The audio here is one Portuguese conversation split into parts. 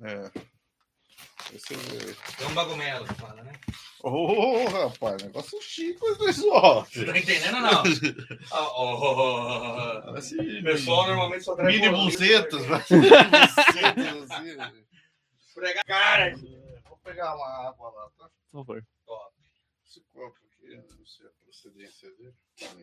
Você vê. É um bagumelo que fala, né? Ô, rapaz, negócio chique os dois olhos. Tá entendendo ou não? O pessoal normalmente só traz mini bucetas, assim. Pregar cara. Vou pegar uma água lá, tá? Por favor. Top. Esse copo aqui, não sei a procedência dele.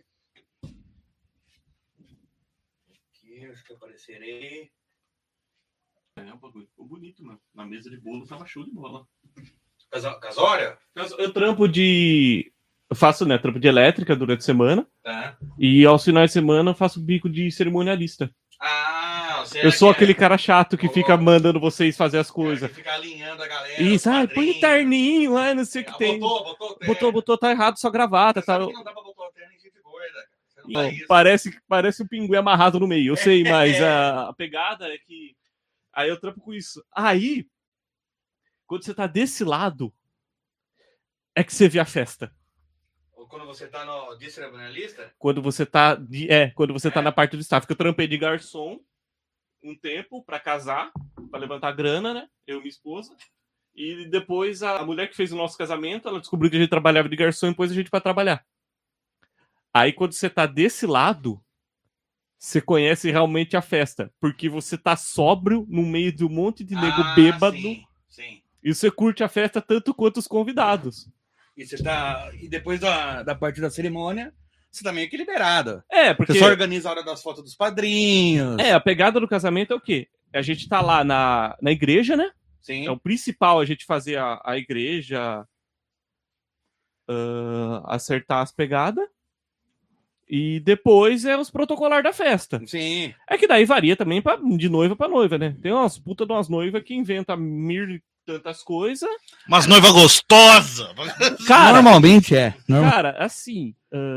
Aqui, acho que aparecerei. O bagulho ficou bonito, mano. Na mesa de bolo tava show de bola. Casória? Eu trampo de... Eu faço, né, trampo de elétrica durante a semana. Tá. E aos finais de semana eu faço bico de cerimonialista. Eu sou aquele cara chato que fica mandando vocês fazer as coisas. Fica alinhando a galera. Isso, põe terninho lá, não sei o que tem. Botou, tá errado sua gravata. Tá... Não dá pra botar o terno em gente gorda, cara. Não, parece um pinguim amarrado no meio, eu sei, mas a pegada é que... Aí eu trampo com isso. Aí, quando você tá desse lado, é que você vê a festa. Ou quando você tá no de cerimonialista? Quando você tá na parte do staff. Que eu trampei de garçom um tempo pra casar, pra levantar grana, né? Eu e minha esposa. E depois a mulher que fez o nosso casamento, ela descobriu que a gente trabalhava de garçom e pôs a gente pra trabalhar. Aí quando você tá desse lado, você conhece realmente a festa. Porque você tá sóbrio no meio de um monte de nego bêbado. Sim. E você curte a festa tanto quanto os convidados. E você tá. E depois da parte da cerimônia, você tá meio que liberado. Porque... Você só organiza a hora das fotos dos padrinhos. A pegada do casamento é o quê? A gente tá lá na igreja, né? Sim. É o principal a gente fazer a igreja, acertar as pegadas. E depois é os protocolar da festa. Sim. É que daí varia também de noiva pra noiva, né? Tem umas putas de umas noivas que inventam tantas coisas. Mas noiva gostosa! Cara, normalmente é. Cara, assim...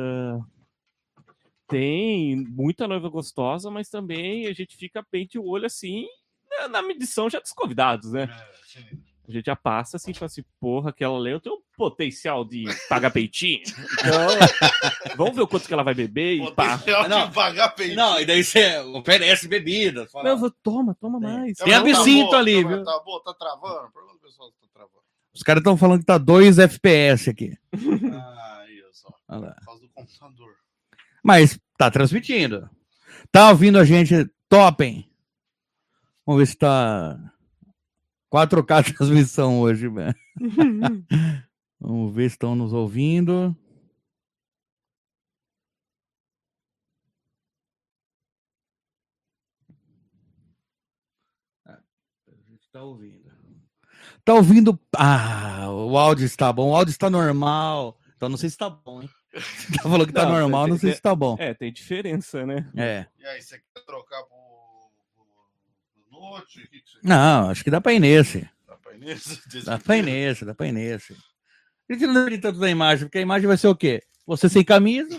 Tem muita noiva gostosa, mas também a gente fica bem de olho assim na medição já dos convidados, né? A gente já passa assim, fala assim, porra, aquela lei tem um potencial de pagar peitinho. Então, vamos ver o quanto que ela vai beber e pá. De pagar peitinho. Não, e daí você oferece bebida. Não, toma mais. Tem absinto ali, viu? Tá bom, tá travando? Pergunta pro pessoal se tá travando. Os caras estão falando que tá 2 FPS aqui. Aí, só. Olha lá. Por causa do computador. Mas tá transmitindo. Tá ouvindo a gente? Topem. Vamos ver se tá 4K de transmissão hoje, velho. Vamos ver se estão nos ouvindo. A gente tá ouvindo. Tá ouvindo? O áudio está bom. O áudio está normal. Então não sei se tá bom, hein? Você falou que tá normal, não sei se tá bom. Tem diferença, né? E aí, você quer trocar pro Note? Não, acho que dá pra ir nesse. Dá pra ir nesse? Dá pra ir nesse. A gente não depende tanto da imagem, porque a imagem vai ser o quê? Você sem camisa.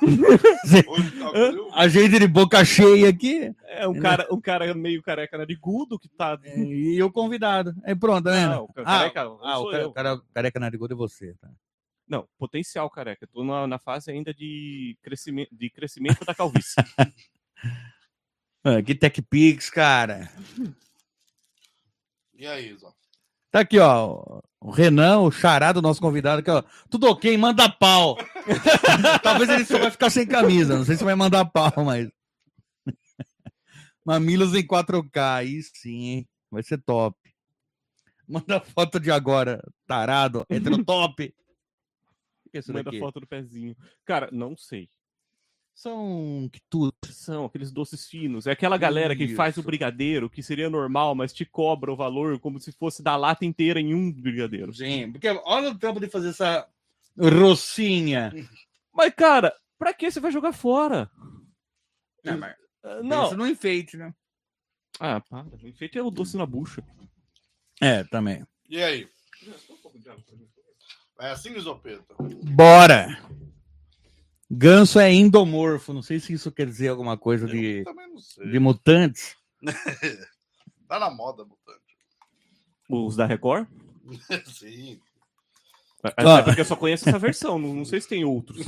A gente de boca cheia aqui. Um cara meio careca narigudo que tá. E o convidado. Aí pronto, né? Não, o careca narigudo é você, tá? Não, potencial careca. Tô na fase ainda de crescimento da calvície. Que TechPix, cara. E aí, Zó? Tá aqui, ó. O Renan, o xará do nosso convidado, aqui, ó. Tudo ok, manda pau. Talvez ele só vai ficar sem camisa. Não sei se vai mandar pau, mas. Mamilos em 4K. Aí sim, hein? Vai ser top. Manda foto de agora, tarado. Entra top. Manda foto do pezinho. Cara, não sei. São quitutes. São aqueles doces finos. É aquela galera que faz o brigadeiro, que seria normal, mas te cobra o valor como se fosse da lata inteira em um brigadeiro. Sim, porque olha o tempo de fazer essa rocinha. Mas, cara, pra que você vai jogar fora? Não, mas não. Isso não enfeite, né? Para. O enfeite é o doce na bucha. Também. E aí? É assim, Zopeta? Bora! Ganso é endomorfo. Não sei se isso quer dizer alguma coisa de mutantes. Tá na moda, mutante. Os da Record? Sim. É porque eu só conheço essa versão. Não sei se tem outros.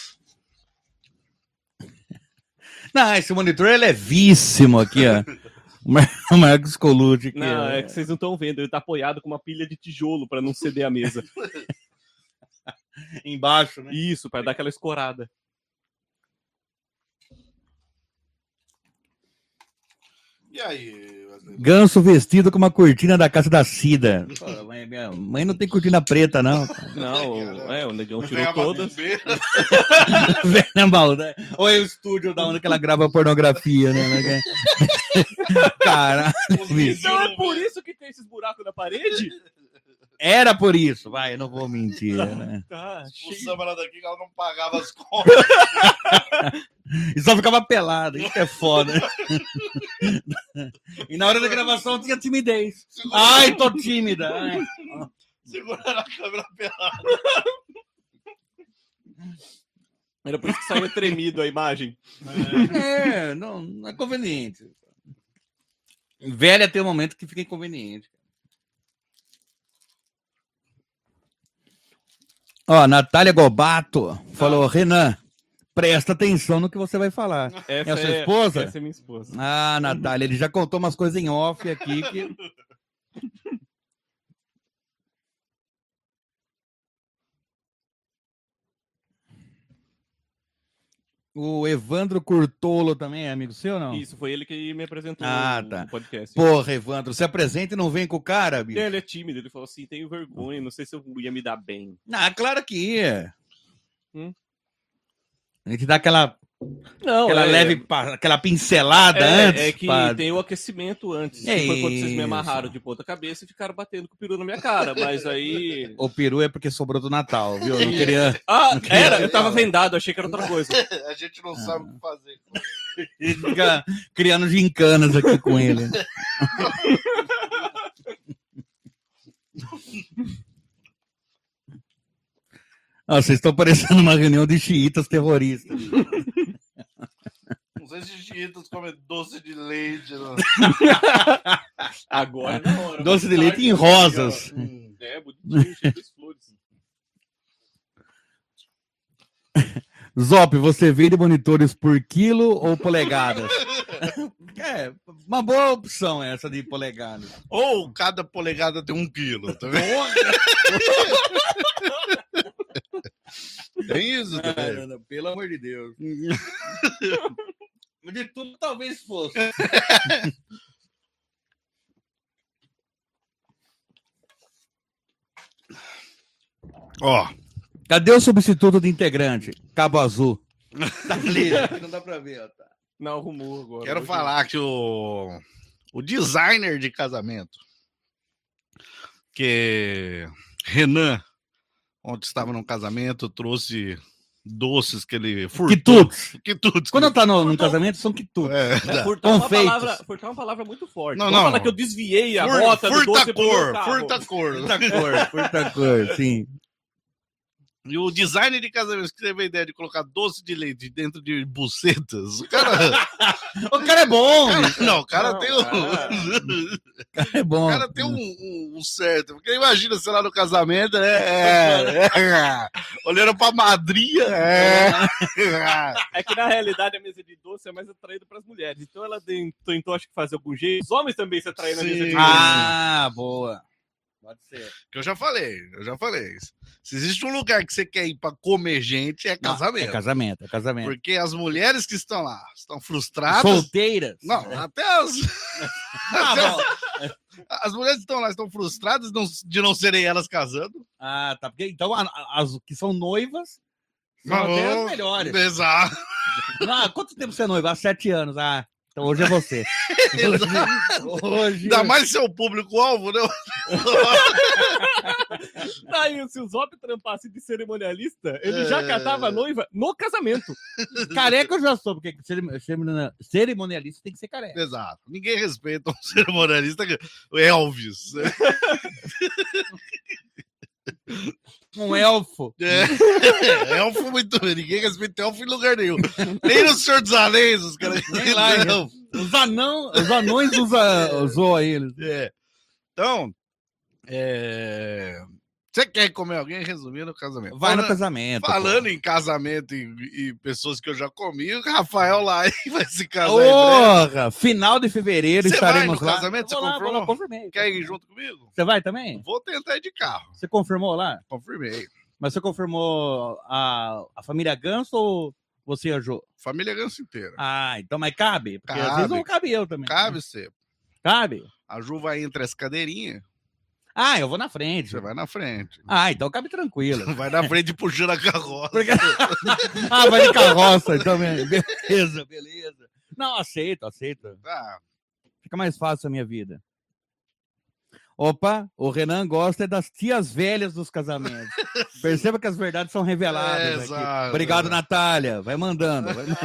Não, esse monitor é levíssimo aqui, ó. O Marcos Colucci. Não, é que vocês não estão vendo. Ele tá apoiado com uma pilha de tijolo pra não ceder a mesa. Embaixo, né? Isso, pra dar aquela escorada. E aí, Wesley? Ganso vestido com uma cortina da casa da Cida. Pô, minha mãe não tem cortina preta, não. Não, o negão tirou todas. Velha maldade. Olha o estúdio da onde que ela grava pornografia, né? Caralho, bicho. Então é por isso que tem esses buracos na parede? Era por isso, vai, eu não vou mentir, né? Tá, Expulsamos ela daqui que ela não pagava as contas. E só ficava pelado, isso que é foda. E na hora da gravação tinha timidez. Ai, tô tímida. Ai. Segurando a câmera pelada. Era por isso que saía tremido a imagem. Não é conveniente. Velha tem um momento que fica inconveniente. Ó, Natália Gobato falou, Renan, presta atenção no que você vai falar. É a sua esposa? Essa é minha esposa. Ah, Natália, ele já contou umas coisas em off aqui que... O Evandro Curtolo também é amigo seu, não? Isso, foi ele que me apresentou tá. no podcast. Porra, Evandro, se apresenta e não vem com o cara, bicho? Ele é tímido, ele falou assim, tenho vergonha, não sei se eu ia me dar bem. Ah, claro que ia. A gente dá aquela aquela pincelada antes. É que tem o aquecimento antes. É Foi quando vocês me isso. amarraram de ponta cabeça e ficaram batendo com o peru na minha cara, mas aí... O peru é porque sobrou do Natal, viu? Eu não queria... Eu tava vendado, achei que era outra coisa. A gente não sabe o que fazer. Ele fica criando gincanas aqui com ele. Vocês estão parecendo uma reunião de xiitas terroristas. Não sei se os xiitas comem doce de leite. Não. Agora é na hora. Doce de leite em rosas. É, bonitinho, cheio de flores. Zop, você vende monitores por quilo ou polegadas? É, uma boa opção essa de polegadas. Ou cada polegada tem 1 quilo, tá vendo? Tem isso também. Não, pelo amor de Deus. De tudo talvez fosse. Ó, cadê o substituto de integrante? Cabo azul. Tá ali, não dá pra ver. Ó, tá. Não, arrumou agora. quero falar que o designer de casamento, que Renan, onde estava num casamento, trouxe doces que ele furtou. Quitutes. Quando tá num casamento, são quitutes. Furtar Confeitos. é uma palavra muito forte. Não, Vamos não. falar que eu desviei a rota do doce pro meu carro. Furta cor. Furta cor, sim. E o designer de casamento que teve a ideia de colocar doce de leite dentro de bucetas, o cara... O cara é bom. Não, o cara tem um... O cara é bom. O cara tem um certo. Porque imagina, sei lá, no casamento, olhando pra madrinha. É que na realidade a mesa de doce é mais atraída para as mulheres. Então ela tentou, acho que, fazer algum jeito. Os homens também se atraem na mesa de doce. Ah, boa. Pode ser. Que eu já falei. Se existe um lugar que você quer ir pra comer gente, é casamento. É casamento. Porque as mulheres que estão lá estão frustradas. Solteiras? Não, até as. As mulheres que estão lá estão frustradas de não serem elas casando. Ah, tá. Porque, então, as que são noivas são até as melhores. Exato. Quanto tempo você é noiva? Há 7 anos. Ah, então hoje é você. Hoje... Ainda mais seu público-alvo, né? Aí, se o Zop trampasse de cerimonialista, ele já catava a noiva no casamento. Careca eu já sou, porque cerimonialista tem que ser careca. Exato. Ninguém respeita um cerimonialista, o Elvis. Um elfo. Elfo muito. Ninguém respeita elfo em lugar nenhum. Nem no Senhor dos Anéis, os caras. Nem lá, os anões usou eles. Então, Você quer comer alguém? Resumindo o casamento. Vai no casamento. Falando em casamento e pessoas que eu já comi, o Rafael lá vai se casar em breve. Porra! Final de fevereiro Você estaremos vai no lá. casamento? Você Vou lá, confirmou? confirmei. Quer ir junto comigo? Você vai também? Vou tentar ir de carro. Você confirmou lá? Confirmei. Mas você confirmou a família Ganso ou você e a Jô? Família Ganso inteira. Ah, então, mas cabe? Porque às Cabe. vezes não cabe eu também. Cabe ser. Cabe? A Ju vai entre as cadeirinhas. Ah, eu vou na frente. Você vai na frente. Ah, então cabe tranquilo. Vai na frente puxando a carroça. Porque... ah, vai de carroça então, beleza, beleza. Não, aceito. Ah, Fica mais fácil a minha vida. Opa, o Renan gosta das tias velhas dos casamentos. Perceba que as verdades são reveladas aqui. Exato. Obrigado, Natália. Vai mandando.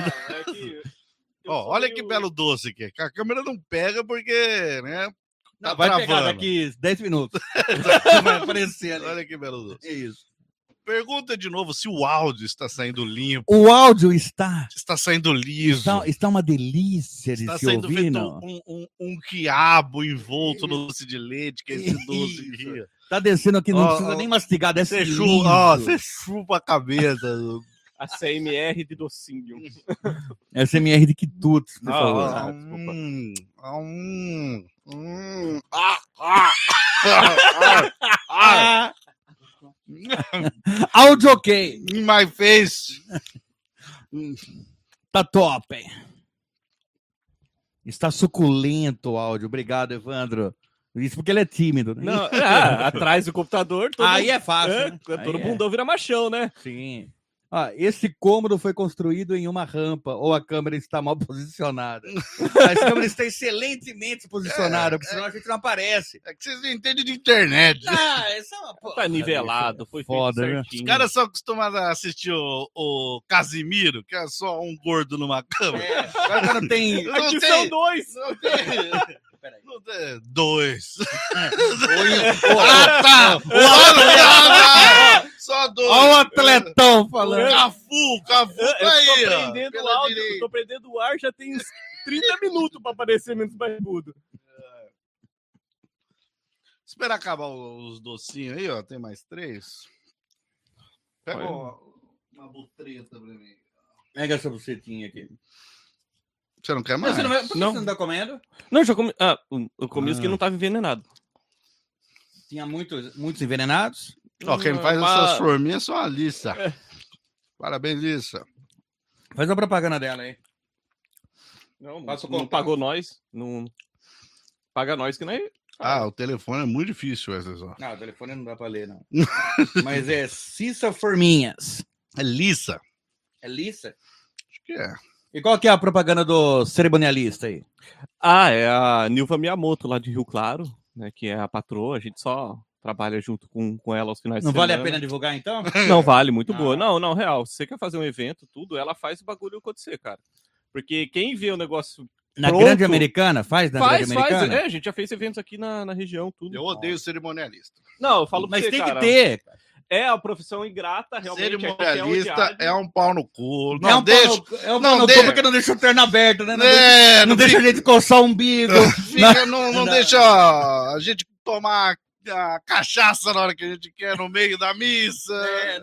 ó, olha que belo doce aqui. A câmera não pega porque, né? Tá Não, vai travando. pegar daqui 10 minutos. Vai aparecer ali. Olha que belo doce. É isso. Pergunta de novo se o áudio está saindo limpo. O áudio está Saindo liso. está uma delícia de Está se saindo ouvir, feito não? um quiabo envolto no doce de leite, que é esse doce Isso. aqui. Tá descendo aqui, não Ó, precisa nem mastigar, desce Você liso. chupa, ó, você chupa a cabeça. A CMR de docinho. SMR de quitutes, por favor. Áudio ok. In my face. Tá top, hein? Está suculento o áudio. Obrigado, Evandro. Isso porque ele é tímido, né? Não, atrás do computador. Aí é fácil, né? Todo Aí mundo vira machão, né? Sim. Ah, esse cômodo foi construído em uma rampa ou a câmera está mal posicionada. A câmera está excelentemente posicionada, porque senão a gente não aparece. É que vocês não entendem de internet. Ah, essa é uma porra. Tá nivelado, foi Foda, feito né? certinho. Os caras são acostumados a assistir o Casimiro, que é só um gordo numa cama. Agora não tem. Não Aqui tem. são dois. Não tem. Peraí. Não tem. Dois. Ah, tá! Só dois. Olha o atletão falando. Cafu tá aí, Eu tô ó. prendendo o Pela áudio, direita. eu tô prendendo o ar, já tem uns 30 minutos pra aparecer menos barbudo. Esperar acabar os docinhos aí, ó. Tem mais 3. Pega uma butreta pra mim. Pega essa bucetinha aqui. Você não quer mais? Por que Não. você não tá comendo? Não, já comi. Ah, eu comi os que não tava envenenado. Tinha muitos envenenados. Ó, quem faz Mas- essas forminhas são a Lissa. Parabéns, Lissa. Faz a propaganda dela aí. Não, Passa o não contato. pagou nós. Não paga nós que não é. Ah, o telefone é muito difícil, essa só. Não, o telefone não dá pra ler, não. Mas é Cissa Forminhas. É Lissa. É Lissa? Acho que é. E qual que é a propaganda do cerimonialista aí? Ah, é a Nilva Miyamoto lá de Rio Claro, né? Que é a patroa. A gente só trabalha junto com ela aos finais Não de vale a semana. pena divulgar, então? Não vale, muito Ah. boa. Não, real. Se você quer fazer um evento, tudo, ela faz o bagulho acontecer, cara. Porque quem vê o negócio. Na Pronto. Grande Americana? Faz na Faz. Grande Americana? É, a gente já fez eventos aqui na região, tudo. Eu odeio cerimonialista. Não, eu falo pra Mas você, tem cara, que ter. É a profissão ingrata, realmente. Cerimonialista é um pau no cu. Não, Não, deixa. É um não pau no cu deixa. porque não deixa o terno aberto, né? Não, Não deixa a gente coçar o umbigo. não deixa a gente tomar a cachaça na hora que a gente quer no meio da missa.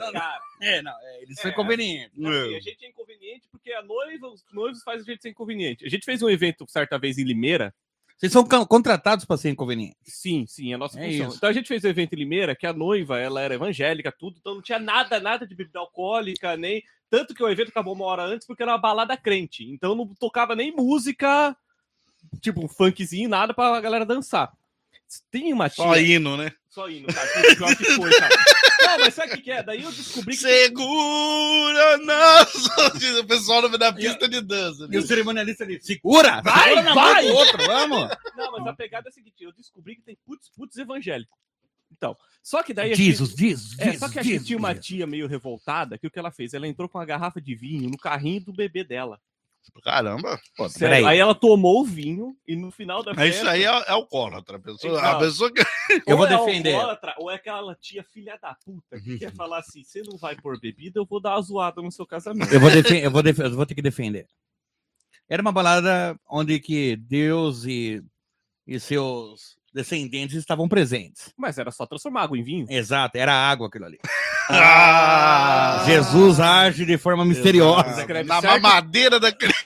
Eles são inconvenientes. Assim, a gente é inconveniente porque os noivos fazem a gente ser inconveniente. A gente fez um evento certa vez em Limeira. Vocês são contratados para ser inconvenientes. Sim, é a nossa É função. isso. Então a gente fez um evento em Limeira que a noiva, ela era evangélica, tudo, então não tinha nada de bebida alcoólica, nem... Tanto que o evento acabou uma hora antes porque era uma balada crente. Então não tocava nem música, tipo um funkzinho, nada pra galera dançar. Tem uma tia... Só hino, né? Só indo, cara. Putz, pior que foi, cara. Não, mas sabe o que é? Daí eu descobri que... Segura nossa! O pessoal no meio da pista de dança. E o cerimonialista ali, segura! Vai, segura na vai! mão do outro, vamos! Não, mas a pegada é a seguinte, eu descobri que tem putz evangélico. Então, só que daí... Jesus. Só que a gente tinha uma tia meio revoltada, que o que ela fez? Ela entrou com uma garrafa de vinho no carrinho do bebê dela. Caramba. Pô, Sério, aí ela tomou o vinho e no final da Mas festa... isso aí é alcoólatra. Então, A pessoa que. eu vou ou é defender. alcoólatra, ou é aquela tia filha da puta que quer falar assim, você não vai pôr bebida, eu vou dar uma zoada no seu casamento. Eu vou ter que defender. Era uma balada onde que Deus e seus descendentes estavam presentes. Mas era só transformar água em vinho. Exato, era água aquilo ali. Ah, Jesus age de forma misteriosa. na mamadeira da criança.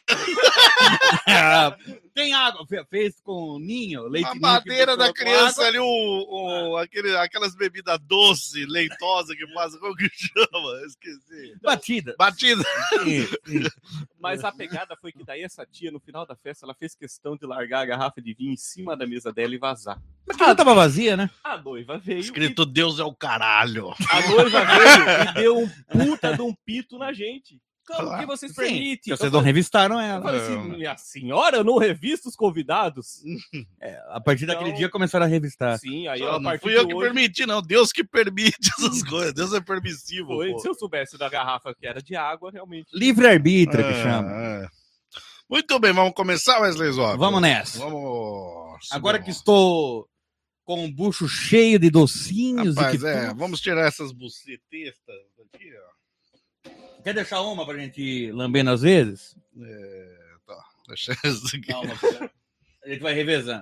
Tem água, fez com ninho, leite A ninho. madeira da criança água. ali, aquelas bebidas doce, leitosa que faz, como que chama? Esqueci. Batida. Batida. Sim. Mas a pegada foi que daí essa tia, no final da festa, ela fez questão de largar a garrafa de vinho em cima da mesa dela e vazar. Mas ela tava vazia, né? A noiva veio. Escrito Deus é o caralho. A noiva veio e deu um puta de um pito na gente. Como que vocês permitem? Vocês não revistaram Eu ela. falei assim, minha senhora, eu não revisto os convidados. A partir daquele dia começaram a revistar. Sim, aí Não fui eu que permiti, não. Deus que permite essas coisas. Deus é permissivo. Pô. Se eu soubesse da garrafa que era de água, realmente. Livre-arbítrio que chama. Muito bem, vamos começar, Wesley Zop? Vamos nessa. Vamos. Agora que estou com o bucho cheio de docinhos Rapaz, e vamos tirar essas bucetestas aqui, ó. Quer deixar uma pra gente lambendo às vezes? Tá, deixa isso aqui. Não, a gente vai revezando.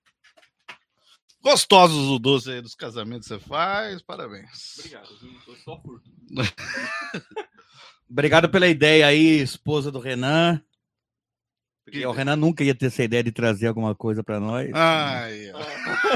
Gostosos o doce aí dos casamentos que você faz, parabéns. Obrigado, viu? Tô só curto. Obrigado pela ideia aí, esposa do Renan. Porque o Renan nunca ia ter essa ideia de trazer alguma coisa pra nós. Ai, ó.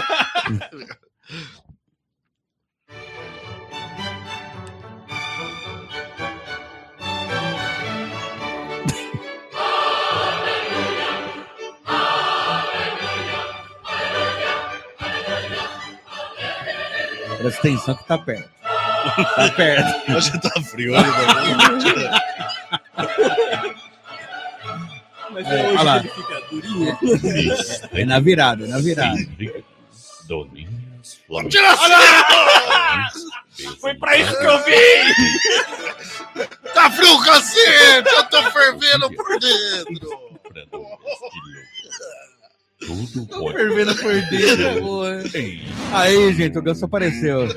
Presta atenção que tá perto. Tá perto. Hoje tá frio. Hoje Mas olha lá. hoje ele fica durinho. É na virada, é na virada. Tira Foi pra isso que eu vim! Tá frio, cacete! Eu tô fervendo por dentro! Tô fervendo por dentro, boa. Aí, gente, o Ganso apareceu.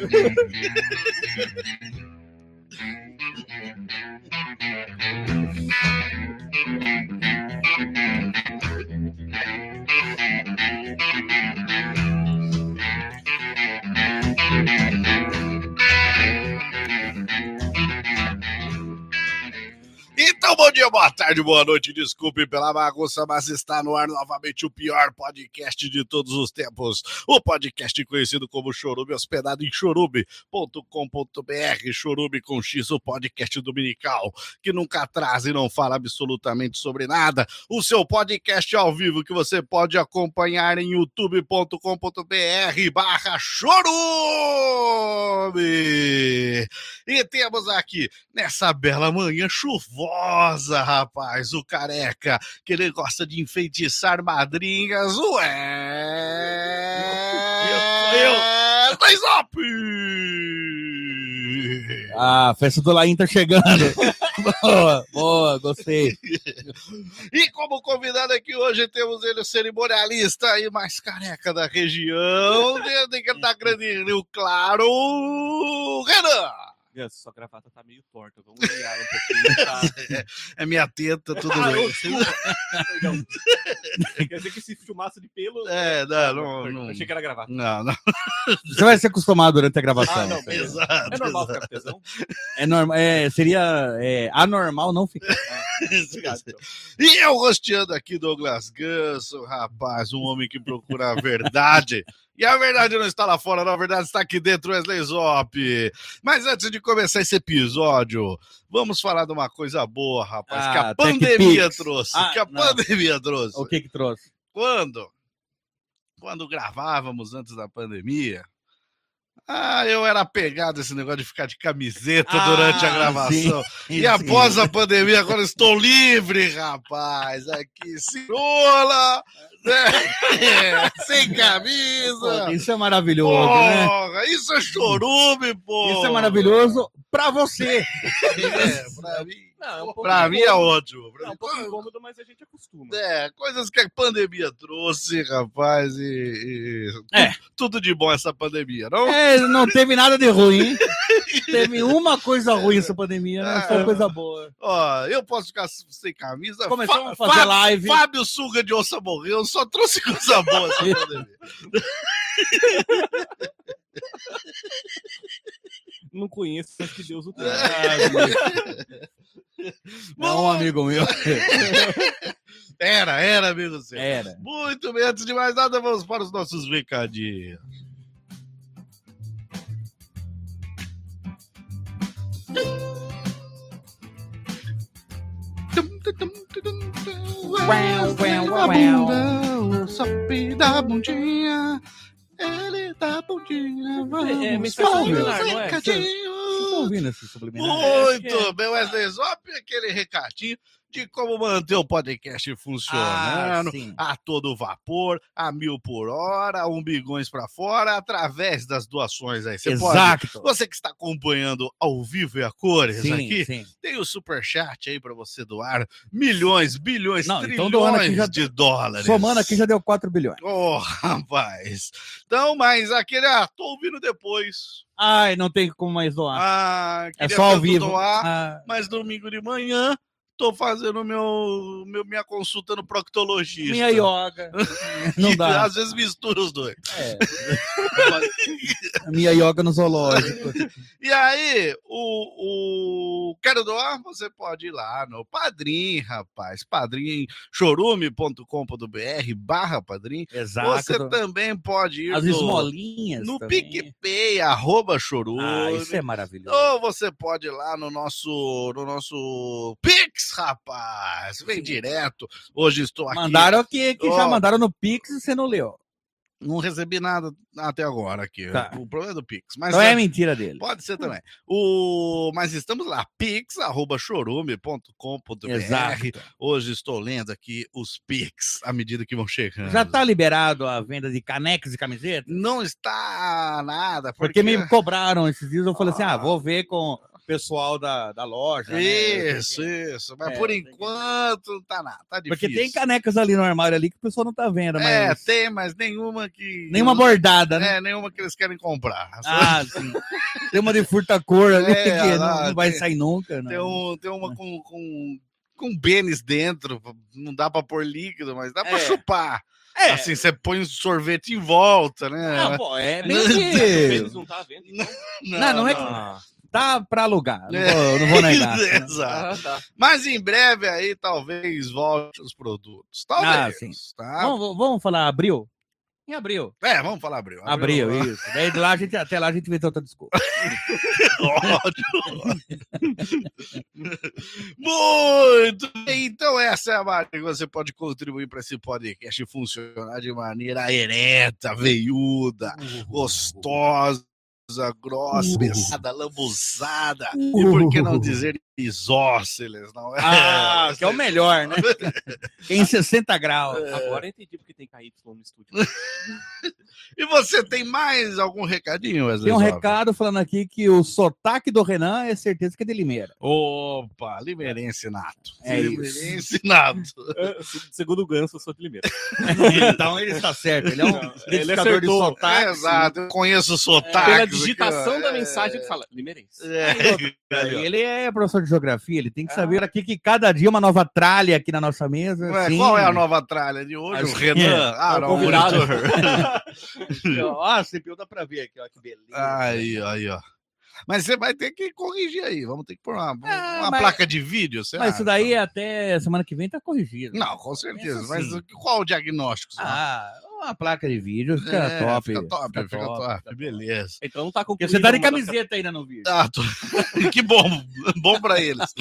Então, bom dia, boa tarde, boa noite. Desculpe pela bagunça, mas está no ar novamente o pior podcast de todos os tempos. O podcast conhecido como Chorume, hospedado em chorume.com.br. Chorume com X, o podcast dominical, que nunca atrasa e não fala absolutamente sobre nada. O seu podcast ao vivo que você pode acompanhar em youtube.com.br/chorume. E temos aqui, nessa bela manhã chuvosa, rapaz, o careca, que ele gosta de enfeitiçar madrinhas, Wesley Zop! A festa do Laim tá chegando. Boa, gostei. E como convidado aqui hoje temos ele, o cerimonialista e mais careca da região, da Grande Rio Claro, Renan! Sua gravata tá meio torta, vamos olhar um pouquinho. Tá? É minha teta, tudo bem. Perdão. Quer dizer que esse chumaço de pelo... Não. Achei que era gravata. Não. Você vai se acostumar durante a gravação. Não, beleza. Exato. É normal ficar tesão? É normal, seria anormal não ficar. Obrigado, então. E eu rosteando aqui Douglas Ganso, rapaz, um homem que procura a verdade. E a verdade não está lá fora, não, a verdade está aqui dentro, Wesley Zop. Mas antes de começar esse episódio, vamos falar de uma coisa boa, rapaz, que a pandemia trouxe. Pandemia trouxe. O que trouxe? Quando gravávamos antes da pandemia, eu era apegado a esse negócio de ficar de camiseta durante a gravação. Sim. Após a pandemia, agora estou livre, rapaz. Aqui, cirola, né? Sem camisa. Isso é maravilhoso, né? Isso é chorume, pô. Isso é maravilhoso pra você. Pra mim. Não, Pra mim é ótimo. É um pouco incômodo, mas a gente acostuma. Coisas que a pandemia trouxe, rapaz, tudo de bom essa pandemia, não? Não teve nada de ruim. Teve uma coisa ruim essa pandemia, né? Foi coisa boa. Ó, eu posso ficar sem camisa. Começamos a fazer live. Fábio Suga de Onça morreu, só trouxe coisa boa essa pandemia. Não conheço, mas que Deus o tenha. Não, um amigo meu. Era, amigo seu. Era. Muito bem, antes de mais nada, vamos para os nossos recadinhos. O Sopi da bundinha, ele dá bundinha. Vamos mensagem para subliminar, os não é? recadinhos. Tô ouvindo esse subliminar. Muito bem, Wesley Zop, aquele recadinho de como manter o podcast funcionando sim. a todo vapor, a 1000 por hora, umbigões pra fora, através das doações aí. Você Exato. você que está acompanhando ao vivo e a cores Sim, aqui, sim. tem o superchat aí pra você doar milhões, bilhões, Não, então doando aqui trilhões já- de dólares. Somando aqui já deu 4 bilhões. Oh, rapaz. Então, mas aquele, tô ouvindo depois. Ai, não tem como mais doar. É Queria só ao tanto vivo. doar, Ah, mas domingo de manhã tô fazendo minha consulta no proctologista. minha yoga. Não Que dá. às vezes mistura os dois. É. Minha yoga no zoológico. E aí, quero doar? Você pode ir lá no Padrim, rapaz. Padrim, chorume.com.br/padrim. Exato. Você também pode ir As esmolinhas. no também. PicPay, @chorume. Ah, isso é maravilhoso. Ou você pode ir lá no nosso Pix, rapaz. Vem Sim. direto. Hoje estou aqui. Mandaram aqui, que já Ó. mandaram no Pix e você não leu. Não recebi nada até agora aqui. Tá. O problema é do Pix. Mas Então é mentira dele. pode ser também. Mas estamos lá, pix@chorume.com.br. Exato. Hoje estou lendo aqui os Pix à medida que vão chegando. Já tá liberado a venda de canecas e camisetas? Não está nada, Porque me cobraram esses dias, eu falei assim, vou ver com o pessoal da loja. né? Isso. Mas por É, enquanto não tá nada, tá difícil. Porque tem canecas ali no armário ali que o pessoal não tá vendo, mas... tem, mas nenhuma que... Nenhuma bordada, né? Nenhuma que eles querem comprar. Ah, sim. Tem uma de furta-cor ali que lá, não vai tem- sair nunca. Tem, Não. tem uma com pênis dentro, não dá pra pôr líquido, mas dá pra É. chupar. É. Assim, você põe um sorvete em volta, né? Ah, pô, é bem Eles que... não tá vendo, então. Não é que... Tá pra alugar, não vou negar. Exato. Tá. Mas em breve aí, talvez volte os produtos. Talvez. sim. Tá? Vamos falar abril? Em abril. Vamos falar abril. Abril, isso. Daí de lá até lá a gente vê outra desculpa. Ótimo. Muito bem. Então essa é a maneira que você pode contribuir para esse podcast funcionar de maneira ereta, veiuda, gostosa, grossa, pesada, lambuzada, e por que não dizer isósceles, não é? Ah, que é o melhor, né? Em 60 graus. Agora eu entendi porque tem KY no estúdio. E você tem mais algum recadinho, Wesley? Tem um Zop? recado falando aqui que o sotaque do Renan é certeza que é de Limeira. Opa, limeirense nato. É Limeirense nato. Segundo o Ganso, eu sou de Limeira. Então ele está certo. Ele é um Ele identificador de acertou. sotaque. Exato, eu conheço sotaques. Pela aqui, digitação ó. da mensagem, ele fala Limeirense. Ele é professor de geografia, ele tem que saber aqui que cada dia uma nova tralha aqui na nossa mesa. Ué, sim. qual é a nova tralha de hoje? Acho O que Renan? é. Não, convidado. o monitor. Ó, CPU dá pra ver aqui, ó, que beleza. Aí, ó. Mas você vai ter que corrigir aí. Vamos ter que pôr uma mas- placa de vídeo, você Mas isso acha? daí até semana que vem tá corrigido. Não, com certeza. Isso Mas sim. qual o diagnóstico? você acha? Ah, uma placa de vídeo fica top. Fica top. Beleza. Então não tá Porque concluído. você tá de uma das- camiseta ainda no vídeo. Que bom pra eles.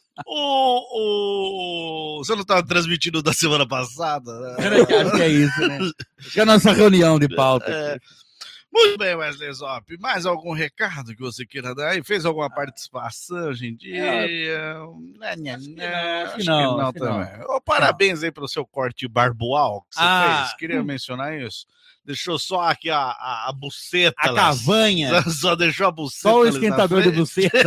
Você não estava transmitindo da semana passada? Né? Acho que é isso, né? Acho que é a nossa reunião de pauta. É. Muito bem, Wesley Zop. Mais algum recado que você queira dar aí? Fez alguma participação hoje em dia? Acho que não também. Ô, parabéns aí pelo seu corte barbual que você fez. Queria mencionar isso. Deixou só aqui a buceta. A cavanha. Só deixou a buceta. Só o esquentador de buceta.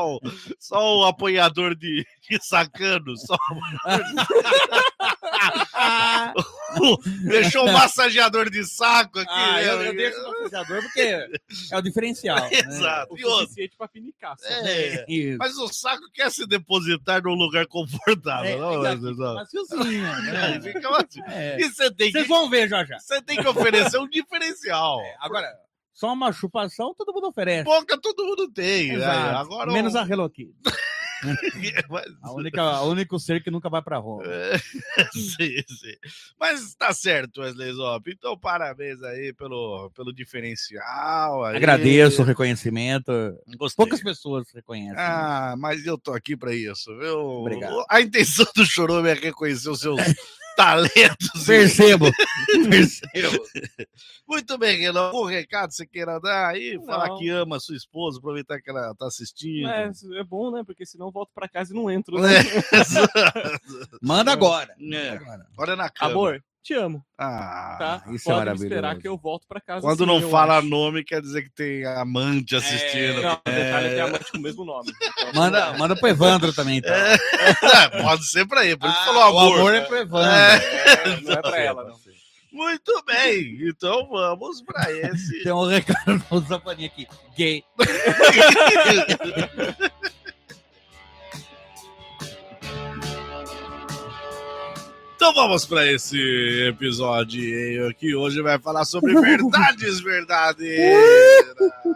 Só o apoiador de sacano. Deixou o massageador de saco aqui. Eu deixo o massageador porque é o diferencial. Exato. O E outro, suficiente pra pinicar. Só. Isso. mas o saco quer se depositar num lugar confortável, não, maciozinho, né? Fica macio. É. E você tem Vocês que, vão ver já já. você tem que oferecer um diferencial. Agora, só uma chupação todo mundo oferece. Boca todo mundo tem. Né? Exato. Agora Menos a Hello Kitty. Mas- O único ser que nunca vai pra Roma. sim. Mas tá certo, Wesley Zop. Então, parabéns aí pelo diferencial. Aí. Agradeço o reconhecimento. Gostei. Poucas pessoas reconhecem. Ah, mas eu tô aqui pra isso, viu? Obrigado. A intenção do Chorume é reconhecer os seus talentos. Percebo. Muito bem, Renan. Algum recado você queira dar aí? Não. Falar que ama a sua esposa, aproveitar que ela tá assistindo. É bom, né? Porque senão eu volto pra casa e não entro. Né? Manda agora. Olha na câmera. Amor, te amo, Ah, tá? isso é Pode maravilhoso. esperar que eu volto pra casa. quando sim, não eu fala acho. nome, quer dizer que tem amante assistindo. Não, o detalhe é que é amante com o mesmo nome. Então, Manda pro Evandro também, então. Pode ser pra ele, por isso falou O amor. amor é pro Evandro. não é pra ela, não. Muito bem, então vamos pra esse. Tem um recado no Zapaninha aqui. Gay. Então vamos para esse episódio que hoje vai falar sobre verdades verdadeiras.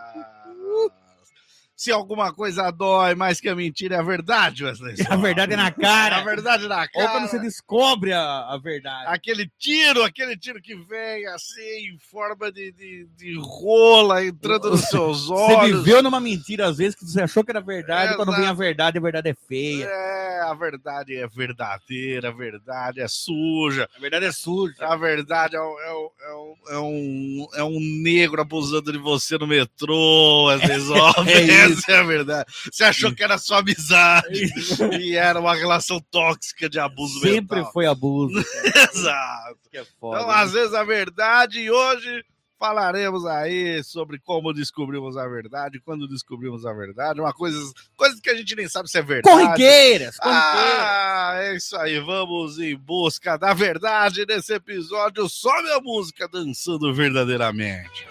Se alguma coisa dói mais que a mentira, é a verdade, Wesley. A verdade é na cara. A verdade na Ou cara. quando você descobre a verdade. Aquele tiro que vem assim, em forma de rola entrando nos seus Você olhos. viveu numa mentira, às vezes, que você achou que era verdade, É, quando vem a verdade é feia. É, a verdade é verdadeira, a verdade é suja. A verdade é suja. A verdade é um negro abusando de você no metrô, às vezes, É essa é a verdade. Você achou que era só amizade e era uma relação tóxica de abuso Sempre mental. foi abuso. Exato. Que é foda, Então, né? às vezes, a verdade, e hoje falaremos aí sobre como descobrimos a verdade, quando descobrimos a verdade, coisas que a gente nem sabe se é verdade. Corriqueiras. É isso aí, vamos em busca da verdade nesse episódio. Sobe a música Dançando Verdadeiramente.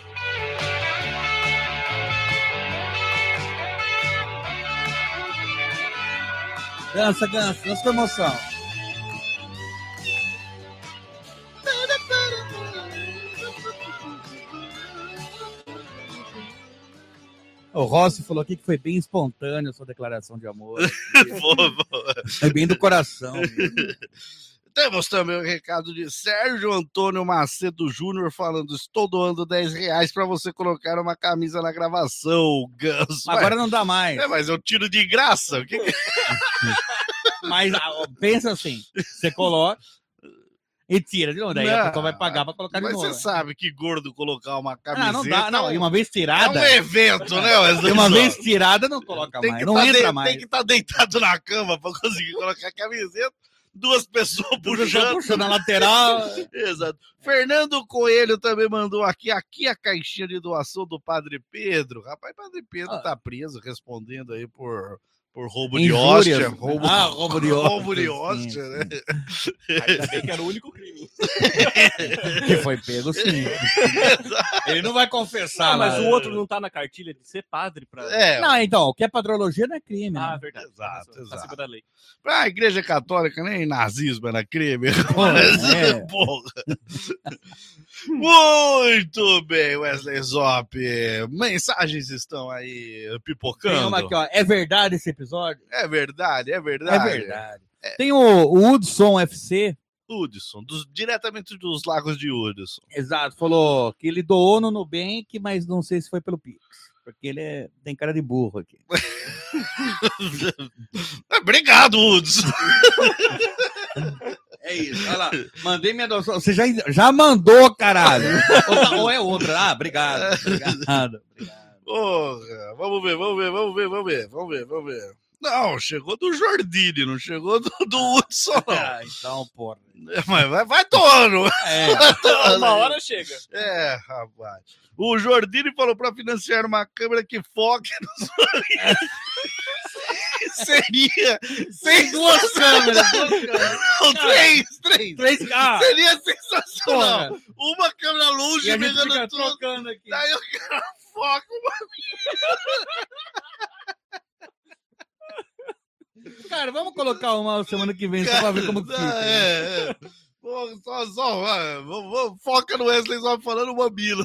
Dança com emoção. O Rossi falou aqui que foi bem espontâneo a sua declaração de amor. Foi bem do coração. Temos também o recado de Sérgio Antônio Macedo Júnior falando: estou doando R$10 para você colocar uma camisa na gravação, Ganso. Agora não dá mais. Mas eu tiro de graça. O que que... Mas pensa assim, você coloca e tira de novo. Daí a pessoa vai pagar para colocar de Mas novo. você sabe que gordo colocar uma camiseta... Não dá. Não, e uma vez É tirada... um evento, né? E uma vez tirada, não coloca tem mais. que Não entra mais. Tem que estar deitado na cama para conseguir colocar a camiseta. Duas pessoas puxando. Na lateral. Exato. Fernando Coelho também mandou aqui a caixinha de doação do Padre Pedro. Rapaz, Padre Pedro tá preso, respondendo aí por roubo de hóstia. Roubo de hóstia. Roubo de hóstia, né? Ainda bem que era o único crime. Que foi pego, sim. Ele não vai confessar. Mas o outro não tá na cartilha de ser padre pra... Não, então, o que é padrologia não é crime. Ah, né? verdade. Exato, Tá exato. acima da lei. Pra Igreja Católica, nem nazismo era crime. Porra. Muito bem, Wesley Zop. Mensagens estão aí pipocando. Tem uma aqui, ó. É verdade esse episódio? É verdade, é É verdade. verdade. Tem o Hudson FC. Hudson, diretamente dos Lagos de Hudson. Exato, falou que ele doou no Nubank, mas não sei se foi pelo Pix. Porque ele tem cara de burro aqui. Obrigado, Hudson. É isso, olha lá. Mandei minha doação. Você já mandou, caralho. Ou é outra. Ah, obrigado. Obrigado. Porra, vamos ver. Não, chegou do Jordini, não chegou do Hudson, não. Ah, então, porra. Mas vai dono. Uma hora chega. É, rapaz. O Jordini falou para financiar uma câmera que foque nos Seria duas câmeras. Não, três. Seria sensacional. Porra. Uma câmera longe, E a gente pegando fica tudo. trocando aqui. Daí o cara foca Cara, vamos colocar uma semana que vem só pra ver como que fica. É. Pô, foca no Wesley só falando mamilo.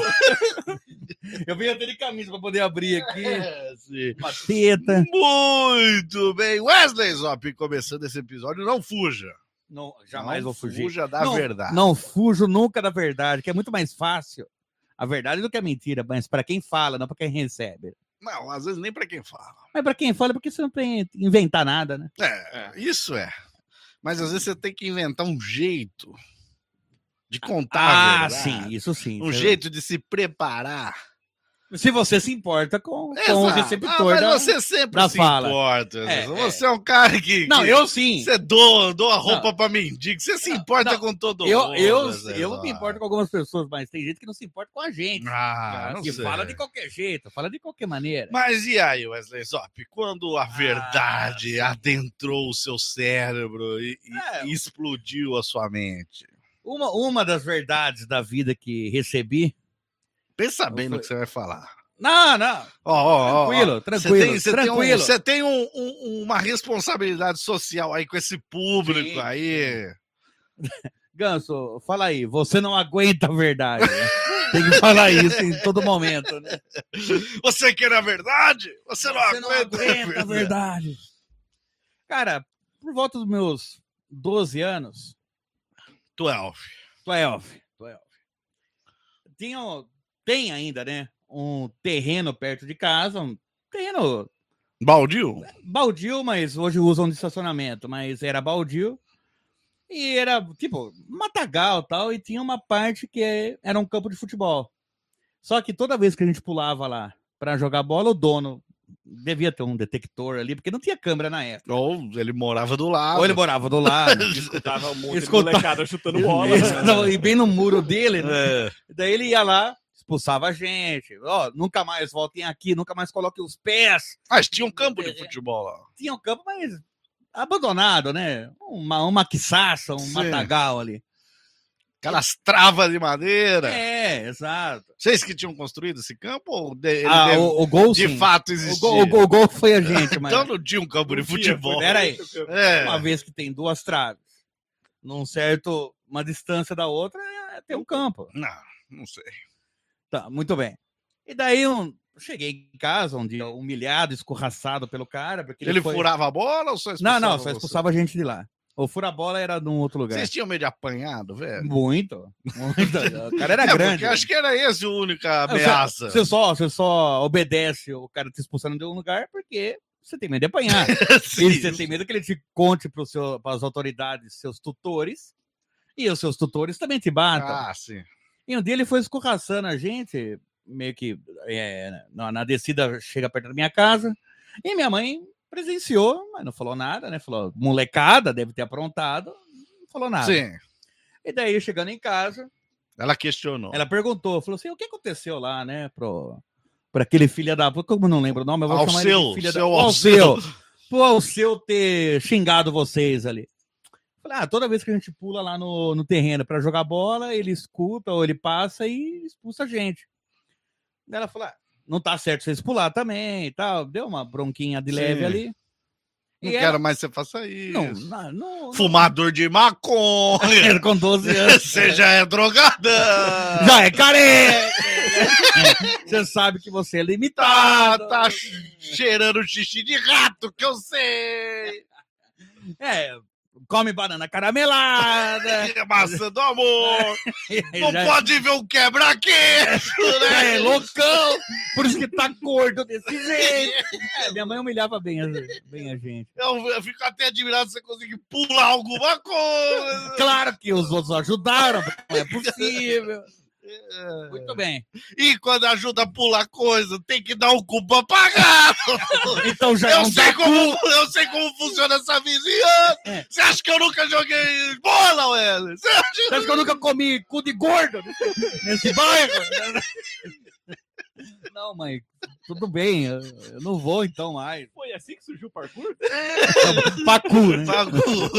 Eu vim até de camisa pra poder abrir aqui. Sim. Uma teta. Muito bem. Wesley Zop, começando esse episódio, não fuja. Não, jamais vou fugir. Fuja da verdade. Não fujo nunca da verdade, que é muito mais fácil a verdade do que a mentira, mas para quem fala, não para quem recebe. Não, às vezes nem pra quem fala. Mas para quem fala, porque você não tem que inventar nada, né? Isso é. Mas às vezes você tem que inventar um jeito de contar a verdade. Sim, isso sim. Um jeito de se preparar. Se você se importa com o Exato. receptor mas da... você sempre da se fala. importa. É, você é um cara que... Não, eu sim. Você doa roupa pra mendigo. Você se importa com todo mundo. Eu me importo com algumas pessoas, mas tem gente que não se importa com a gente. Não que sei. fala de qualquer jeito, fala de qualquer maneira. Mas e aí, Wesley Zop? Quando a verdade adentrou o seu cérebro e explodiu a sua mente? Uma das verdades da vida que recebi... Pensa bem no que você vai falar. Não. Tranquilo. Você tem uma responsabilidade social aí com esse público. Sim. Aí. Ganso, fala aí. Você não aguenta a verdade. Né? Tem que falar isso em todo momento. Né? Você quer a verdade? Você não aguenta a verdade. Cara, por volta dos meus 12 anos... 12. Tem ainda, né? Um terreno perto de casa, um terreno... Baldio? Baldio, mas hoje usam de estacionamento, mas era baldio. E era, tipo, matagal e tal, e tinha uma parte que era um campo de futebol. Só que toda vez que a gente pulava lá pra jogar bola, o dono devia ter um detector ali, porque não tinha câmera na época. Ou ele morava do lado. Escutava um monte de molecada chutando bola. E bem no muro dele, né? Daí ele ia lá, expulsava a gente. Nunca mais voltem aqui, nunca mais coloquem os pés. Mas tinha um campo de futebol lá. Tinha um campo, mas abandonado, né? Uma quiçaça, um matagal ali. Aquelas travas de madeira. Exato. Vocês que tinham construído esse campo? Ou o gol, de sim. fato existia? O gol foi a gente, mas... Então não tinha um campo de futebol. Peraí. Uma vez que tem duas traves, uma distância da outra, tem um campo. Não sei. Tá, muito bem. E daí cheguei em casa um dia humilhado, escorraçado pelo cara. Porque ele furava a bola ou só expulsava? Não, só expulsava a gente de lá. O fura-bola era num outro lugar. Vocês tinham medo de apanhado, velho? Muito. O cara era grande. Acho que era esse a única ameaça. Você só obedece o cara te expulsando de um lugar porque você tem medo de apanhar. E você tem medo que ele te conte para as autoridades, seus tutores, e os seus tutores também te batam. Sim. E um dia ele foi escorraçando a gente, meio que na descida chega perto da minha casa, e minha mãe presenciou, mas não falou nada, né? Falou, molecada, deve ter aprontado, não falou nada. Sim. E daí, chegando em casa... Ela questionou. Ela perguntou, falou assim, o que aconteceu lá, né, pra aquele filho da... Como eu não lembro o nome, eu vou chamar ele de filho da... Pro Alceu ter xingado vocês ali. Falei, toda vez que a gente pula lá no terreno pra jogar bola, ele escuta ou ele passa e expulsa a gente. Ela falou, não tá certo vocês pular também e tal. Deu uma bronquinha de leve ali. Não quero mais que você faça isso. Não. Fumador de maconha. Com 12 anos. Você já é drogada. Já é careca. Você sabe que você é limitado. Tá cheirando xixi de rato, que eu sei. Come banana caramelada. Maçã do amor. Não pode ver um quebra-queixo, né? Loucão. Por isso que tá gordo desse jeito. Minha mãe humilhava bem a gente. Eu fico até admirado se você conseguir pular alguma coisa. Claro que os outros ajudaram, não é possível. Muito bem. E quando ajuda a pular coisa, tem que dar um cu pra pagar. Então já eu sei como funciona essa vizinhança. Você acha que eu nunca joguei bola, Wesley? Você acha que eu nunca comi cu de gordo nesse bairro? Não, mãe. tudo bem, eu não vou então mais. Foi assim que surgiu o parkour? Parkour, né? Parkour.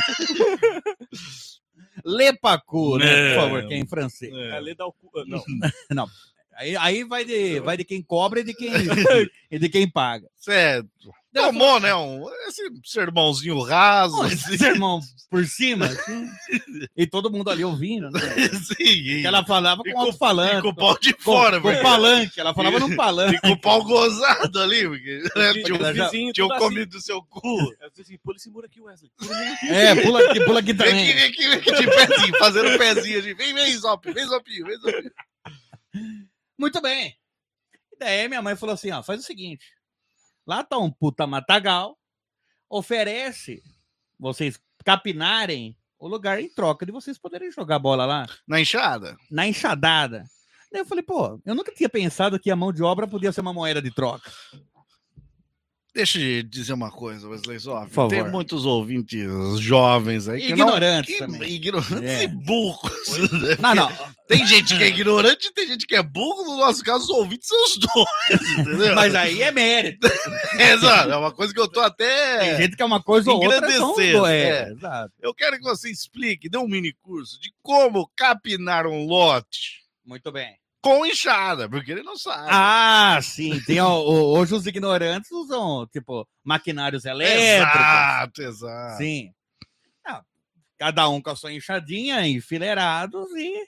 Le parkour, né? Por favor, Não. que é em francês. A lei da Não. Não. Aí vai de quem cobra e de quem paga. Certo. Tomou, né? Esse sermãozinho raso. Esse irmão por cima, assim, e todo mundo ali ouvindo, né? Sim. Que ela falava E com alto-falante. E com o pau de fora, com palanque, ela falava num palanque. E com o pau gozado ali, porque né, vizinho, tinha tudo comido do seu cu. Eu disse assim, pula esse muro aqui, Wesley. Pula Pula aqui também. Vem aqui, de pezinho, fazendo pezinho. Vem, Zop, vem, Zopinho. Muito bem. E daí minha mãe falou assim, ó, faz o seguinte, lá tá um puta matagal, oferece vocês capinarem o lugar em troca de vocês poderem jogar bola lá. Na enxada? Na enxadada. Daí eu falei, pô, eu nunca tinha pensado que a mão de obra podia ser uma moeda de troca. Deixa eu dizer uma coisa, Wesley Zop. Por favor. Tem muitos ouvintes jovens aí que ignorantes também. Ignorantes e burros. Não. Tem gente que é ignorante e tem gente que é burro. No nosso caso, os ouvintes são os dois, entendeu? Mas aí é mérito. Exato, é uma coisa que eu tô até... Tem gente que é uma coisa ou outra. Engrandecendo, Exato. Eu quero que você explique, dê um mini curso de como capinar um lote Muito bem. com enxada, porque ele não sabe. Ah, sim. Hoje os ignorantes usam, tipo, maquinários elétricos. Exato. Sim. Cada um com a sua enxadinha, enfileirados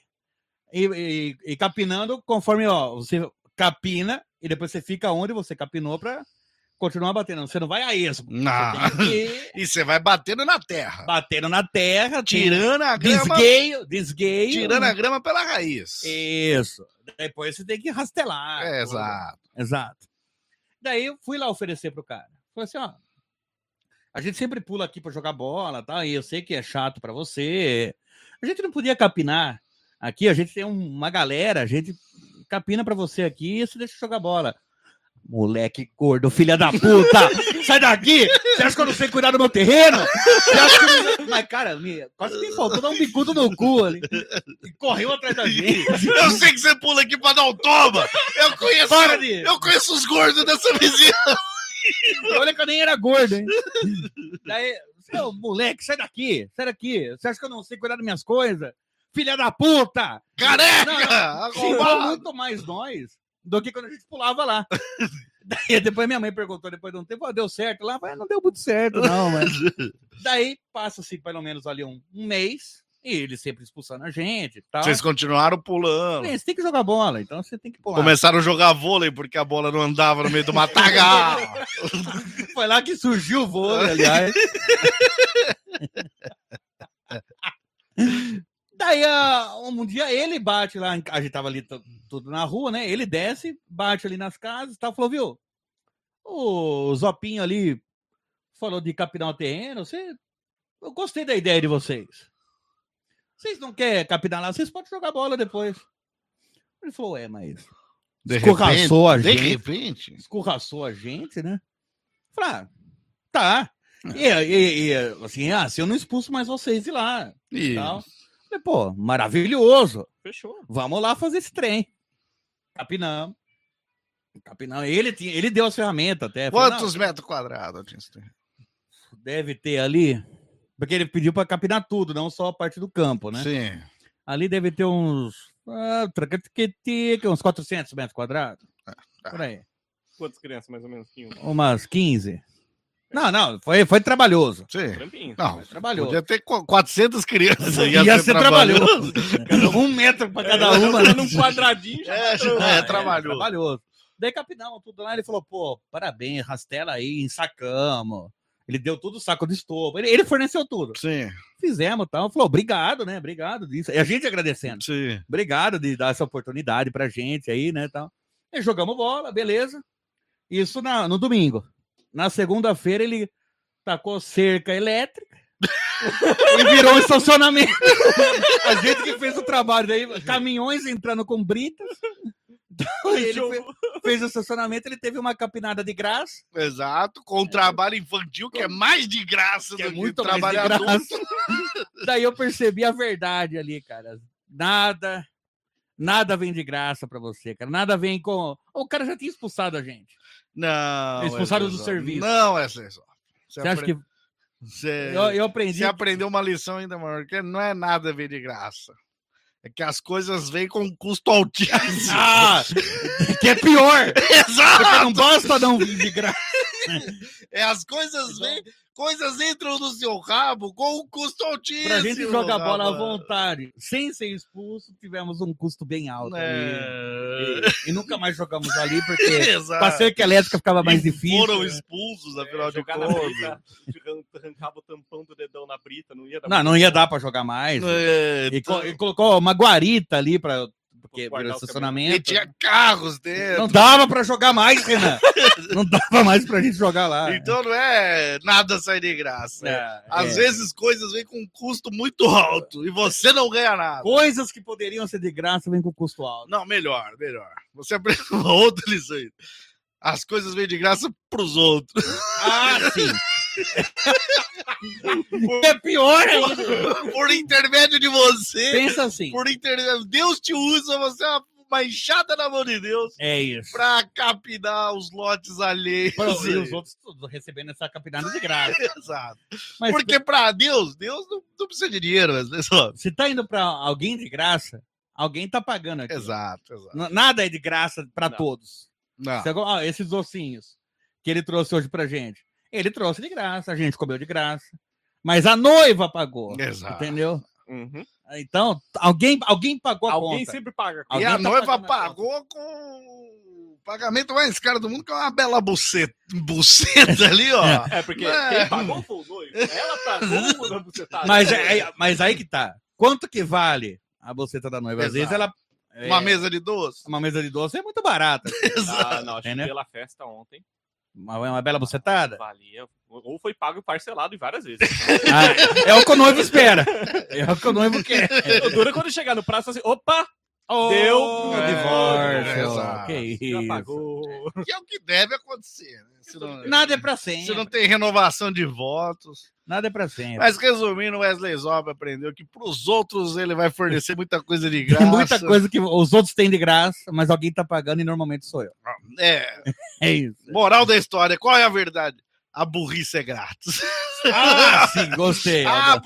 e capinando conforme, ó, você capina e depois você fica onde você capinou pra continuar batendo. Você não vai a esmo. Não. E você vai batendo na terra. Batendo na terra, Tirando a grama. Desgueio. Tirando a grama pela raiz. Isso. Depois você tem que rastelar. Exato. Daí eu fui lá oferecer pro cara. Falei assim, ó, a gente sempre pula aqui pra jogar bola, tá? E eu sei que é chato pra você. A gente não podia capinar aqui, a gente tem uma galera, a gente capina pra você aqui e você deixa eu jogar bola. Moleque gordo, filha da puta! Sai daqui! Você acha que eu não sei cuidar do meu terreno? Mas, cara, quase que faltou dar um bicudo no cu ali. E correu atrás da gente. Eu sei que você pula aqui pra dar um toma! Eu conheço os gordos dessa vizinha! Olha que eu nem era gordo, hein? Daí, seu moleque, sai daqui! Sai daqui! Você acha que eu não sei cuidar das minhas coisas? Filha da puta! Careca! Xingou muito mais nós do que quando a gente pulava lá. Daí depois minha mãe perguntou, depois de um tempo, deu certo lá? Mas não deu muito certo, não, mas... Daí passa-se pelo menos ali um mês, e eles sempre expulsando a gente e tal. Vocês continuaram pulando. Você tem que jogar bola, então você tem que pular. Começaram a jogar vôlei porque a bola não andava no meio do matagal. Foi lá que surgiu o vôlei, aliás. Daí, um dia ele bate lá, a gente tava ali tudo na rua, né? Ele desce, bate ali nas casas e tal, falou, viu? O Zopinho ali falou de capinar o terreno, eu gostei da ideia de vocês. Vocês não querem capinar lá, vocês podem jogar bola depois. Ele falou, mas escorraçou a gente. De repente? Escorraçou a gente, né? Falei, tá. E assim, se eu não expulso mais vocês de lá. E tal. Falei, pô, maravilhoso. Fechou. Vamos lá fazer esse trem. Capinamos. Ele deu as ferramentas até. Quantos metros quadrados? Deve ter ali. Porque ele pediu para capinar tudo, não só a parte do campo, né? Sim. Ali deve ter uns 400 metros quadrados. Por aí. Quantas crianças, mais ou menos? Umas 15. Não, foi trabalhoso. Sim. Não, trabalhoso. Podia ter 400 crianças. Ia ser trabalhoso. 1 metro para cada uma. Num quadradinho já trabalhoso. Daí capinamos tudo lá. Ele falou, pô, parabéns, rastela aí, ensacamos. Ele deu tudo o saco de estopa. Ele forneceu tudo. Sim. Fizemos e tal. Falou, obrigado, né? Obrigado disso. E a gente agradecendo. Sim. Obrigado de dar essa oportunidade pra gente aí, né? Tal. E jogamos bola, beleza. Isso no domingo. Na segunda-feira ele tacou cerca elétrica e virou um estacionamento. A gente que fez o trabalho daí, caminhões entrando com britas. Então, ele fez o estacionamento, ele teve uma capinada de graça. Exato, com o trabalho infantil, que é mais de graça que do é muito que trabalho adulto. Daí eu percebi a verdade ali, cara. Nada Nada vem de graça pra você, cara. Nada vem com... O cara já tinha expulsado a gente. Não. Expulsado do serviço. Não, Wesley Zop. Você acha que... Eu aprendi... Você aprendeu uma lição ainda maior, que não é nada vir de graça. É que as coisas vêm com custo altíssimo. Que é pior. Exato! Porque não basta não vir de graça. As coisas vêm... Coisas entram no seu rabo com um custo altíssimo. Pra gente jogar bola à vontade, sem ser expulso, tivemos um custo bem alto. E nunca mais jogamos ali, porque a cerca elétrica ficava mais difícil. Foram expulsos, afinal de contas. Arrancava o tampão do dedão na brita, não ia dar. Não ia dar pra jogar mais. E colocou uma guarita ali pra... Porque virou estacionamento. E tinha carros dentro. Não dava pra jogar mais, Renan. Não dava mais pra gente jogar lá. Então não é nada sair de graça. Às vezes coisas vêm com um custo muito alto e você não ganha nada. Coisas que poderiam ser de graça vêm com custo alto. Não, melhor. Você aprende uma outra lição aí. As coisas vêm de graça pros outros. Sim. É pior ainda. Por intermédio de você. Pensa assim. Por intermédio. Deus te usa, você é uma enxada na mão de Deus. É isso. Pra capinar os lotes alheios. E os outros recebendo essa capinada de graça. Exato. Mas porque pra Deus não precisa de dinheiro. Se tá indo pra alguém de graça, alguém tá pagando aqui. Exato. Nada é de graça pra todos. Não. Esses ossinhos que ele trouxe hoje pra gente. Ele trouxe de graça, a gente comeu de graça. Mas a noiva pagou. Exato. Entendeu? Uhum. Então, alguém pagou a conta. Alguém sempre paga. E a noiva pagou com o pagamento mais caro do mundo, que é uma bela buceta ali, ó. Porque quem pagou foi o noivo. Ela pagou na bucetada. Mas aí que tá. Quanto que vale a buceta da noiva? Às vezes ela... Uma mesa de doce? Uma mesa de doce é muito barata. Não, acho que pela festa ontem. Uma bela bucetada? Valia. Ou foi pago parcelado em várias vezes. É o que o noivo espera. É o que o noivo quer. O duro é quando chegar no prazo, assim, opa! Deu divórcio. Que isso. Já pagou. Que é o que deve acontecer. Né? Nada é pra sempre. Se não tem renovação de votos. Nada é pra sempre. Mas resumindo, o Wesley Zop aprendeu que pros outros ele vai fornecer muita coisa de graça. Muita coisa que os outros têm de graça, mas alguém tá pagando e normalmente sou eu. É isso. Moral da história, qual é a verdade? A burrice é grátis. Sim, gostei. A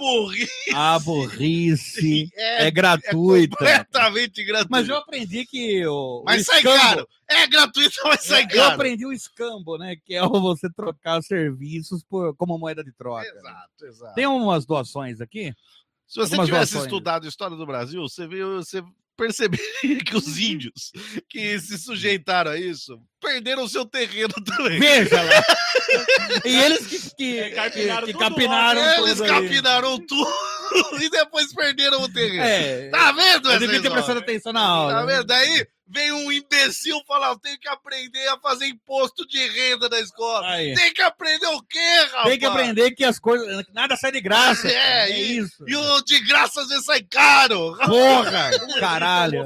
burrice é gratuita. É completamente gratuita. Mas eu aprendi que Mas sai caro. É gratuito, mas sai caro. Eu aprendi o escambo, né? Que é você trocar serviços como moeda de troca. Exato. Tem umas doações aqui. Se você tivesse estudado a história do Brasil, você perceberia que os índios que se sujeitaram a isso perderam o seu terreno também. Veja lá. E eles que capinaram tudo. Eles capinaram tudo e depois perderam o terreno. Tá vendo? Eu devia ter prestado atenção na aula. Tá vendo? Daí vem um imbecil falar, eu tenho que aprender a fazer imposto de renda na escola. Tem que aprender o quê, rapaz? Tem que aprender que as coisas, nada sai de graça. É isso. E o de graça às vezes sai caro. Porra, caralho.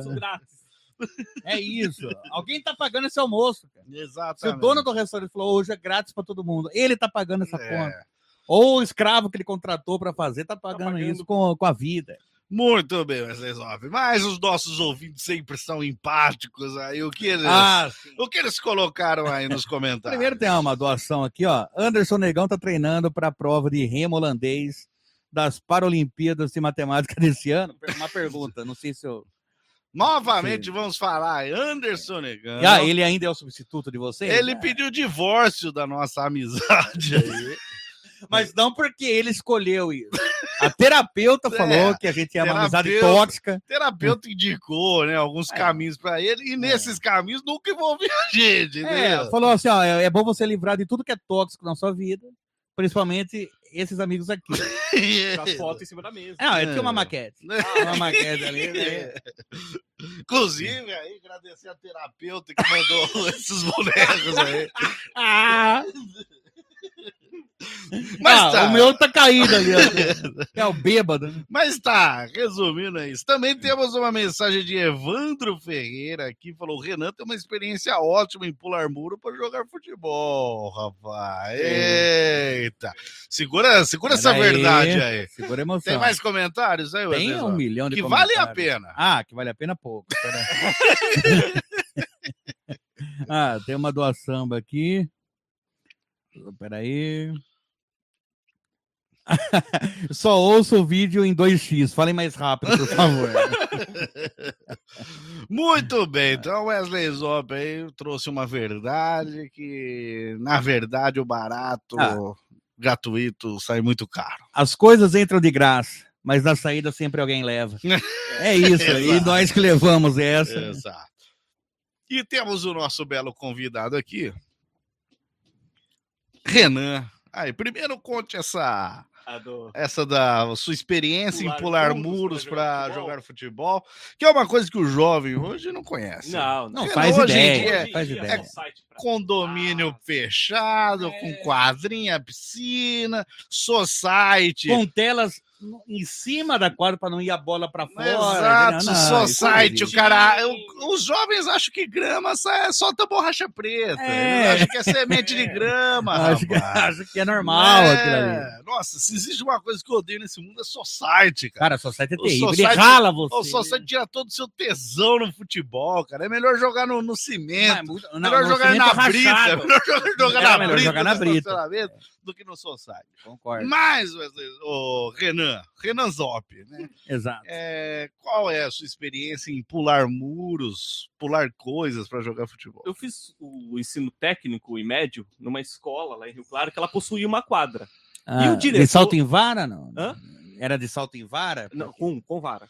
É isso. Alguém tá pagando esse almoço, cara. Exatamente. Se o dono do restaurante falou hoje é grátis pra todo mundo, ele tá pagando essa conta. Ou o escravo que ele contratou pra fazer tá pagando isso com a vida. Muito bem, Wesley Zop. Mas os nossos ouvintes sempre são empáticos aí. O que eles colocaram aí nos comentários? Primeiro tem uma doação aqui, ó. Anderson Negão tá treinando para a prova de remo holandês das Paralimpíadas de Matemática desse ano. Uma pergunta, não sei se eu... Novamente vamos falar, Anderson Negão. Ele ainda é o substituto de vocês? Ele pediu divórcio da nossa amizade aí. Mas não porque ele escolheu isso. A terapeuta falou que a gente é uma amizade tóxica. O terapeuta indicou, né, alguns caminhos para ele, e nesses caminhos nunca envolveu a gente. Falou assim, ó, é bom você livrar de tudo que é tóxico na sua vida, principalmente esses amigos aqui. As fotos em cima da mesa. Ele tinha uma maquete. Uma maquete ali. Inclusive, aí, agradecer a terapeuta que mandou esses bonecos aí. Mas tá. O meu tá caído ali. É o bêbado. Mas tá, resumindo isso. Também temos uma mensagem de Evandro Ferreira aqui, falou, o Renan tem uma experiência ótima em pular muro para jogar futebol, rapaz. Eita. Segura essa verdade aí. Segura a emoção. Tem mais comentários aí, Tem 1 milhão de que comentários. vale a pena. Que vale a pena pouco. Tem uma doação aqui. Peraí. Só ouço o vídeo em 2x. Falem mais rápido, por favor. Muito bem. Então, Wesley Zop aí trouxe uma verdade que, na verdade, o barato gratuito sai muito caro. As coisas entram de graça, mas na saída sempre alguém leva. É isso. E nós que levamos essa. Exato. E temos o nosso belo convidado aqui, Renan. Aí, primeiro conte essa da sua experiência em pular muros para jogar futebol, que é uma coisa que o jovem hoje não conhece. Não faz ideia. É condomínio fechado, com quadrinha, piscina, society. Com telas em cima da quadra para não ir a bola para fora. Exato, society, o cara. Os jovens acham que grama solta borracha preta. Acham que é semente de grama. Acho que é normal aquilo ali. Nossa, se existe uma coisa que eu odeio nesse mundo é society, cara. Cara, society é terrível. Ele rala você. O society tira todo o seu tesão no futebol, cara. É melhor jogar no cimento. Melhor jogar na brita. É melhor jogar na brita do que no society. Concordo. Mas, o Renan Zop, né? Exato. Qual é a sua experiência em pular muros, pular coisas para jogar futebol? Eu fiz o ensino técnico e médio numa escola lá em Rio Claro que ela possuía uma quadra. E o diretor... De salto em vara, não? Hã? Era de salto em vara? Não, com vara.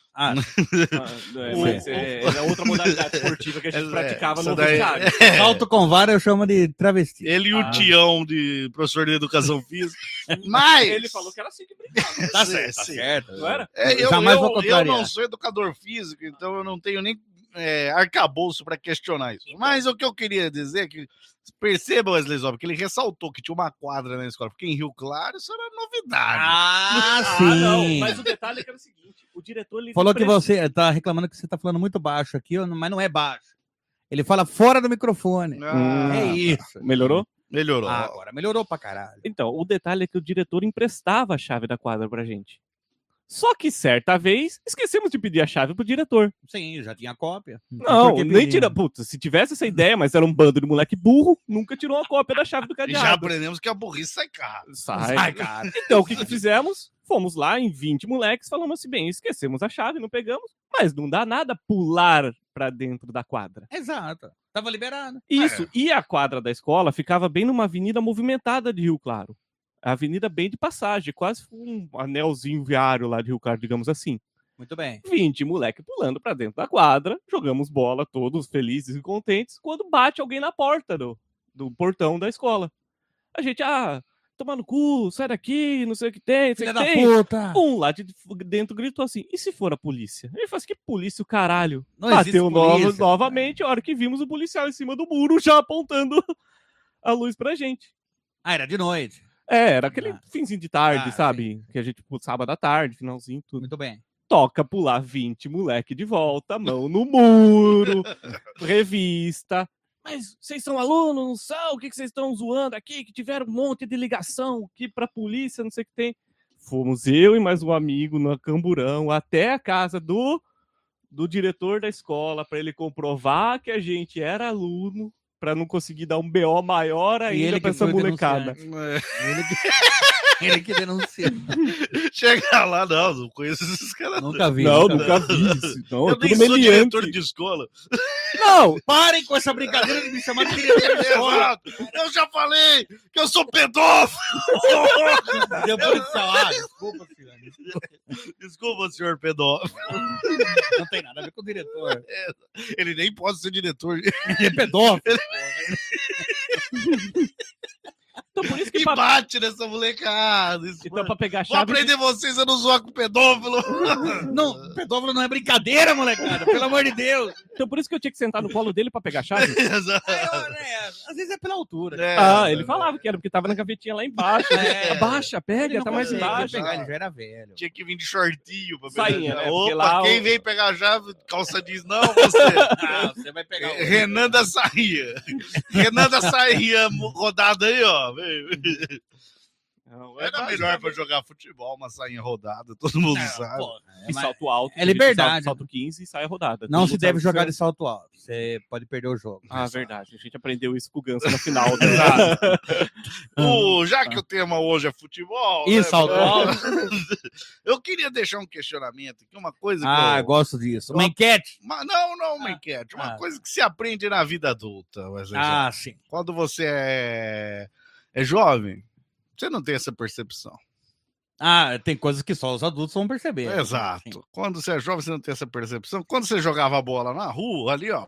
Mas é outra modalidade esportiva que a gente praticava no vestiário. Salto com vara eu chamo de travesti. Ele e o Tião, de professor de educação física. Mas ele falou que era assim que brincava. Tá certo. Não era? Eu não sou educador físico, então eu não tenho nem arcabouço para questionar isso. Mas o que eu queria dizer é que perceba, Wesley Zop, que ele ressaltou que tinha uma quadra na escola, porque em Rio Claro isso era novidade. Sim. Não, mas o detalhe é que era o seguinte, o diretor... Falou que você tá reclamando que você tá falando muito baixo aqui, mas não é baixo. Ele fala fora do microfone. É isso. Melhorou? Melhorou. Agora melhorou pra caralho. Então, o detalhe é que o diretor emprestava a chave da quadra pra gente. Só que certa vez, esquecemos de pedir a chave pro diretor. Sim, já tinha cópia. Não, nem tira. Puta, se tivesse essa ideia, mas era um bando de moleque burro, nunca tirou a cópia da chave do cadeado. E já aprendemos que a burrice sai caro. Sai caro. Então, o que fizemos? Fomos lá em 20 moleques, falamos assim, bem, esquecemos a chave, não pegamos, mas não dá nada pular pra dentro da quadra. Exato. Tava liberado. Isso. E a quadra da escola ficava bem numa avenida movimentada de Rio Claro. A avenida bem de passagem, quase um anelzinho viário lá de Rio Claro, digamos assim. Muito bem. 20 moleque pulando pra dentro da quadra, jogamos bola todos felizes e contentes, quando bate alguém na porta do portão da escola. A gente, toma no cu, sai daqui, não sei o que tem, filha da puta. Um lá de dentro gritou assim, e se for a polícia? Ele falou assim, que polícia o caralho? Não bateu polícia, novamente, a hora que vimos o policial em cima do muro, já apontando a luz pra gente. Era de noite. Era aquele finzinho de tarde, sabe? Sim. Que a gente, sábado à tarde, finalzinho, tudo. Muito bem. Toca pular 20 moleque de volta, mão no muro, revista. Mas vocês são alunos, não são? O que vocês estão zoando aqui? Que tiveram um monte de ligação aqui pra polícia, não sei o que tem. Fomos eu e mais um amigo no Camburão até a casa do diretor da escola pra ele comprovar que a gente era aluno, pra não conseguir dar um BO maior ainda pra essa molecada. Ele que denunciou. Chega lá, não conheço esses caras. Nunca vi isso. Não, eu nem sou diretor de escola. Não, parem com essa brincadeira de me chamar de diretor de escola. Eu já falei que eu sou pedófilo. Desculpa, filho. Desculpa, senhor pedófilo. Não tem nada a ver com o diretor. Ele nem pode ser diretor. Ele é pedófilo. Então por isso que E bate nessa molecada. Então, pra pegar a Vou chave. aprender vocês a não zoar com pedófilo. Não, pedófilo não é brincadeira, molecada. Pelo amor de Deus. Então por isso que eu tinha que sentar no colo dele pra pegar a chave. Às vezes é pela altura. Ele falava que era porque tava na gavetinha lá embaixo. Abaixa, pega, tá mais embaixo. Pegar, ele já era velho. Tinha que vir de shortinho pra Sainha, né? Porque Opa, lá quem vem pegar a chave, calça jeans, não, você. Você vai pegar o... Renan da Saia. Renan da Saia rodada aí, ó. Não, Era melhor pra jogar futebol, uma sainha rodada, todo mundo sabe. E salto alto. É liberdade. Salto 15 e sai a rodada. Não Todo se mundo deve sabe jogar que de salto alto. Você pode perder o jogo. Ah, verdade. A gente aprendeu isso com o Ganso na final. Né? Já que o tema hoje é futebol. E salto alto. Eu queria deixar um questionamento aqui, uma coisa que eu... gosto disso. Uma enquete? Não uma enquete. Uma coisa que se aprende na vida adulta. Sim. Quando você é jovem, você não tem essa percepção. Tem coisas que só os adultos vão perceber. Exato. Assim. Quando você é jovem, você não tem essa percepção. Quando você jogava bola na rua, ali, ó,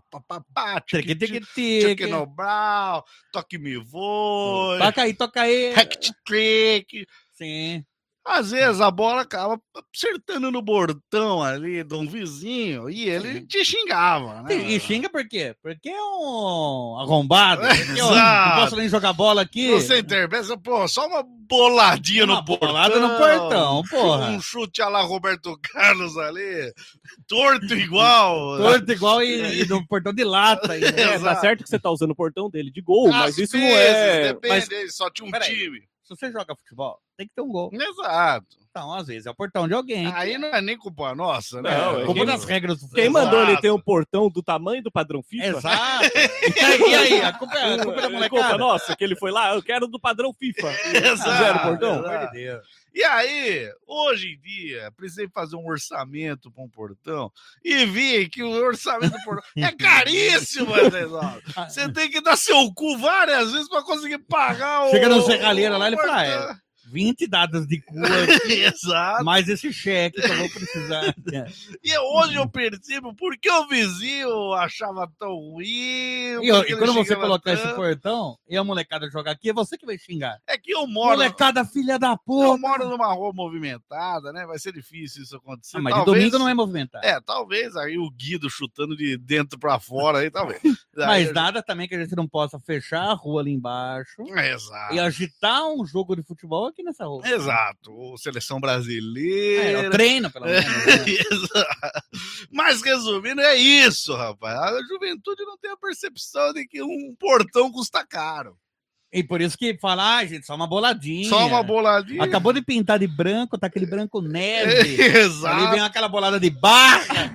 Chuck no Brown, Toque Me Voe, Toca aí. Hack-trick. Sim. Às vezes a bola acaba acertando no bordão ali de um vizinho e ele te xingava, né? E xinga por quê? Porque é um arrombado. Exato. Não posso nem jogar bola aqui. Você interpreta, pô, só uma boladinha no portão. Bolada no portão, porra. Um chute a lá Roberto Carlos ali, torto igual. Torto igual e no portão de lata. Aí, né? Tá certo que você tá usando o portão dele de gol, mas isso não é... Depende, só tinha um time. Se você joga futebol, tem que ter um gol. Exato. Então, às vezes, é o portão de alguém. Aí não é nem culpa nossa, né? Não, Culpa das regras do futebol. Quem mandou ele ter um portão do tamanho do padrão FIFA? Exato. E aí? A culpa é da molecada? Culpa nossa, que ele foi lá, eu quero do padrão FIFA. Fizeram o portão? Pelo amor de Deus. E aí, hoje em dia, precisei fazer um orçamento para um portão e vi que o orçamento do portão é caríssimo, você tem que dar seu cu várias vezes para conseguir pagar o... Chega no serralheiro lá, ele fala, 20 dados de cu, exato, mais esse cheque que eu vou precisar. E hoje eu percebo por que o vizinho achava tão ruim. E quando você colocar esse portão e a molecada jogar aqui, é você que vai xingar. É que eu moro... Molecada filha da porra. Eu moro numa rua movimentada, né? Vai ser difícil isso acontecer. Mas talvez... de domingo não é movimentado. Talvez aí o Guido chutando de dentro pra fora aí, talvez. Mas nada também que a gente não possa fechar a rua ali embaixo. Exato. E agitar um jogo de futebol aqui nessa rua. Exato. Seleção brasileira. Eu treino, pelo menos. Né? Exato. Mas resumindo, é isso, rapaz. A juventude não tem a percepção de que um portão custa caro. E por isso que fala, gente, só uma boladinha. Só uma boladinha. Acabou de pintar de branco, tá aquele branco neve. Exato. Ali vem aquela bolada de barra.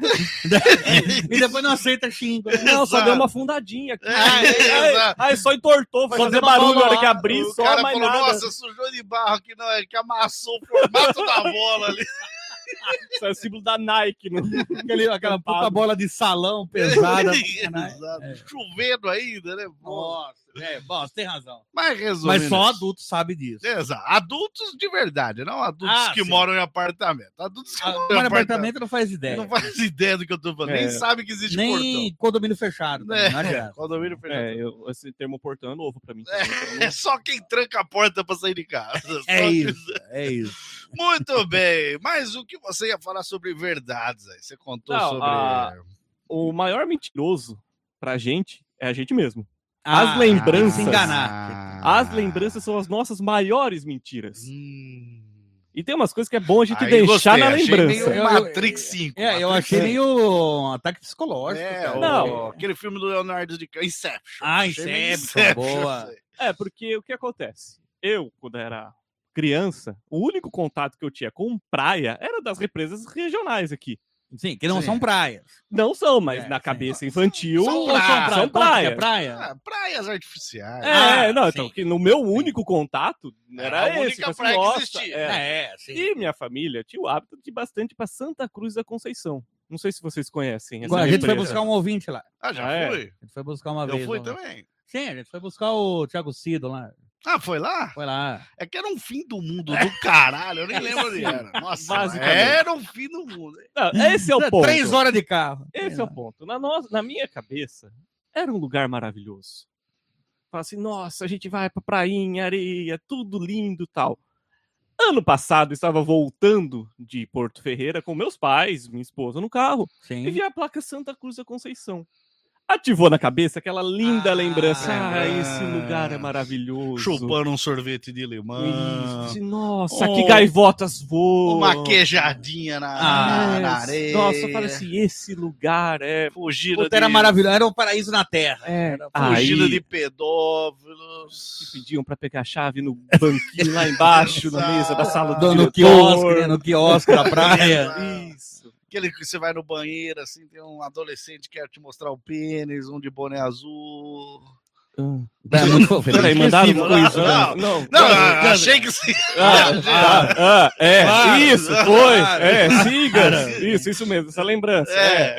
E depois não aceita xingo. Né? Não, só deu uma fundadinha aqui. Aí só entortou, vai só fazer barulho na hora que abrir, o só cara mais falou, nada. nossa, sujou de barro aqui, não, é que amassou o formato da bola ali. Isso é o símbolo da Nike, né? Aquela puta bola de salão pesada. Chovendo ainda, né? Nossa, bom, você tem razão. Mas resumindo. Mas só adultos sabem disso. Exato. Adultos de verdade, não adultos que moram em apartamento. Adultos que moram em apartamento não faz ideia. Não faz ideia do que eu tô falando. Nem sabe que existe portão. Nem condomínio fechado. Condomínio fechado. Esse termo portão é novo pra mim. É só quem tranca a porta pra sair de casa. É isso. Muito bem. Mas o que você ia falar sobre verdades aí? Você contou sobre... O maior mentiroso pra gente é a gente mesmo. As lembranças... Se enganar. As lembranças são as nossas maiores mentiras. E tem umas coisas que é bom a gente deixar na lembrança. Meio Matrix 5. Eu achei meio um ataque psicológico. Aquele filme do Leonardo DiCaprio, Inception. Inception, boa. Porque o que acontece? Eu, quando era criança, o único contato que eu tinha com praia era das represas regionais aqui. Sim, que não são praias. Não são, mas na cabeça infantil são praia. Praias artificiais. Então, que no meu único contato era a única praia que existia. E minha família tinha o hábito de ir bastante para Santa Cruz da Conceição. Não sei se vocês conhecem. A gente foi buscar um ouvinte lá. Já foi? A gente foi buscar uma vez. Eu fui também. Sim, a gente foi buscar o Thiago Cido lá. Foi lá? Foi lá. É que era um fim do mundo do caralho. Eu nem lembro onde era. Nossa, era um fim do mundo. Não, esse é o ponto. 3 horas de carro. Esse é o ponto. Na minha cabeça, era um lugar maravilhoso. Fala assim, nossa, a gente vai pra prainha, areia, tudo lindo e tal. Ano passado, eu estava voltando de Porto Ferreira com meus pais, minha esposa no carro, Sim. e vi a placa Santa Cruz da Conceição. Ativou na cabeça aquela linda lembrança. Esse lugar é maravilhoso. Chupando um sorvete de limão. Isso. Nossa, que gaivotas voam. Uma queijadinha na areia. Nossa, eu falei assim, esse lugar é... Fugindo Era maravilhoso, era um paraíso na Terra. Fugindo Aí- de pedófilos. que pediam pra pegar a chave no banquinho lá embaixo, na mesa da sala do No diretor. quiosque, né? No quiosque da praia. Isso. Aquele que você vai no banheiro, assim, tem um adolescente que quer te mostrar o pênis, um de boné azul. É muito fofo. Peraí, mandaram Não, com isso. não, Não. achei que sim. Isso, foi. Siga. Isso mesmo, essa lembrança.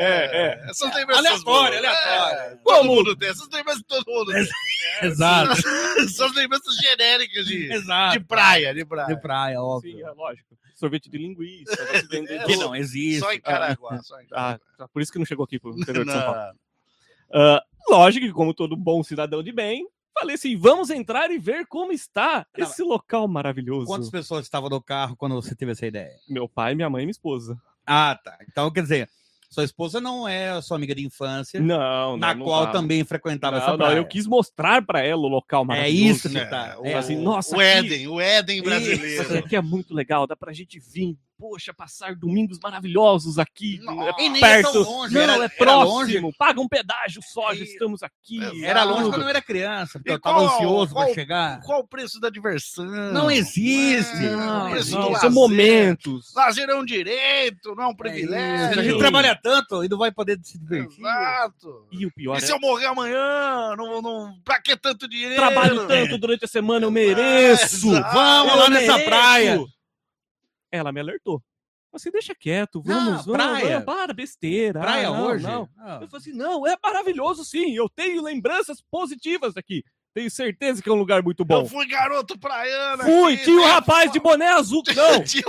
Essas lembranças Aleatório. Todo mundo tem, essas lembranças todo mundo tem. Exato. Essas lembranças genéricas de Exato. praia. De praia, óbvio. Sim, é lógico. Sorvete de linguiça. você vende Que não existe. Só em Caraguá. Só em Caraguá. Por isso que não chegou aqui pro interior de São Paulo. Não. Lógico que, como todo bom cidadão de bem, falei assim, vamos entrar e ver como está esse local maravilhoso. Quantas pessoas estavam no carro quando você teve essa ideia? Meu pai, minha mãe e minha esposa. Ah, tá. Então, quer dizer, sua esposa não é a sua amiga de infância, Não, na não qual dá. também frequentava essa Não, praia. eu quis mostrar pra ela o local É maravilhoso. isso que tá. O, É assim, nossa, o aqui- Éden brasileiro. Isso aqui é muito legal, dá pra gente vir, poxa, passar domingos maravilhosos aqui, Nossa. E nem é tão perto. longe, Não, era é próximo, longe. paga um pedágio só, já E- estamos aqui. Era longe Tudo. quando eu era criança, porque E eu tava qual- ansioso qual- pra chegar. Qual o preço da diversão? Não existe. Não, Preço do não, lazer. são momentos. Lazer é um direito, não é um A privilégio. gente trabalha tanto e não vai poder se divertir. Exato. E o pior E se eu morrer amanhã? Pra que tanto dinheiro? trabalho tanto durante a semana, eu mereço. exato. Vamos Eu lá nessa mereço. praia. Ela me alertou. Assim, deixa quieto, vamos, praia. Não, para, besteira. Praia não, hoje? Não. Ah. Eu falei assim, não, é maravilhoso sim, eu tenho lembranças positivas aqui. Tenho certeza que é um lugar muito bom. Eu fui garoto praiano. Fui, aqui, tinha um né? rapaz de boné azul. Não, tinha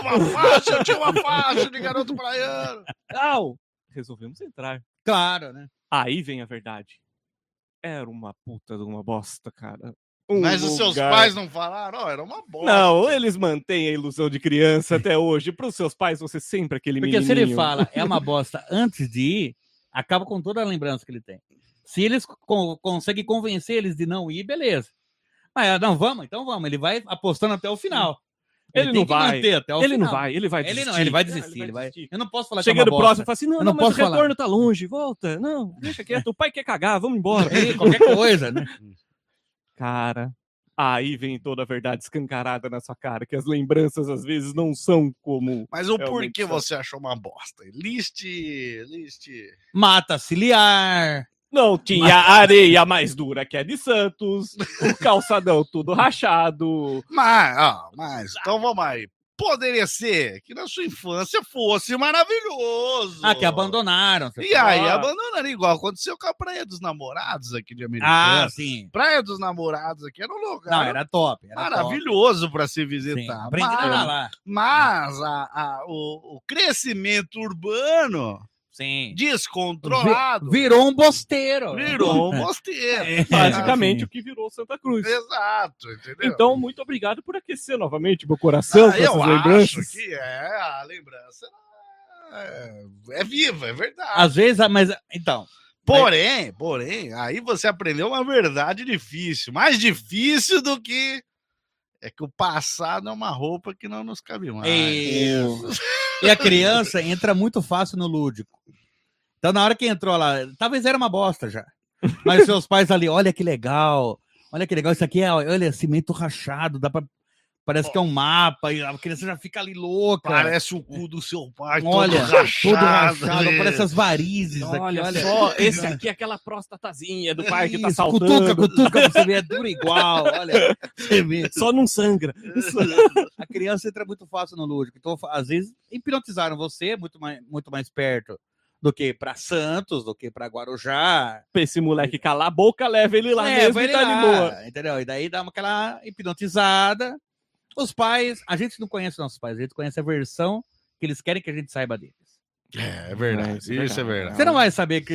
uma faixa de garoto praiano. não. Resolvemos entrar. Claro, né? Aí vem a verdade. Era uma puta de uma bosta, cara. Mas os seus lugar- pais não falaram? Era uma bosta. Não, eles mantêm a ilusão de criança até hoje. Para os seus pais, você sempre aquele Porque menininho. se ele fala é uma bosta antes de ir, acaba com toda a lembrança que ele tem. Se eles conseguem convencer eles de não ir, beleza. Mas não, vamos, então vamos. Ele vai apostando até o final. Ele tem não que vai. manter até o Ele final. não vai, ele vai desistir. Ele vai desistir. Ele vai... Eu não posso falar Chega que é no uma próximo e bosta. fala assim, não, Eu não, não mas o posso falar. retorno tá longe, volta. Não, deixa quieto, o pai quer cagar, vamos embora. Qualquer coisa, né? Cara, aí vem toda a verdade escancarada na sua cara, que as lembranças às vezes não são como... Mas o Realmente porquê são. você achou uma bosta? Liste. Mata ciliar. Não tinha areia mais dura que a de Santos, o calçadão tudo rachado. Mas, então vamos aí. Poderia ser que na sua infância fosse maravilhoso. Ah, que abandonaram. você E fala. aí, abandonaram igual aconteceu com a Praia dos Namorados aqui de Ah, Americana. sim. Praia dos Namorados aqui era um lugar Não, era top. Era maravilhoso para se top. Sim, visitar. aprendi a nadar lá. Mas o crescimento urbano Sim. descontrolado Virou um bosteiro. virou um mosteiro. É, Basicamente sim. o que virou Santa Cruz. Exato, entendeu? Então, muito obrigado por aquecer novamente meu coração com eu essas lembranças. acho que a lembrança é viva, é verdade. Às vezes, mas então. Porém, aí você aprendeu uma verdade difícil. Mais difícil do que é que o passado é uma roupa que não nos cabe mais. E a criança entra muito fácil no lúdico. Então, na hora que entrou lá, talvez era uma bosta já. Mas seus pais ali, olha que legal, isso aqui é, olha, cimento rachado, dá pra. Parece que é um mapa, e a criança já fica ali louca. Parece o cu do seu pai, Olha, todo rachado. parece as varizes Olha, aqui, olha. só, esse aqui é aquela próstatazinha do pai que tá Isso, saltando. cutuca, pra você ver, é duro igual, olha. Você vê. Só não sangra. A criança entra muito fácil no lúdico. Então, às vezes, hipnotizaram você muito mais perto do que para Santos, do que para Guarujá. Pra esse moleque calar a boca, leva ele lá mesmo vai e tá de boa. entendeu? E daí dá aquela hipnotizada. Os pais, a gente não conhece nossos pais, a gente conhece a versão que eles querem que a gente saiba deles. É verdade, isso é verdade. Você não vai saber que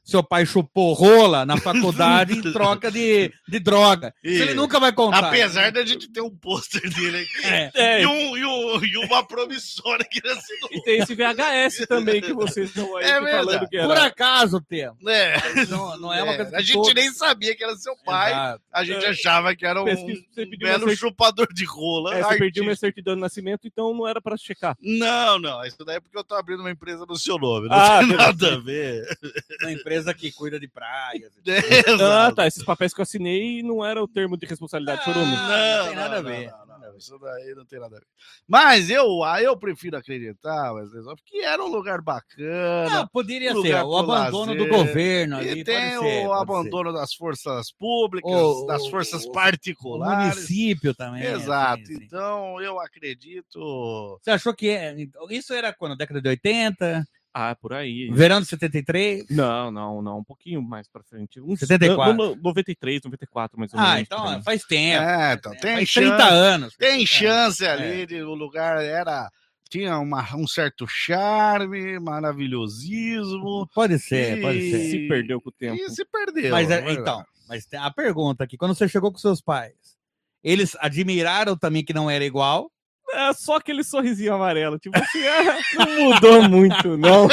seu pai chupou rola na faculdade em troca de droga. Isso ele nunca vai contar. Apesar da gente ter um pôster dele aqui e uma promissora que ele assinou. E tem esse VHS também que vocês estão aí falando que era. Por acaso temos. Não é uma coisa a gente nem sabia que era seu pai. Exato. A gente achava que era um belo chupador de rola. Você perdeu minha certidão de nascimento, então não era pra checar. Não. Isso daí é porque eu tô abrindo uma empresa no seu nome. Não tem nada a ver. Uma empresa que cuida de praias. Tá. Esses papéis que eu assinei não era o termo de responsabilidade Chorume. Não tem nada a ver. Isso daí não tem nada a ver. Mas eu prefiro acreditar, que era um lugar bacana. Poderia ser o abandono do governo ali. E tem o abandono das forças públicas, das forças particulares. O município também. Exato. Sim. Então, eu acredito... Você achou que isso era quando? Década de 80? Por aí. Verão de 73? Não, um pouquinho mais pra frente. 74? 93, 94, mais ou menos. Então faz tempo. Então tem faz 30 anos. Tem chance ali, o lugar tinha um certo charme, maravilhosismo. Pode ser. Se perdeu com o tempo. E se perdeu. Mas tem a pergunta aqui, quando você chegou com seus pais, eles admiraram também que não era igual? Só aquele sorrisinho amarelo, tipo assim, não mudou muito, não.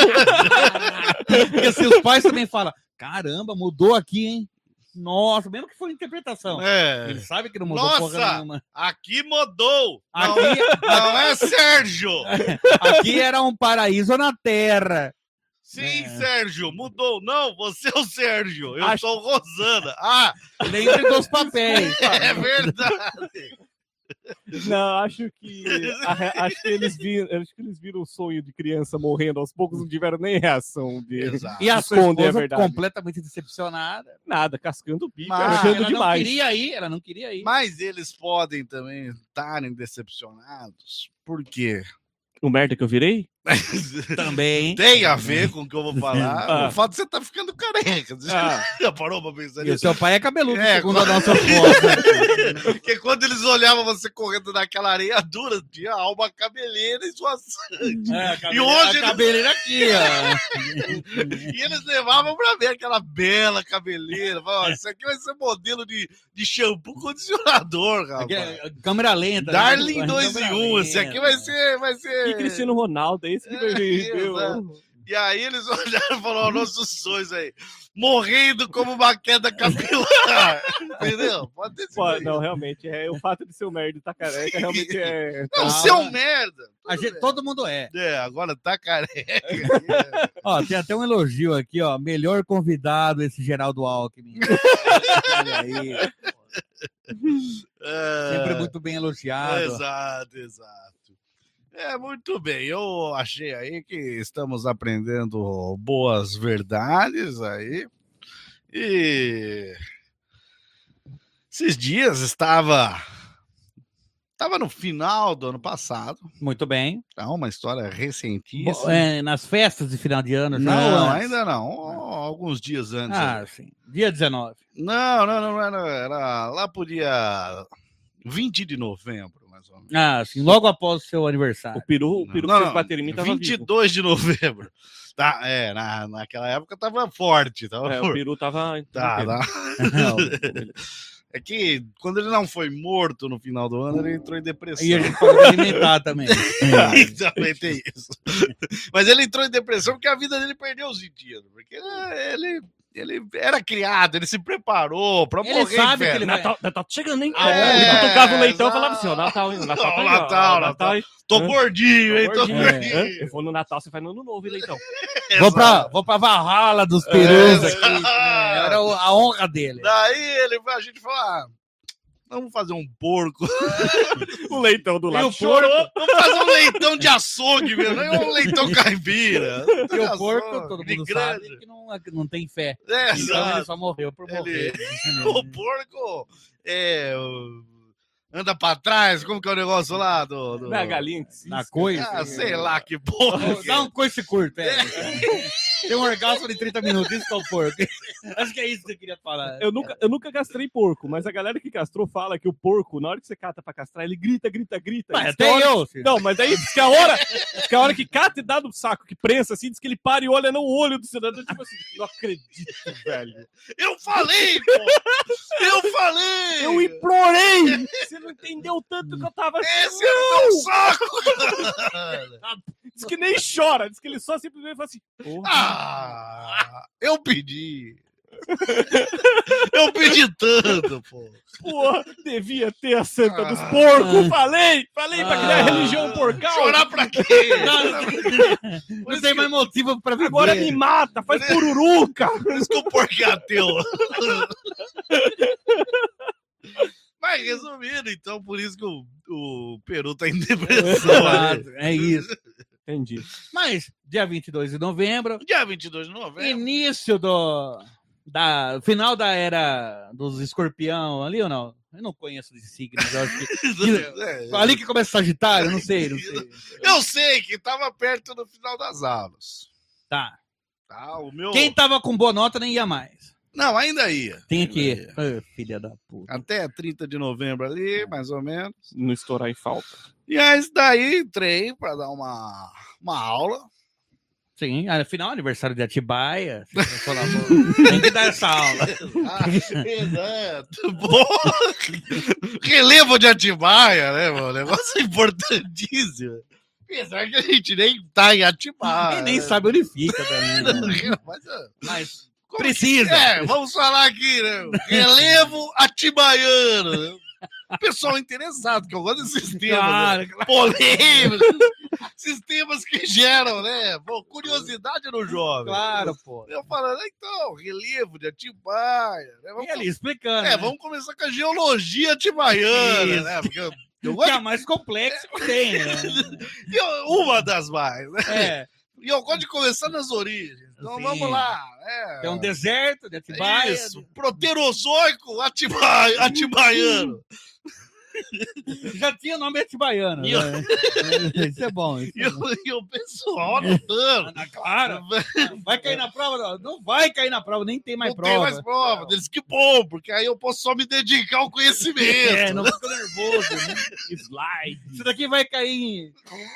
Porque se os pais também falam, caramba, mudou aqui, hein? Nossa, mesmo que for interpretação. Ele sabe que não mudou porra nenhuma. Aqui mudou. Aqui, não é Sérgio. Aqui era um paraíso na terra. Sim, Sérgio, mudou. Não, você é o Sérgio. Eu sou Rosana. Lembre dos papéis. É verdade. Não, acho que eles viram o sonho de criança morrendo aos poucos, não tiveram nem reação de e a sua esposa completamente decepcionada. Nada, cascando o bico, achando demais. Ela não queria ir. Mas eles podem também estarem decepcionados. Por quê? O merda que eu virei? Também. Tem a ver com o que eu vou falar. O fato de você estar ficando careca. Você já parou pra pensar nisso? E o seu pai é cabeludo, segundo a nossa foto. Porque quando eles olhavam você correndo naquela areia dura, tinha alma cabeleira e esvoaçante. E hoje a cabeleira aqui, ó. E eles levavam pra ver aquela bela cabeleira. Falavam, isso aqui vai ser modelo de shampoo condicionador, rapaz. Câmera lenta. Darling 2 em 1. Esse aqui vai ser... E Cristiano Ronaldo, é isso que vai ver. E aí eles olharam e falaram, nossos sonhos aí, morrendo como uma queda capilar. Entendeu? Pode ter sido. Não, realmente, o fato de ser um merda e tá careca, realmente é... Não, ser um merda. Todo mundo é. Agora tá careca. Ó, tem até um elogio aqui, ó, melhor convidado esse Geraldo Alckmin. Olha aí. Sempre muito bem elogiado. Exato. Muito bem. Eu achei aí que estamos aprendendo boas verdades aí. E esses dias estava no final do ano passado. Muito bem. Uma história recentíssima. Nas festas de final de ano já? Não, ainda não. Alguns dias antes. Sim. Dia 19. Não era lá pro dia 20 de novembro. Sim, logo após o seu aniversário. O peru que fez bater em mim tava 22 de novembro. Naquela época tava forte. O peru tava... É que quando ele não foi morto no final do ano, ele entrou em depressão. E a gente pode alimentar também. Também tem isso. Mas ele entrou em depressão porque a vida dele perdeu os sentidos. Porque ele era criado, ele se preparou pra morrer. Ele sabe que ele vai... Natal chegando, hein? Ele tocava o leitão e falava assim, Natal. Tô gordinho, hein? Eu vou no Natal, você vai no Ano Novo, hein, leitão? Vou pra Valhalla dos perus aqui. Era a honra dele. Daí a gente falou, vamos fazer um porco. O leitão do lado chorou. Vamos fazer um leitão de açougue, meu. Não é um leitão caipira. E o porco, todo mundo sabe que não tem fé. Então ele só morreu por morrer. O porco anda pra trás. Como que é o negócio lá? Na galinha. Na coice. Sei lá que porra. Dá um coice curto. Tem um orgasmo de 30 minutos, isso que é o porco. Acho que é isso que você queria falar. Eu nunca castrei porco, mas a galera que castrou fala que o porco, na hora que você cata pra castrar, ele grita. Mas Diz que até a hora- eu, filho. Não, mas aí diz que a hora que cata e dá no saco, que prensa assim, diz que ele para e olha no olho do cidadão, tipo assim, não acredito, velho. Eu falei, pô! Eu falei! Eu implorei! Você não entendeu tanto que eu tava... Esse é o meu saco, cara! Diz que nem chora, diz que ele só simplesmente fala assim, porra. Ah, eu pedi. Eu pedi tanto, pô. Porra, devia ter a santa dos porcos. Falei pra criar religião porcal. Chorar pra quê? Não tem mais motivo pra viver. Agora me mata, faz pururuca. Por isso que o porco é ateu. Mas resumindo, então, por isso que o Peru tá em depressão. Exato, é isso. Entendi. Mas, dia 22 de novembro, Dia 22 de novembro. início final da era dos escorpião ali ou não? Eu não conheço de signos, eu acho que... É, Ali que começa Sagitário, não sei. eu sei que tava perto do final das aulas. Tá. Tá, o meu... Quem tava com boa nota nem ia mais. Não, ainda ia. Tem Ainda aqui. ia. Ah, filha da puta. Até 30 de novembro ali, mais ou menos. Não estourar em falta. E aí, daí, entrei para dar uma aula. Sim, afinal, aniversário de Atibaia. Tem que dar essa aula. Exato. Bom, relevo de Atibaia, né, mano? Negócio importantíssimo. Apesar que a gente nem tá em Atibaia. E nem sabe onde fica também. Né? Mas Precisa. Vamos falar aqui, né? Relevo atibaiano. Né? Pessoal interessado, que eu gosto desses temas. Claro, né? Polêmicos. Esses temas que geram, né? Pô, curiosidade no jovem. Claro, pô. Eu falando, então, relevo de Atibaia. Né? E ali, explicando. Né? Vamos começar com a geologia atibaiana, Isso. né? Porque eu Que gosto é a mais complexa que tem, né? uma das mais, né? É. E eu gosto de começar nas origens. Então Sim. vamos lá. É um deserto de Atibaia. Isso, proterozoico atibaiano. Já tinha nome Atibaiano. E Né? Isso é bom. Isso é bom. E o pessoal anotando. Claro. Vai cair na prova? Não, não vai cair na prova, nem tem mais Não prova. tem mais prova. Eles, que bom, porque aí eu posso só me dedicar ao conhecimento. Não fica nervoso. Né? Slide. Isso daqui vai cair em...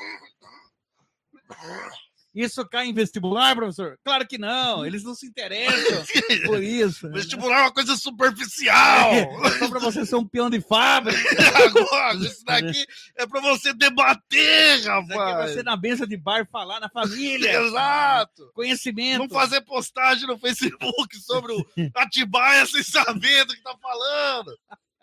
Isso cai em vestibular, professor? Claro que não, eles não se interessam por isso. Vestibular é uma coisa superficial. Só para você ser um peão de fábrica. Agora, isso daqui é para você debater, Isso aqui é pra rapaz. você na mesa de bar falar na família. Exato. Conhecimento. Não fazer postagem no Facebook sobre o Atibaia sem saber do que tá falando.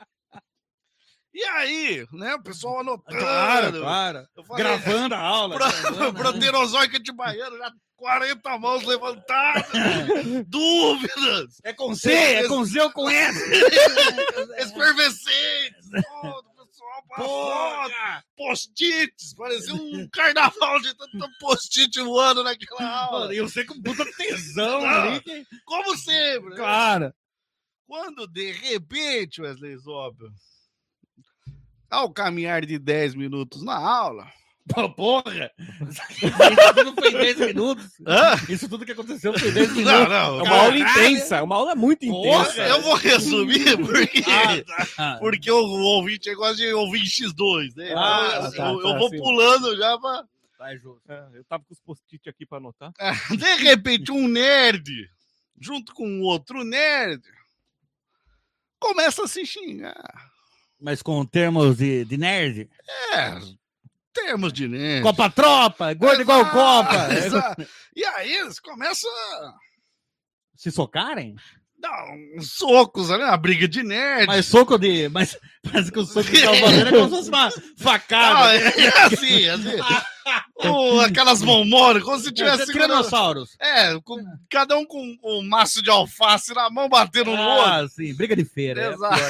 E aí, né, o pessoal anotando. Claro. Eu falei, Gravando a aula. Proterozoico antibaiano, já 40 mãos levantadas, dúvidas, É com C ou com S? efervescentes, todo o pessoal para foto, post-its, parecia um carnaval de tanto post-it voando naquela aula. E eu sei com puta tesão ali. Como sempre. Claro. Quando, de repente, Wesley Zóbio, ao caminhar de 10 minutos na aula... Porra! Isso tudo foi em 10 minutos. Hã? Isso tudo que aconteceu foi em 10 minutos. É uma aula intensa, é uma aula muito intensa. Porra, eu vou resumir Tá. porque o ouvinte gosta de ouvir X2, né? Eu vou sim. pulando já pra... Tá justo. Eu tava com os post-it aqui pra anotar. De repente, um nerd, junto com um outro nerd, começa a se xingar. Mas com termos de nerd? Termos de nerd. Copa Tropa, gordo igual Copa. Exato. E aí eles começam a Se socarem? dar uns socos ali, uma briga de nerd. Mas soco de... Mas parece que o soco que estava fazendo é como se fosse uma facada. É assim. Aquelas mãomoras, como se tivesse... Tiranossauros. Cada um com um maço de alface na mão, batendo no outro. Sim, briga de feira. Exato.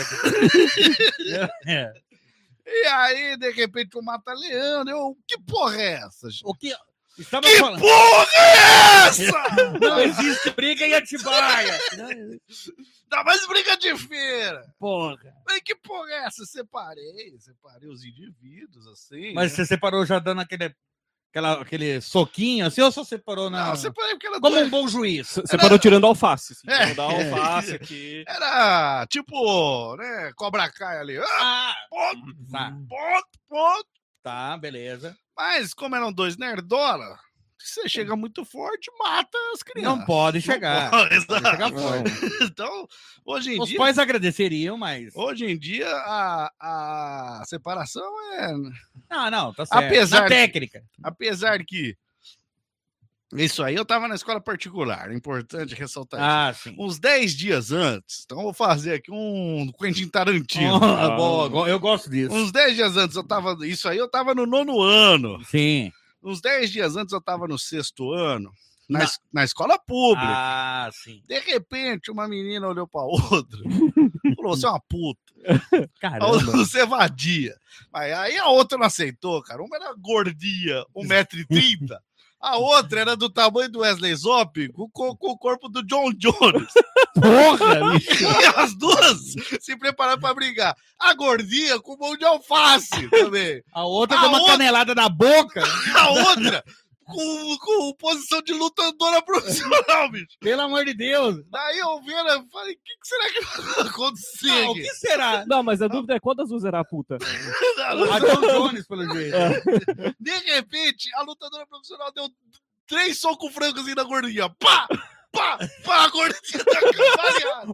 É. E aí, de repente, o mata-leão. Que porra é essa? O que... Estava Que falando... porra é essa? Não existe briga em Atibaia. Dá mais briga de feira. Porra. Mas que porra é essa? Separei os indivíduos, assim. Mas né? você separou já dando aquele soquinho assim, ou só separou na... Não, separei porque era como dois. um bom juiz. Você parou tirando alface. Assim. É. Vou dar alface aqui. Era tipo, né, Cobra Kai ali. Ah, Ponto, tá. ponto. Tá, beleza. Mas como eram dois nerdola, se você chega muito forte, mata as crianças. Não pode chegar. Não pode, Pode chegar Não. forte. Então, hoje em Os dia... pais agradeceriam, mas... Hoje em dia, a separação é... Não, tá certo. Apesar Na técnica. Apesar que... Isso aí, eu tava na escola particular. É importante ressaltar isso. Ah, sim. Uns 10 dias antes, então eu vou fazer aqui um Quentin Tarantino. Boa, eu gosto disso. Uns 10 dias antes, eu tava no 9º ano. Sim. Uns 10 dias antes, eu tava no 6º ano, na escola pública. Ah, sim. De repente, uma menina olhou pra outra, falou, você é uma puta. A Caramba. outra, você é vadia. Aí a outra não aceitou, cara. Uma era gordinha, 1,30 m. A outra era do tamanho do Wesley Zop, com o corpo do John Jones. Porra, bicho. E as duas se prepararam pra brigar. A gordinha com mão de alface também. A outra deu uma canelada na boca. A outra com posição de lutadora profissional, bicho. Pelo amor de Deus. Daí eu vendo, eu falei, o que será que vai acontecer Ah, o aqui? que será? Não, mas a dúvida é quantas duas era a puta? A John Jones, pelo jeito. De repente, a lutadora profissional deu 3 socos francos assim na gordinha. Pá! Pá! Pá! A gordinha tá cambaleada.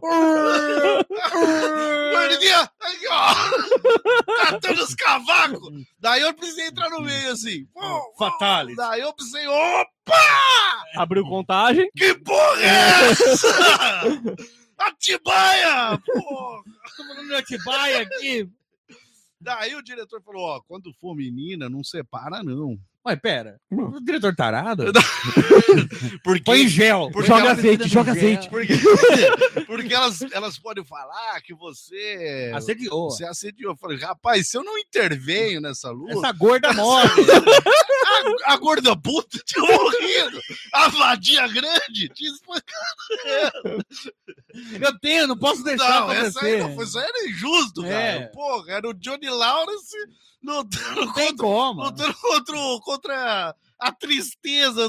Gordinha, aqui, ó. Catando os cavacos. Daí eu precisei entrar no meio assim. Fatality. Daí eu precisei. Opa! Abriu contagem. Que porra é essa? Atibaia! Porra! Tô falando de Atibaia aqui. Daí o diretor falou: ó, quando for menina, não separa, não. Mas pera, o diretor tarado? Porque, Põe em gel. porque Joga elas- azeite, joga azeite. porque elas podem falar que você Assediou. você assediou. Eu falei, rapaz, se eu não intervenho nessa luta, Essa gorda morre. a gorda puta tinha morrido. A vadia grande tinha espancado. Eu não posso deixar Não, essa aí acontecer. não foi, isso aí era injusto, É. cara. Porra, era o Johnny Lawrence lutando Não tem contra, como. lutando contra a tristeza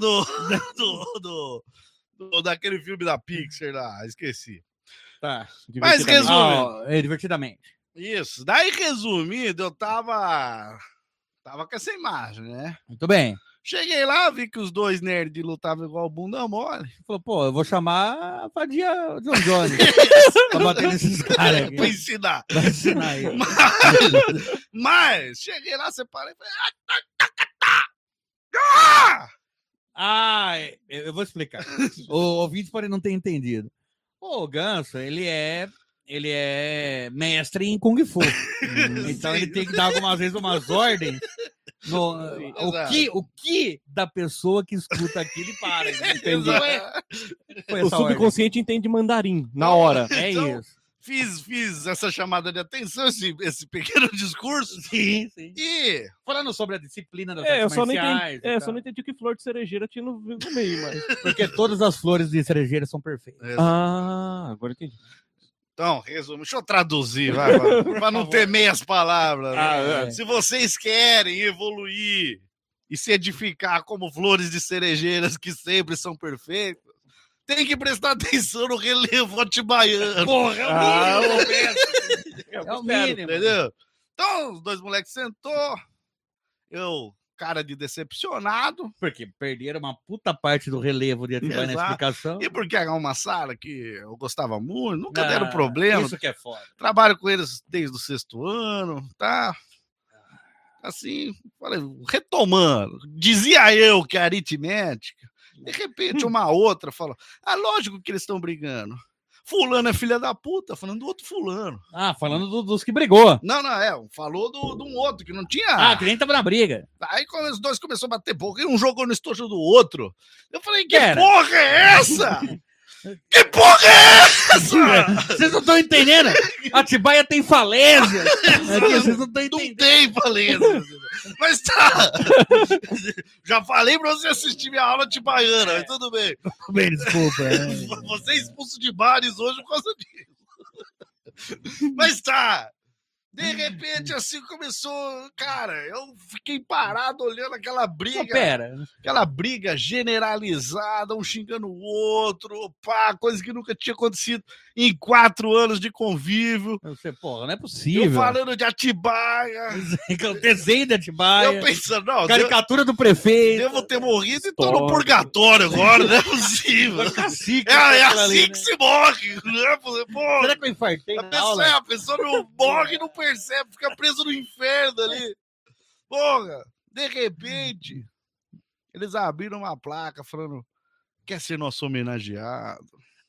daquele filme da Pixar lá, esqueci. Tá. Mas resumindo. Divertidamente. Isso. Daí, resumindo, eu tava com essa imagem, né? Muito bem. Cheguei lá, vi que os dois nerds lutavam igual bunda mole. Falou, pô, eu vou chamar a vadia John Jones pra bater nesses caras aqui. Pra ensinar. Pra ensinar aí. Mas cheguei lá, separei e falei, Ah, eu vou explicar. O ouvinte pode não ter entendido. O Ganso, ele é mestre em Kung Fu. Então ele tem que dar algumas vezes umas ordens. O que da pessoa que escuta aquilo e para. Entendi. Foi O essa subconsciente entende mandarim na hora. ordem. É Então, isso. Fiz essa chamada de atenção, esse pequeno discurso. Sim, sim. E Falando sobre a disciplina das Eu artes só não marciais entendi. e Eu tal. só não entendi que flor de cerejeira tinha no meio, mas. Porque todas as flores de cerejeira são perfeitas. Ah, agora entendi. então, resumo, deixa eu traduzir, vai, para não ter meias palavras. Né? Ah, é. Se vocês querem evoluir e se edificar como flores de cerejeiras que sempre são perfeitas, tem que prestar atenção no relevo atibaiano. Porra, Ah, é o mínimo. Entendeu? Então, os dois moleques sentou, eu, cara de decepcionado, Porque perderam uma puta parte do relevo de Atibaia na Exato. explicação. e porque era uma sala que eu gostava muito, nunca deram problema, Isso que é foda. trabalho com eles desde o 6º ano, tá? Assim, falei, retomando, dizia eu que a aritmética, de repente uma outra falou, lógico que eles estão brigando. Fulano é filha da puta, falando do outro fulano. Ah, falando dos que brigou. Não, falou de um outro que não tinha. Que nem tava na briga. Aí quando os dois começaram a bater boca, e um jogou no estojo do outro. Eu falei, que Pera. porra é essa? Que porra é essa? Vocês não estão entendendo? Atibaia tem falência. Vocês não estão Não entendendo. tem falência. Mas tá. Já falei pra você assistir minha aula de baiana, mas tudo bem. Bem, desculpa. Você é expulso de bares hoje por causa disso. Mas tá. De repente, assim, começou... Cara, eu fiquei parado olhando aquela briga. Pera. Aquela briga generalizada, um xingando o outro, pá, coisa que nunca tinha acontecido em 4 anos de convívio. Você, porra, não é Eu possível. falando de Atibaia. O desenho de Atibaia. Eu pensando, não, Caricatura do prefeito. devo ter morrido e tô no purgatório agora, não é possível. Cacique, É aquela assim ali, que né? se morre, né? Pô, Será que eu infartei a na pessoa, aula? a pessoa não morre e não percebe, fica preso no inferno ali. Porra, de repente, eles abriram uma placa falando: quer ser nosso homenageado?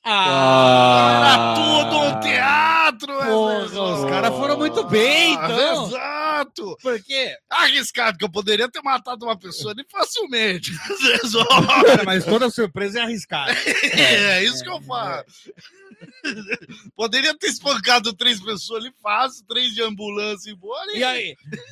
Era tudo um teatro, Porra, Wesley. os caras foram muito bem, então. Exato. Por quê? Arriscado, que eu poderia ter matado uma pessoa ali facilmente. Cara, mas toda surpresa é arriscada. É isso que eu falo. Poderia ter espancado 3 pessoas ali fácil, 3 de ambulância embora. E aí?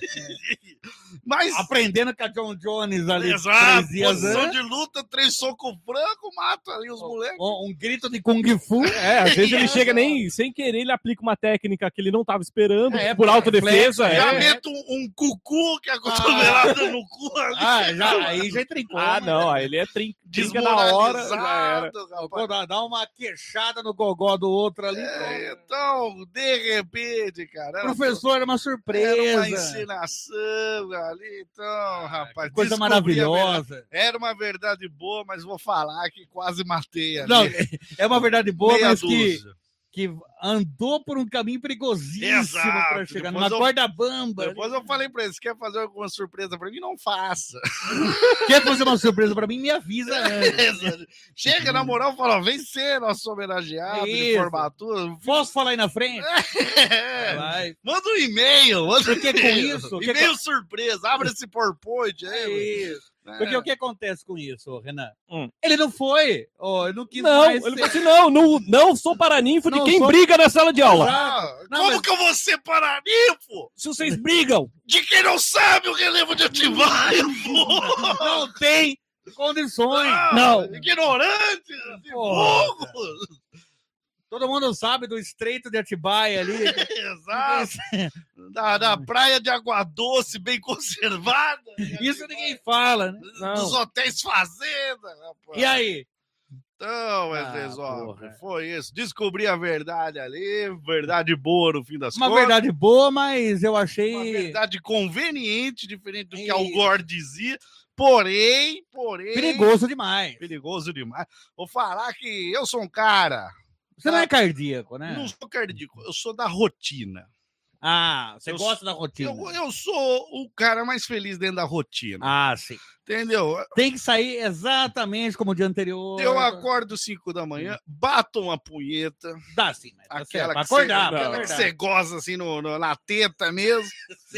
Mas, Aprendendo com a John Jones ali. exato, 3 dias posição antes. de luta, 3 socos francos, mata ali os moleques. Um grito de Kung Fu. Às vezes ele chega nem sem querer, ele aplica uma técnica que ele não tava esperando, É, por autodefesa. reflexo, Já É. meto um cucu, que é a cotovelada no cu ali. Aí já trincou. Ah, não, aí ele é trinca na hora. Já era. Desmoralizado, rapaz. Dá uma queixada no gogó do outro ali. Então, de repente, cara. Professor, era uma Era surpresa. uma encenação ali, então, rapaz. Coisa descobri a maravilhosa. verdade. Era uma verdade boa, mas vou falar que quase matei ali. Não, é uma verdade boa, Meia mas dúzia. que andou por um caminho perigosíssimo Exato. para chegar Depois numa eu- corda bamba. Depois eu falei pra eles, quer fazer alguma surpresa pra mim? Não faça. Quer fazer uma surpresa para mim? Me avisa antes. Chega, na moral, fala, vem ser nosso homenageado de Isso. formatura. Posso falar aí na frente? É. Vai. Manda um e-mail. Manda Porque com e-mail. isso- E-mail surpresa. Abre esse PowerPoint aí. É isso. mano. Porque o que acontece com isso, Renan? Hum. Ele não foi. Ele não quis Não, mais ele ser. falou assim: não sou paraninfo de Não quem sou- briga na sala de aula. Ah, Não, como mas- que eu vou ser paraninfo? Se vocês brigam, De quem não sabe o relevo de Atibaia, pô! Não tem condições. Ah, Não. Ignorante! Porra. Burro. Todo mundo sabe do Estreito de Atibaia ali. Exato! Da praia de Água Doce, bem conservada. Isso ninguém fala, né? Dos hotéis fazenda, rapaz. E aí? Então, Wesley Ah, Zop, porra. foi isso. Descobri a verdade ali, verdade boa no fim das Uma contas. verdade boa, mas eu Uma achei. verdade conveniente, diferente do que Isso. Al Gore dizia. Porém, Perigoso demais. perigoso demais. Vou falar que eu sou um cara, Você não é cardíaco, né? não sou cardíaco, eu sou da rotina. Você Eu- gosta da rotina. Eu sou o cara mais feliz dentro da rotina. Sim. Entendeu? Tem que sair exatamente como o dia anterior. Eu acordo 5 da manhã, bato uma punheta, Dá sim, mas tá certo. aquela Pra que acordar, você, pra aquela que acordar. você goza assim na teta mesmo.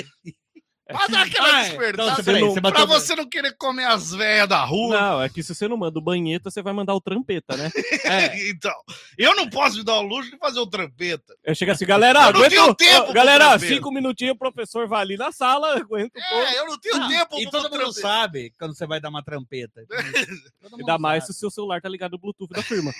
Pra dar aquela despertada, Então, peraí, você pra bateu- você não querer comer as velhas da rua. não, é que se você não manda o banheta, você vai mandar o trampeta, né? Então, eu não posso me dar o luxo de fazer o trampeta. Eu chego assim, galera, Eu não aguenta. tenho tempo pro Galera, trampeta. 5 minutinhos, o professor vai ali na sala, aguenta um pouco. Eu não tenho Não, tempo E pro todo mundo trampeta. sabe quando você vai dar uma trampeta. Todo mundo Ainda mais se sabe. o seu celular tá ligado no Bluetooth da firma.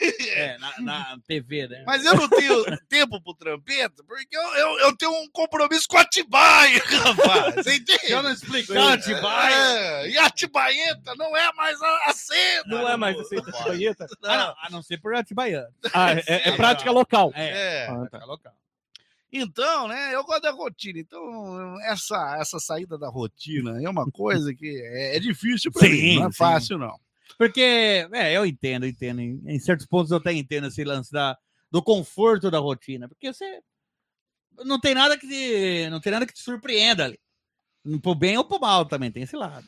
Na TV, né? Mas eu não tenho tempo pro trampeta porque eu tenho um compromisso com a Atibaia, rapaz. Você entende? Se eu não explicar, Atibaia. E a Atibaeta não é mais a cena. Não é mais aceita de banheta? A não ser por Atibaia. É prática local. É. Ah, tá. Tá local. Então, né, eu gosto da rotina. Então, essa saída da rotina é uma coisa que é difícil pra Sim, mim. Não é sim. fácil, não. Porque, eu entendo. Em certos pontos eu até entendo esse lance do conforto da rotina. Porque você não tem nada que te surpreenda ali. Pro bem ou pro mal também, tem esse lado.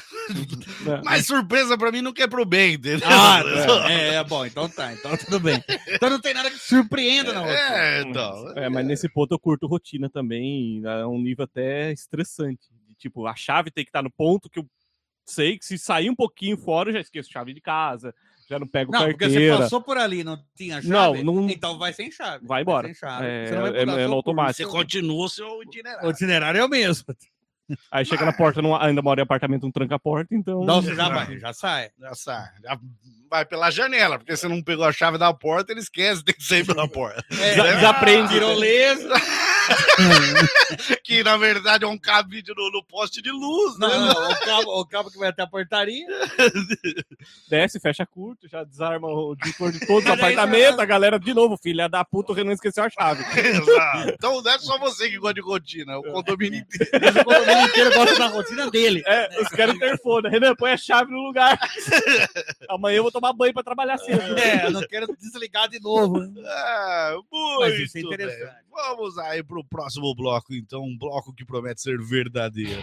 Mas surpresa pra mim nunca é pro bem, entendeu? Bom, então tá, então tudo bem. Então não tem nada que te surpreenda na rotina. Então. Mas nesse ponto eu curto rotina também, a um nível até estressante. Tipo, a chave tem que estar no ponto que eu sei que se sair um pouquinho fora, eu já esqueço chave de casa, já não pego Não, porque você carteira. passou por ali, não tinha chave, Não. então vai sem chave. Vai embora. Sem chave. É, Você não vai é mudar no seu automático. Você continua o seu itinerário. O itinerário é o mesmo. Aí chega na porta, ainda mora em apartamento, não tranca a porta, então... Então você já vai, já sai. Já sai. Já vai pela janela, porque você não pegou a chave da porta, ele esquece, tem que sair pela porta. Desaprende. Tirolesa. Que na verdade é um cabide no poste de luz, né? O cabo que vai até a portaria. Desce, fecha curto, já desarma o disjuntor de todos os apartamentos. A galera, de novo, filha da puta, o Renan esqueceu a chave. Exato. Então não é só você que gosta de rotina, é o condomínio inteiro. O condomínio inteiro gosta da rotina dele. Os caras interfone. Renan, põe a chave no lugar. Amanhã eu vou tomar banho pra trabalhar cedo. Eu não quero desligar de novo. Mas isso é Muito bem. interessante. Vamos aí pro próximo bloco, então. Um bloco que promete ser verdadeiro.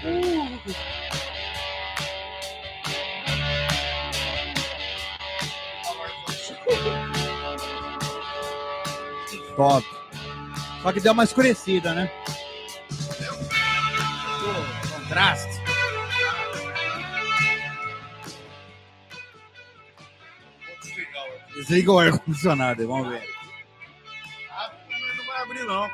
Top. Só que deu uma escurecida, né? Contraste. Desliga o ar-condicionado, vamos ver. Não vai abrir, não.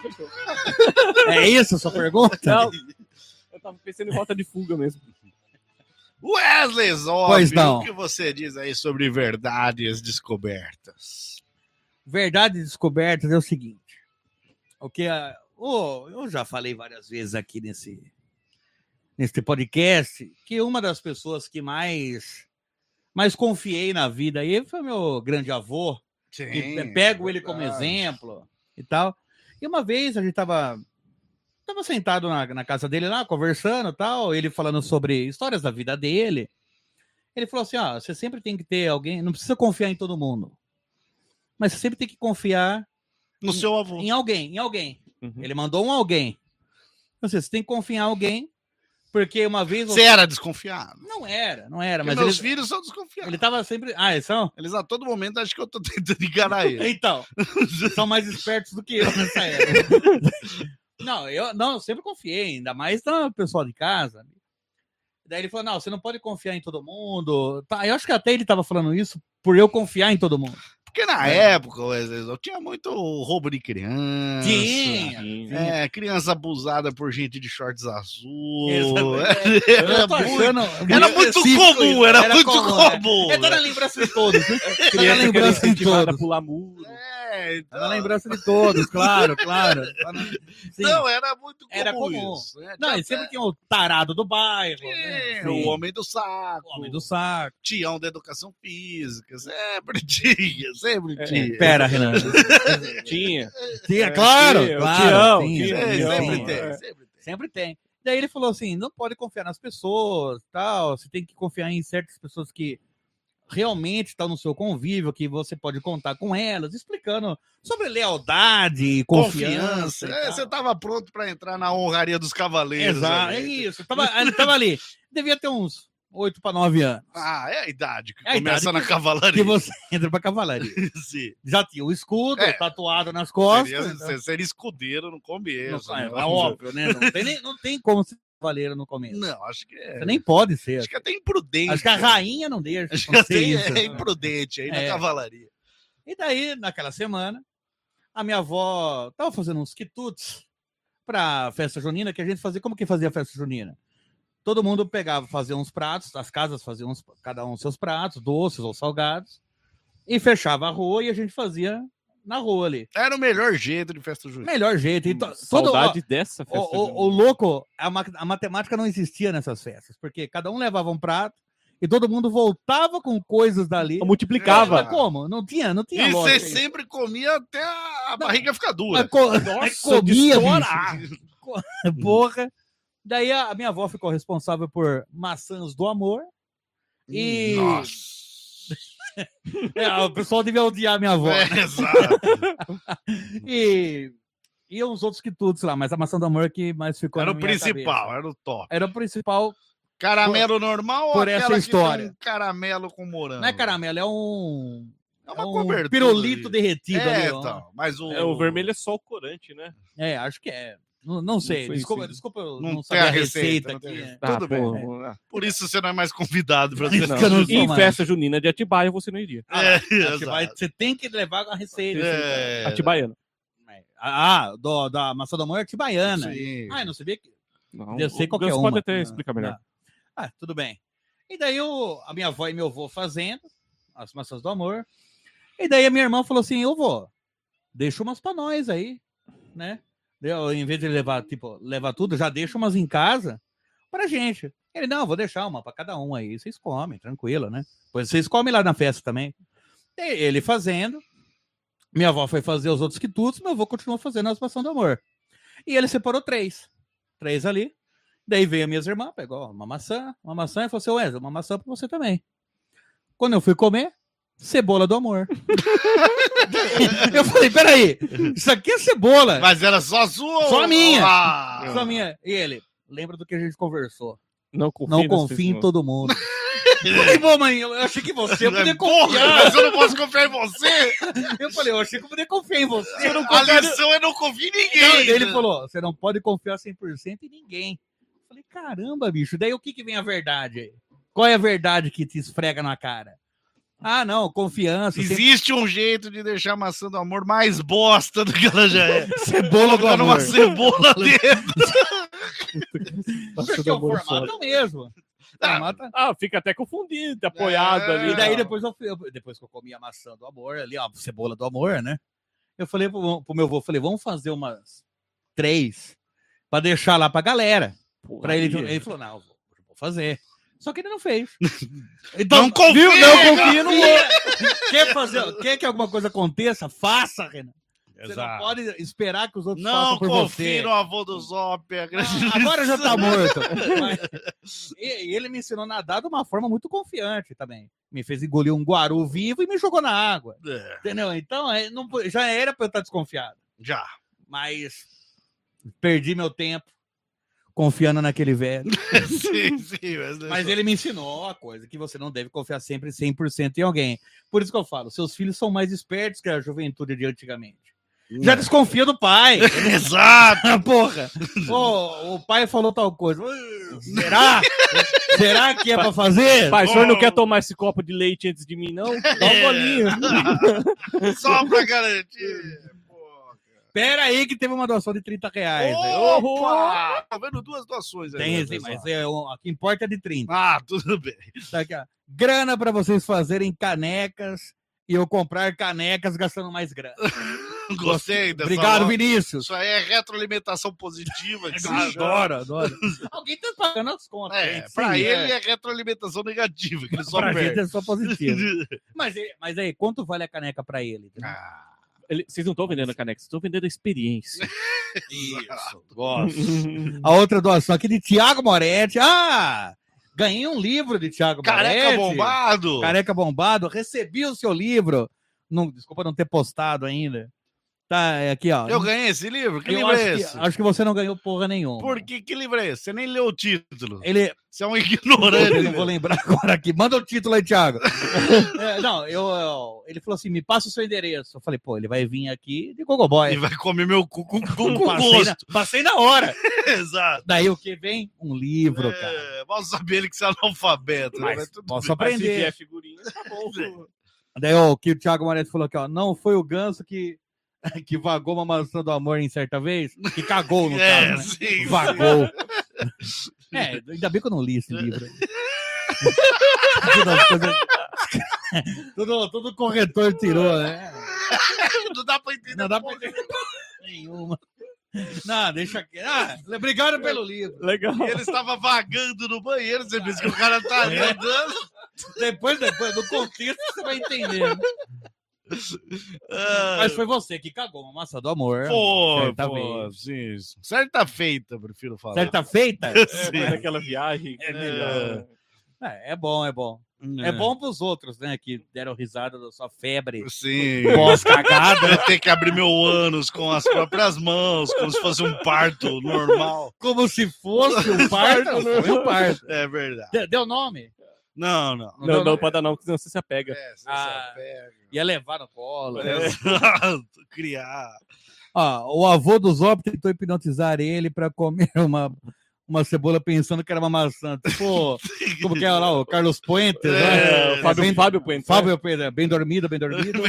É isso a sua pergunta? Não, eu tava pensando em rota de fuga mesmo. Wesley Zop, Pois não. o que você diz aí sobre verdades descobertas? Verdade descobertas é o seguinte. O que eu já falei várias vezes aqui nesse podcast que uma das pessoas que mais confiei na vida aí foi meu grande avô. Sim, Que pego ele como exemplo e tal. E uma vez a gente tava sentado na casa dele lá, conversando e tal, ele falando sobre histórias da vida dele. Ele falou assim, você sempre tem que ter alguém, não precisa confiar em todo mundo, mas você sempre tem que confiar no seu avô. Em alguém. Uhum. Ele mandou um alguém. Você tem que confiar em alguém, porque uma vez... Você era desconfiado? Não era, Porque mas meus filhos são desconfiados. ele tava sempre... Eles são? Eles a todo momento acham que eu tô tentando enganar eles. Então, são mais espertos do que eu nessa época. Eu sempre confiei, ainda mais no pessoal de casa. Daí ele falou, você não pode confiar em todo mundo. Tá, eu acho que até ele tava falando isso por eu confiar em todo mundo. Porque na época, eu tinha muito roubo de criança. Tinha. Criança abusada por gente de shorts azul. Era muito comum, era muito comum. Tá na lembrança de todos, né? Tá na lembrança de todos. Pular muro. Tá na lembrança de todos, claro. Não, era muito comum. Era comum. Isso, né? Não, e sempre tinha o tarado do bairro. O homem do saco. O homem do saco. Tião da educação física. Sempre tinha. Pera, Renan. Tinha, claro. Sempre tem. Daí ele falou assim, não pode confiar nas pessoas, tal. Você tem que confiar em certas pessoas que realmente estão no seu convívio, que você pode contar com elas, explicando sobre lealdade, confiança. Você estava pronto para entrar na honraria dos cavaleiros. Exato, é isso. Ele tava ali. Devia ter uns 8 para 9 anos. É a idade que começa na cavalaria. Que você entra pra cavalaria. Sim. Já tinha o escudo tatuado nas costas. Seria escudeiro no começo. É óbvio, né? Não tem como ser cavaleiro no começo. Não, acho que é. Você nem pode ser. Acho que é até imprudente. Acho que a rainha não deixa. Acho que até imprudente aí na cavalaria. E daí, naquela semana, a minha avó tava fazendo uns quitutes pra festa junina, que a gente fazia. Como que fazia a festa junina? Todo mundo pegava, fazia uns pratos, as casas faziam cada um seus pratos, doces ou salgados, e fechava a rua e a gente fazia na rua ali. Era o melhor jeito de festa junina. Melhor jeito. Saudade dessa festa junina. O louco, a matemática não existia nessas festas, porque cada um levava um prato e todo mundo voltava com coisas dali. Multiplicava. Mas como? Não tinha E lógica. Você sempre comia até a barriga ficar dura. Nossa, comia, porra. Daí a minha avó ficou responsável por maçãs do amor. E. Nossa. O pessoal devia odiar a minha avó. Exato. E uns outros quitutes lá, mas a maçã do amor que mais ficou Era na o minha principal, cabeça. era o top. Era o principal. Caramelo normal por ou essa aquela história. Que tem um caramelo com morango? Não é caramelo, é um. É uma cobertura pirulito ali. derretido ali. Então, mas o vermelho é só o corante, né? Acho que é. Não sei. Desculpa, eu não saber tem a receita aqui. Tudo bem. Por isso você não é mais convidado para Isso que eu não sou em mais. festa junina de Atibaia você não iria. Você tem que levar a receita. Atibaiana. Da maçã do amor atibaiana. Sim. Eu não sabia que. Não, Eu sei qual que é Gus uma. pode até explicar melhor. Tudo bem. E daí a minha avó e meu avô fazendo as maçãs do amor. E daí a minha irmã falou assim, eu vou, deixa umas pra nós aí, né? Eu, em vez de levar tudo, já deixa umas em casa pra gente. Ele, não, vou deixar uma pra cada um aí. Vocês comem, tranquilo, né? Pois vocês comem lá na festa também. E ele fazendo. Minha avó foi fazer os outros quitutes, meu avô continuou fazendo as maçãs do amor. E ele separou 3. 3 ali. Daí veio as minhas irmãs, pegou uma maçã e falou assim, Wesley, uma maçã pra você também. Quando eu fui comer, cebola do amor. Eu falei, peraí, isso aqui é cebola. Mas era só sua? Só a minha. Ah. Só a minha. E ele, lembra do que a gente conversou. Não Não confie em todo mundo. Eu falei, bom, mãe, eu achei que você podia confiar. Mas eu não posso confiar em você. Eu falei, eu achei que eu podia confiar em você. A lição é não confiar em ninguém. Não, ele falou, você não pode confiar 100% em ninguém. Eu falei, caramba, bicho, daí o que vem a verdade aí? Qual é a verdade que te esfrega na cara? Ah, não, confiança. Existe um jeito de deixar a maçã do amor mais bosta do que ela já é. Cebola do amor. Uma cebola dentro. Porque o formato é o mesmo. Fica até confundido, apoiado ali. E daí depois que eu comi a maçã do amor, ali, ó, cebola do amor, né? Eu falei pro meu avô, vamos fazer umas 3 pra deixar lá pra galera. Pra ele falou, não, vou fazer. Só que ele não fez. Então, não confia! Não confia, não vou. Quer que alguma coisa aconteça? Faça, Renan. Você não pode esperar que os outros façam por você. Não confia no avô do Zop. Agora já tá morto. E ele me ensinou a nadar de uma forma muito confiante também. Me fez engolir um guaru vivo e me jogou na água. Entendeu? Então, já era pra eu estar desconfiado. Já. Mas perdi meu tempo confiando naquele velho. sim, mas ele me ensinou a coisa, que você não deve confiar sempre 100% em alguém. Por isso que eu falo, seus filhos são mais espertos que a juventude de antigamente. Já desconfia do pai. Exato. Porra. O pai falou tal coisa. Será? Será que é pra fazer? Pai, o senhor não quer tomar esse copo de leite antes de mim, não? Dá um bolinho. Só pra garantir. Pera aí que teve uma doação de R$30. Opa! Tá vendo 2 doações aí. Tem, sim, mas o que importa é de 30. Ah, tudo bem. Tá aqui, ó. Grana pra vocês fazerem canecas e eu comprar canecas gastando mais grana. Gostei dessa Obrigado, nota. Vinícius. Isso aí é retroalimentação positiva. Que adoro. Alguém tá pagando as contas. Pra ele é retroalimentação negativa. Que ele só pra perde. gente é só positivo. mas aí, quanto vale a caneca pra ele? Vocês não estão vendendo a caneca, vocês estão vendendo a experiência. Isso, gosto. A outra doação aqui de Thiago Moretti. Ganhei um livro de Thiago Moretti. Careca Bombado. Recebi o seu livro. Desculpa não ter postado ainda. Tá, aqui, ó. Eu ganhei esse livro? Que livro é esse? Acho que você não ganhou porra nenhuma. Por que? Que livro é esse? Você nem leu o título. Você é um ignorante. Eu não vou lembrar agora aqui. Manda o título aí, Thiago. Ele falou assim, me passa o seu endereço. Eu falei, ele vai vir aqui de Gogoboy. E vai comer meu cu com gosto. Passei na hora. Exato. Daí o que vem? Um livro, cara. Mal saber ele que você é analfabeto. Mas posso aprender. Mas se figurinha, tá bom. Daí o que o Thiago Moretti falou aqui, ó. Não foi o Ganso que vagou uma maçã do amor em certa vez? Que cagou, no caso, né? Sim. Vagou. Ainda bem que eu não li esse livro. Tudo corretor tirou, né? Não dá pra entender. Não dá pra entender nenhuma. Não, deixa aqui. Obrigado pelo livro. Legal. E ele estava vagando no banheiro, você disse que o cara tá ali andando. Depois, no contexto, você vai entender. Mas foi você que cagou uma maçã do amor. Sim. Certa feita, prefiro falar. Certa feita? Naquela viagem. É melhor. É bom. É bom pros outros, né? Que deram risada da sua febre. Sim. Pós-cagada. Eu tenho que abrir meu ânus com as próprias mãos, como se fosse um parto normal. Como se fosse um parto? Foi um parto. É verdade. Deu nome? Não pode dar não, porque senão você se apega. Se apega. Ia levar no colo. Exato. Criar. O avô do Zop tentou hipnotizar ele para comer uma cebola pensando que era uma maçã. Tipo, como que é lá, o Carlos Puentes, né? Fábio Puentes. Fábio Puentes, bem dormido. Bem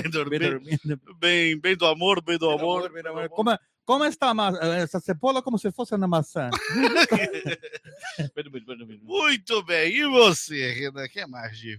do amor. Como está essa cebola como se fosse uma maçã? Muito bem. E você, Renan? Que mais de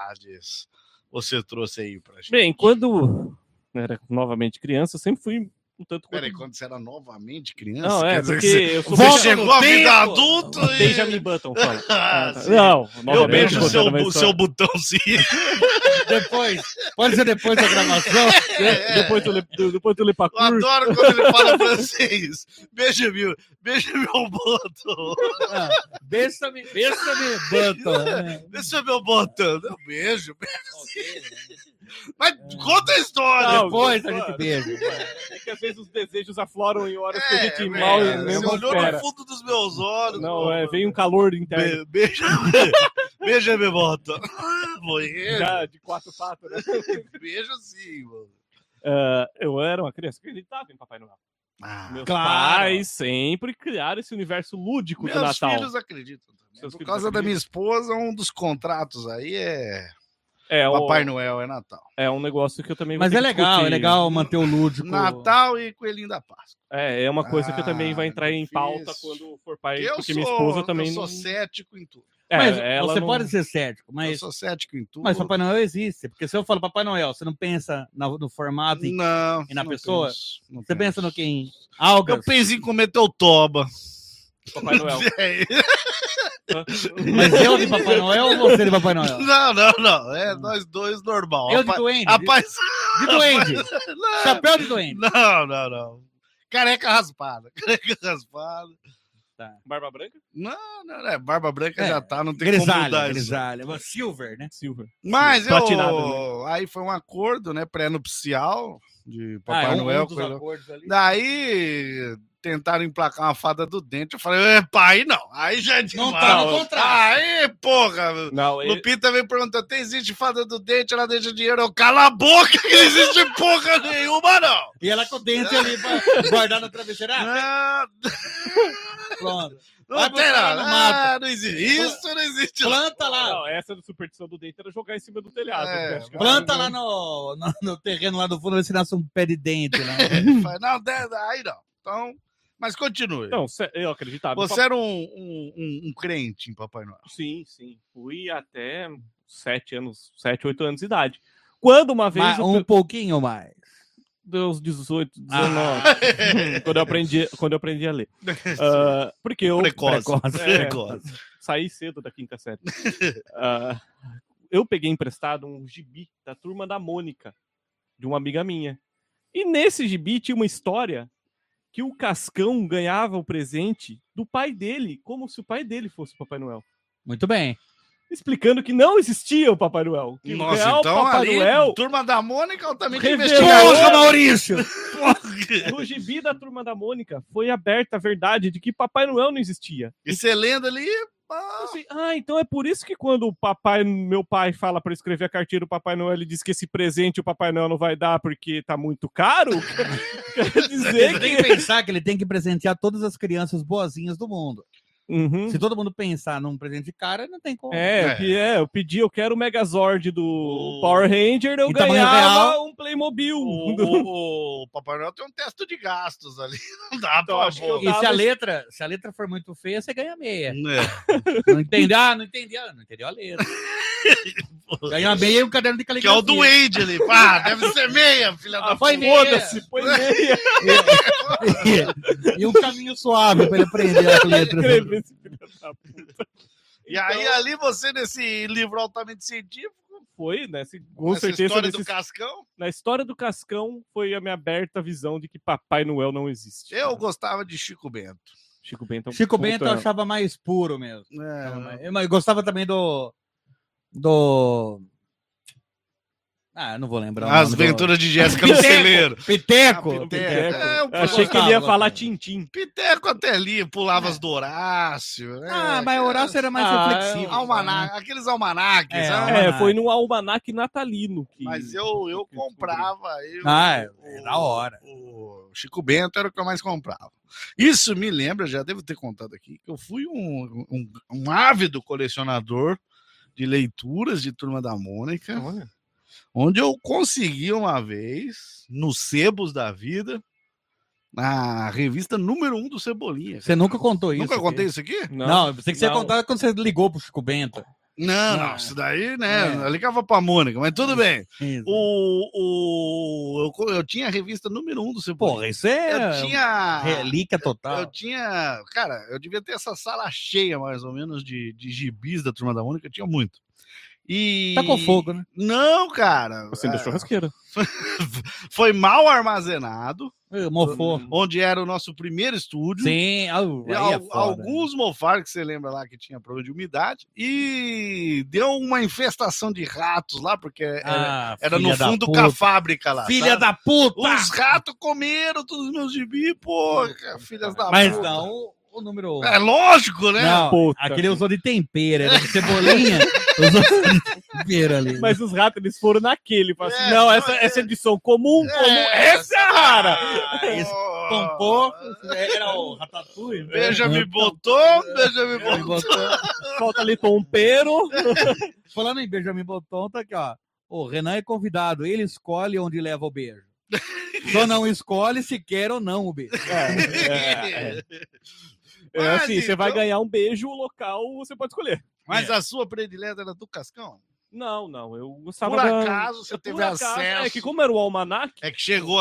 verdades você trouxe aí pra gente? Bem, quando era novamente criança, eu sempre fui um tanto quanto... Peraí, quando você era novamente criança? Não, quer é, dizer porque que eu sou... você Volta chegou no à vida tempo. adulta e... Benjamin Button, fala. Ah, sim. Não, Eu novamente, beijo o contando uma história. seu botão, sim. Depois, pode ser depois da gravação. Depois do Eu Lepacur. adoro quando ele fala francês. Beija meu botão. Beiça-me, Button. Esse é meu botão. Eu beijo. Mas conta a história. Não, Depois a gente beija. É que às vezes os desejos afloram em horas que a gente velho, mal você nem olhou espera. no fundo dos meus olhos. Não, vem um calor interno. Beija meu botão. Morrer. Já de 4 patas, né? Beijo sim, mano. Eu era uma criança que acreditava em Papai Noel. Ah, Meus claro. pais sempre criaram esse universo lúdico do meus Natal. filhos acreditam também. Seus Por filhos causa da acreditam? minha esposa, um dos contratos aí é É, Papai Noel, é Natal. é um negócio que eu também vou Mas ter é que legal, discutir. é legal manter o lúdico. Natal e Coelhinho da Páscoa. É uma coisa que eu também vai entrar em pauta difícil. quando for pai, Eu porque minha esposa também eu sou não... cético em tudo. Mas ela você não- pode ser cético, Eu mas sou cético em tudo. Papai Noel existe. Porque se eu falo Papai Noel, você não pensa no formato, Não. E na não pessoa? penso, não você pensa penso. no que? Em algas? Eu penso em comer teu toba. Papai Noel. É, Mas eu de Papai Noel ou você de Papai Noel? não. É nós dois normal. Eu de duende. Rapaz, De duende. não, Chapéu de duende. não. Careca raspada. Barba Branca? Não, é. Barba branca É, já tá, não tem como mudar isso. Grisalha. Silver, né? Silver. Mas Platinado, aí foi um acordo, né, pré-nupcial de Papai Noel. dos com acordos ali. Daí tentaram emplacar uma fada do dente. Eu falei, pai, não. Aí já é demais. Não tá no contrato. Aí, porra. Não, Lupita veio perguntar, existe fada do dente? Ela deixa dinheiro. Eu, cala a boca, que não existe porra nenhuma, não. E ela com o dente ali pra guardar no travesseiro. Pronto. Não Vai tem buscar nada. no mato. Não existe. Isso não existe. Planta lá. Não, essa do superstição do dente era jogar em cima do telhado. É, porque acho que- Planta lá no terreno lá do fundo, ver se nasce um pé de dente lá. Não, aí não. Então, mas continue. Não, eu acreditava. Você era um crente em Papai Noel. Sim. Fui até 7, 8 anos de idade. Quando uma vez... Mas um pouquinho mais. Dos 18, 19. quando eu aprendi a ler. Porque eu... Precoce. Saí cedo da quinta série. Eu peguei emprestado um gibi da Turma da Mônica, de uma amiga minha. E nesse gibi tinha uma história que o Cascão ganhava o presente do pai dele, como se o pai dele fosse o Papai Noel. Muito bem. Explicando que não existia o Papai Noel. Que o Nossa, real então Papai ali, Noel, Turma da Mônica altamente Revelou. investigada. Porra, Maurício! no gibi da Turma da Mônica, foi aberta a verdade de que Papai Noel não existia. E você lendo ali, Assim, então é por isso que quando meu pai fala para escrever a cartinha do Papai Noel, ele diz que esse presente o Papai Noel não vai dar porque tá muito caro? Quer dizer Ele tem que que... pensar que ele tem que presentear todas as crianças boazinhas do mundo. Uhum. Se todo mundo pensar num presente de cara, não tem como. Eu pedi, eu quero o Megazord do Power Ranger, eu Em tamanho ganhava real. um Playmobil. o Papai Noel tem um teto de gastos ali. Não dá Então, pra acho que eu E se a letra for muito feia, você ganha meia. É. Não entendeu? Não entendeu a letra. Ganha meia e um caderno de Que é caligrafia. o do Wade ali. Pá, deve ser meia, filha da foi puta. meia. Foda-se, põe meia. E um caminho suave para ele aprender as letras. Escreve esse filho da puta. E aí, ali, você, nesse livro altamente científico, Foi, né? Com essa certeza, história do nesses- Cascão, na história do Cascão, foi a minha aberta visão de que Papai Noel não existe. eu gostava de Chico Bento. Chico Bento, Chico Bento eu puta- achava mais puro mesmo. É, Eu gostava também do. Ah, eu não vou lembrar. o As nome do- Aventuras de Jéssica no Celeiro. Piteco. Piteco. É, Eu eu achei que ele ia falar Tintim. Piteco até ali, pulava as do Horácio. né? Ah, mas o Horácio era mais Ah, reflexivo. Aqueles almanaques. É, né? almanac. Foi no almanaque natalino. Que... Mas eu que comprava. aí É da hora. O Chico Bento era o que eu mais comprava. Isso me lembra, já devo ter contado aqui, que eu fui um ávido colecionador de leituras de Turma da Mônica, Olha. onde eu consegui uma vez, nos sebos da vida, na revista número 1 do Cebolinha. Você nunca contou isso. Nunca aqui? contei isso aqui? Não, eu pensei que você ia Não. contar quando você ligou pro Chico Bento. Não, isso daí, né? Eu ligava pra Mônica, mas tudo bem. Isso. Eu tinha a revista número 1 do Cebolinha. Porra, isso é Eu tinha... relíquia total. Eu tinha... Cara, eu devia ter essa sala cheia, mais ou menos, de gibis da Turma da Mônica. Eu tinha muito. E... Tá com fogo, né? Não, cara. Você da churrasqueira. Foi mal armazenado, Mofou. onde era o nosso primeiro estúdio. Sim, aí é foda. Alguns mofaram, que você lembra lá que tinha problema de umidade, e deu uma infestação de ratos lá, porque era no fundo com a fábrica lá. Filha sabe? da puta! Os ratos comeram todos os meus gibis, pô, filhas da Mas puta. não o número... É lógico, né? Não, Puta. aquele usou de tempero, era de Cebolinha. Usou de tempero ali. Mas os ratos, eles foram naquele. Falaram assim, É, não, não, essa edição comum, essa é rara. Isso, tampou, era o Ratatouille. Benjamin Botton, Benjamin Benjamin Botton. Botton. Falta ali tompeiro. Falando em Benjamin Botton, tá aqui, ó. O Renan é convidado, ele escolhe onde leva o beijo. Só não escolhe se quer ou não o beijo. É Mas, assim, você vai então- ganhar um beijo, o local você pode escolher. Mas a sua predileta era do Cascão? Não, eu gostava Por da... acaso você teve acesso. É que como era o almanac, É que chegou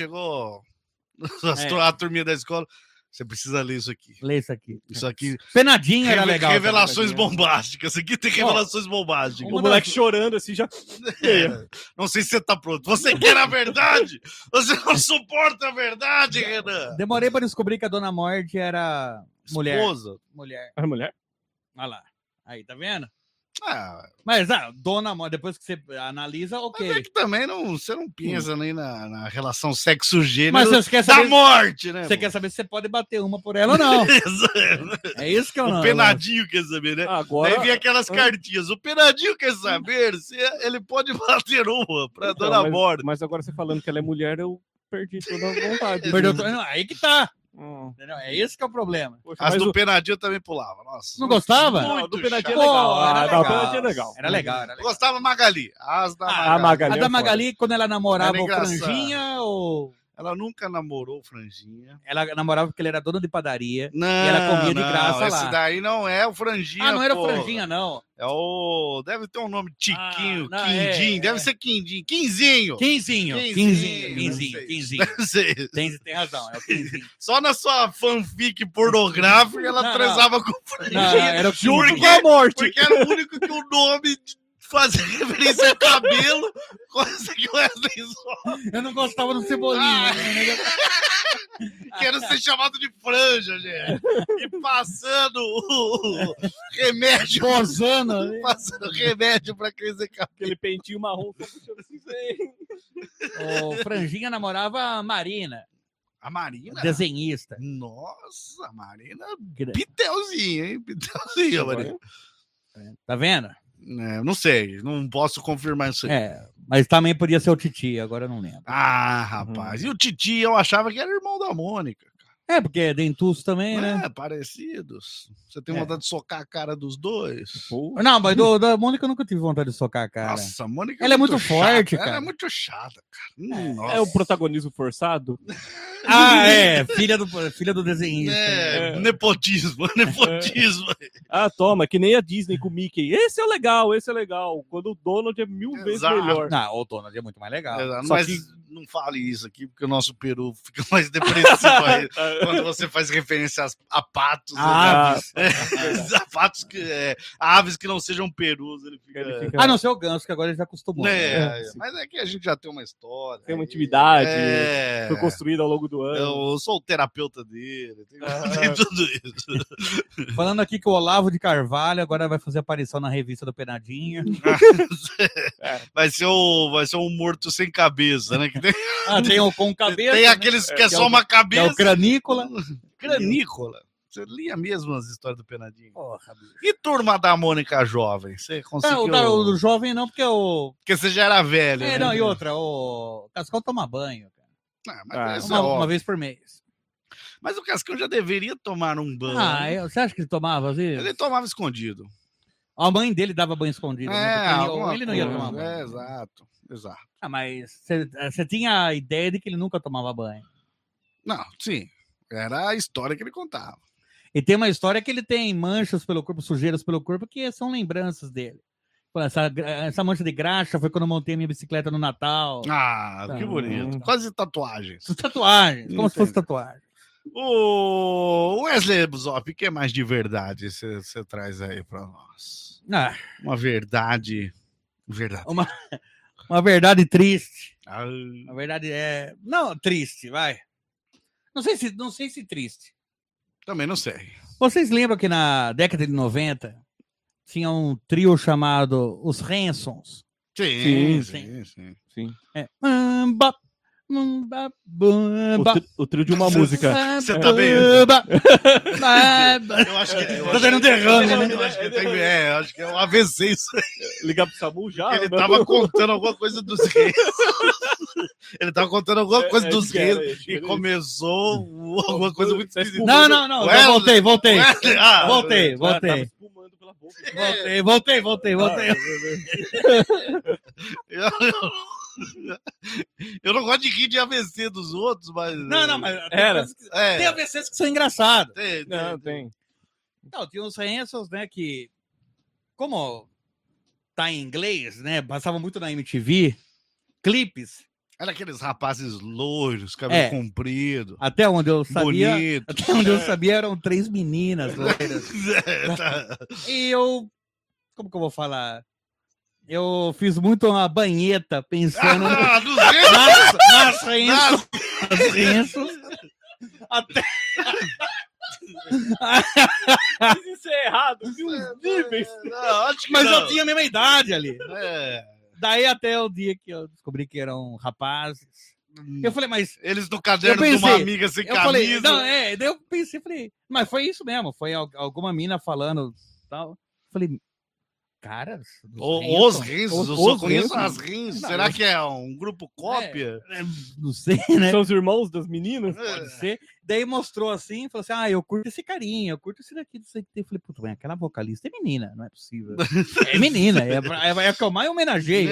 a turminha da escola. Você precisa ler isso aqui. Lê isso aqui. Isso aqui. Penadinho era legal. Revelações também. bombásticas. Isso aqui tem revelações bombásticas. o moleque chorando assim já... Não sei se você tá pronto. Você quer a verdade? Você não suporta a verdade, Renan? Demorei pra descobrir que a Dona Morte era mulher. Esposa. Mulher. A mulher? Olha lá. Aí, tá vendo? Ah, Mas, Dona Morte, depois que você analisa, mas é ok. que também você não pensa nem na relação sexo-gênero Mas você quer da saber, morte, né? você quer saber se você pode bater uma por ela ou não. É isso que eu não. O Penadinho quer saber, né? Agora... Daí vem aquelas cartinhas. O Penadinho quer saber se ele pode bater uma pra Então, Dona Morte. mas agora você falando que ela é mulher, eu perdi toda a vontade. Perdeu não, aí que tá. Hum. Entendeu? É esse que é o problema. Poxa, As mas do o- Penadinho eu também pulava. Nossa. Não gostava? Não, Muito do Penadinho é chato. legal. Pô, era Ah, legal. do Penadinho é legal. Era legal, era legal. Gostava Magali. As da Magali. A Magali. A da Magali, quando ela namorava Era o engraçado. Franjinha, ou Ela nunca namorou o Franjinha. ela namorava porque ele era dono de padaria. Não, E ela comia de graça esse lá. daí não é o Franjinha. Não era o pô. Franjinha, não. É o... Deve ter um nome Tiquinho, não, Quindim. é. Deve ser Quindim. Quinzinho. Quinzinho. Não sei. Deve ser. Tem razão, é o Quinzinho. Só na sua fanfic pornográfica ela Não, transava com o Não, Franjinha. era o Junto Quinzinho. com a morte. Porque era o único que o nome fazia referência ao cabelo, coisa que o Wesley só Eu não gostava do Cebolinha. quero ser chamado de franja, gente. E passando o remédio, Posando. né? passando remédio pra crescer cabelo. Aquele pentinho marrom só puxando assim. O Franjinha namorava a Marina, A Marina? desenhista. Nossa, a Marina, pitelzinho, hein? Pitelzinho, a Marina. Tá vendo? É, não sei, não posso confirmar isso aí. É, mas também podia ser o Titi, agora eu não lembro. Ah, rapaz. E o Titi, eu achava que era irmão da Mônica. É, porque é dentuço também, né? É, parecidos. Você tem É. vontade de socar a cara dos dois? Não, mas da Mônica eu nunca tive vontade de socar a cara. Nossa, a Mônica Ela é muito chata. forte, Ela cara. é muito chata, cara. Nossa. É o protagonismo forçado? Filha do desenhista. É, nepotismo, nepotismo. Ah, toma, que nem a Disney com o Mickey. Esse é legal, esse é legal. Quando o Donald é mil vezes Exato. melhor. Não, o Donald é muito mais legal. Exato, Só mas que- não fale isso aqui, porque o nosso peru fica mais depressivo aí quando você faz referência a patos. Aves. A patos aves que não sejam perus. Ele fica... Ele fica- A não ser o Ganso, que agora ele já acostumou. né? Mas é que a gente já tem uma história. Tem uma aí. intimidade, É. foi construída ao longo do ano. Eu sou o terapeuta dele, tem tudo isso. Falando aqui que o Olavo de Carvalho agora vai fazer aparição na revista do Penadinho. Vai ser um morto sem cabeça, né? Que Tem o com cabeça. tem né? aqueles que é Que é só o- uma Que é cabeça. o Cranícola. Granícola. Você lia mesmo as histórias do Penadinho. Porra, bicho. E Turma da Mônica Jovem? Você conseguiu... O do jovem não, porque o. Porque você já era velho, né? Não, e outra, o Cascão toma banho, cara. Mas, Uma vez por mês. mas o Cascão já deveria tomar um banho. Você acha que ele tomava às vezes? Ele tomava escondido. A mãe dele dava banho escondido. né? Porque alguma ele não ia coisa. tomar banho. Exato. Mas você tinha a ideia de que ele nunca tomava banho. Não, sim. Era a história que ele contava. E tem uma história que ele tem manchas pelo corpo, sujeiras pelo corpo, que são lembranças dele. Essa mancha de graxa foi quando eu montei minha bicicleta no Natal. Ah, que bonito. Quase tatuagens. Tatuagens, como se fosse tatuagem. O Wesley Zop, o que é mais de verdade você traz aí pra nós? Uma verdade. Uma verdade triste. Ah, Uma verdade não, triste, vai. Não sei se triste. também não sei. Vocês lembram que na década de 90 tinha um trio chamado Os Hansons? Sim. O trio de uma música. Você tá bem? Eu acho que tá tendo derrame, né? Eu acho que é um AVC isso. Ligar pro SAMU já? Ele tava contando alguma coisa dos reis. Ele tava contando alguma coisa dos reis e começou alguma coisa muito esquisita. Não. Voltei. Voltei. Tava espumando pela boca. Voltei. Eu não gosto de rir de AVC dos outros, mas. Não, mas Era. Tem AVCs que são engraçados. Tem. Então, tinha uns Hansons, né, que, como tá em inglês, né, passava muito na MTV, clipes. Era aqueles rapazes loiros, cabelo comprido. Até onde eu sabia. Bonito. Até onde eu sabia eram 3 meninas loiras. E eu. Como que eu vou falar? Eu fiz muito uma banheta pensando nas Hansons. Até. Mas isso é errado, viu? Níveis. Mas eu tinha a mesma idade ali. É. Daí até o dia que eu descobri que eram rapazes. Eu falei, mas. Eles no caderno de uma amiga sem camisa. Falei, daí eu pensei, falei, mas foi isso mesmo. Foi alguma mina falando tal. Falei, caras. Os Rinsos, eu só conheço as Rinsos. Será que é um grupo cópia? Não sei, né? São os irmãos das meninas? Pode ser. Daí mostrou assim, falou assim: eu curto esse carinha, eu curto esse daqui, disso aqui. Eu falei, puta, aquela vocalista é menina, não é possível. É menina, é a que eu mais homenageei.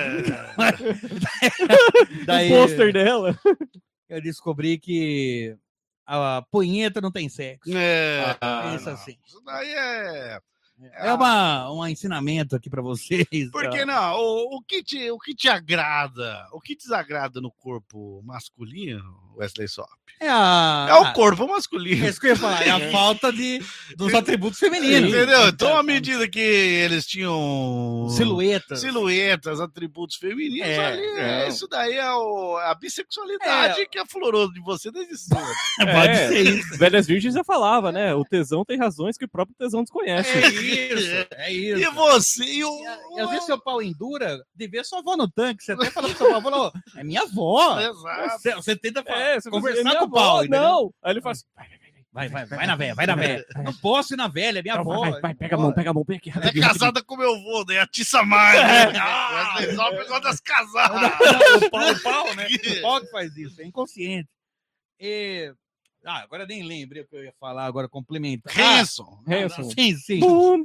Daí, o pôster dela. Eu descobri que a punheta não tem sexo. Isso assim. Isso daí é um ensinamento aqui pra vocês. Por que não? O que te agrada? O que te desagrada no corpo masculino, Wesley Zop? É o corpo masculino. É isso que eu ia falar, é a falta dos atributos femininos. Entendeu? Então, à medida que eles tinham silhuetas, atributos femininos, isso daí é a bissexualidade que aflorou de você desde cedo. Pode ser isso. Velhas Virgens já falava, né? O tesão tem razões que o próprio tesão desconhece. É isso. E você? E às vezes seu pau endura de ver sua avó no tanque. Você até falou pro seu avó, é minha avó. Exato. Você tenta você conversar com o pau. Não. Aí ele fala assim, vai na velha. Não posso ir na velha, é minha avó. Vai, pega a mão, vem aqui. É casada com meu avô, né? A Tissa Mar. Wesley Zop é uma das casadas. O pau, né? O pau que faz isso, é inconsciente. Agora nem lembrei o que eu ia falar, agora complementar. Hanson. Sim.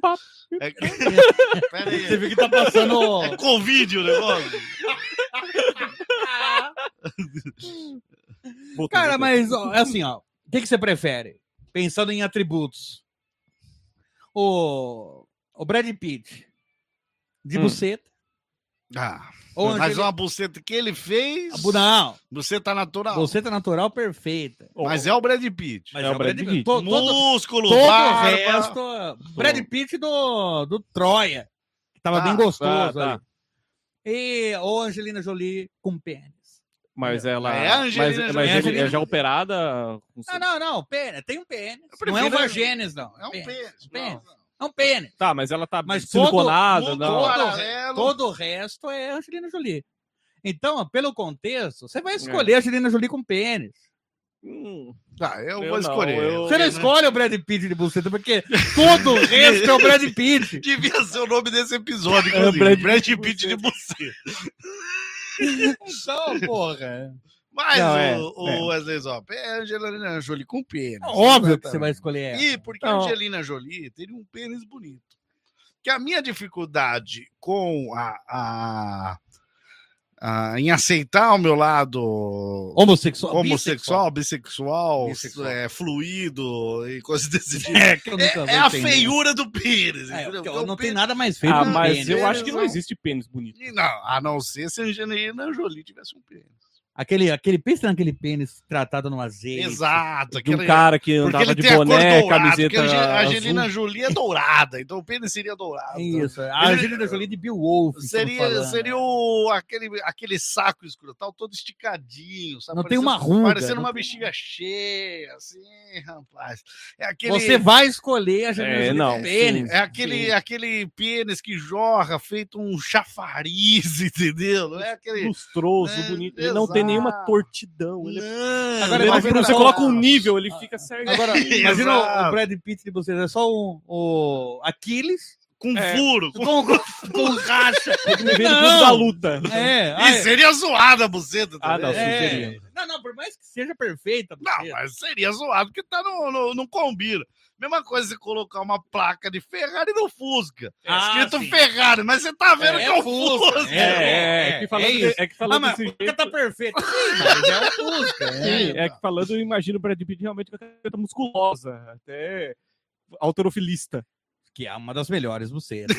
Pera aí. Você viu que tá passando... É Covid o negócio? Cara, mas é assim, ó. O que você prefere? Pensando em atributos. O Brad Pitt de buceta. Mas uma buceta que ele fez. Não. Buceta natural. Buceta natural perfeita. Mas é o Brad Pitt. Mas é o Brad Pitt. Músculo, todo barba. O resto. Brad Pitt do Troia. Que tava bem gostoso ali. Ou Angelina Jolie com pênis. Mas ela. É a Angelina Jolie. É já operada. Não. Pênis. Tem um pênis. Não é um vagênis, não. É um pênis. É um pênis. Tá, mas ela tá siliconada. Não. Todo o resto é Angelina Jolie. Então, pelo contexto, você vai escolher a Angelina Jolie com pênis. Eu vou escolher. Você não escolhe o Brad Pitt de buceta, porque todo o resto é o Brad Pitt. Devia ser o nome desse episódio, inclusive. Brad Pitt de buceta. Então, porra. Mas o Wesley Zop é Angelina Jolie com pênis. Óbvio que você vai escolher ela. E porque a Angelina Jolie teria um pênis bonito. Que a minha dificuldade com em aceitar o meu lado Homossexual, bissexual, fluido e coisas desse tipo. Que eu nunca vou É a entender. feiura do pênis. É, entendeu? porque Porque não o tem pênis- nada mais feio Ah, que um mas pênis. eu acho que não não. existe pênis bonito. Não, a não ser se a Angelina Jolie tivesse um pênis. Pensa naquele pênis tratado no azeite. Exato. De um cara que Porque andava ele de tem a cor boné, dourada, camiseta porque a azul. Angelina Jolie é dourada, então o pênis seria dourado. Isso. A Angelina Jolie de Beowulf. Seria aquele saco escrotal todo esticadinho, sabe? Não tem uma ruga. Parecendo não uma tem- bexiga cheia, assim, rapaz. É aquele, Você vai escolher a Angelina Jolie não, com pênis. é aquele pênis que jorra feito um chafariz, entendeu? Não é aquele... Lustroso, É, bonito. Ele não tem exato. nenhuma tortidão. Ele Não, Agora, ele- imagina quando você só- coloca um nível, ele fica certo. Agora, imagina Exato. o Brad Pitt de vocês. É só o Aquiles com É. furo. com racha. Tem que ver no Não. clube da luta. É. E seria zoada a buceta Ah, também. não, sim, É. seria. Não, por mais que seja perfeita. Não, buceta. mas seria zoado porque tá não combina. Mesma coisa você colocar uma placa de Ferrari no Fusca. Escrito sim. Ferrari, mas você tá vendo É, que é o Fusca. Fusca. É que falando, isso. é que falando Ah, mas desse porque jeito. tá perfeito. Sim, mas é o Fusca. Sim, é que falando, eu imagino o Brad Pitt realmente com a caneta musculosa, até autorofilista. Que é uma das melhores bucetas.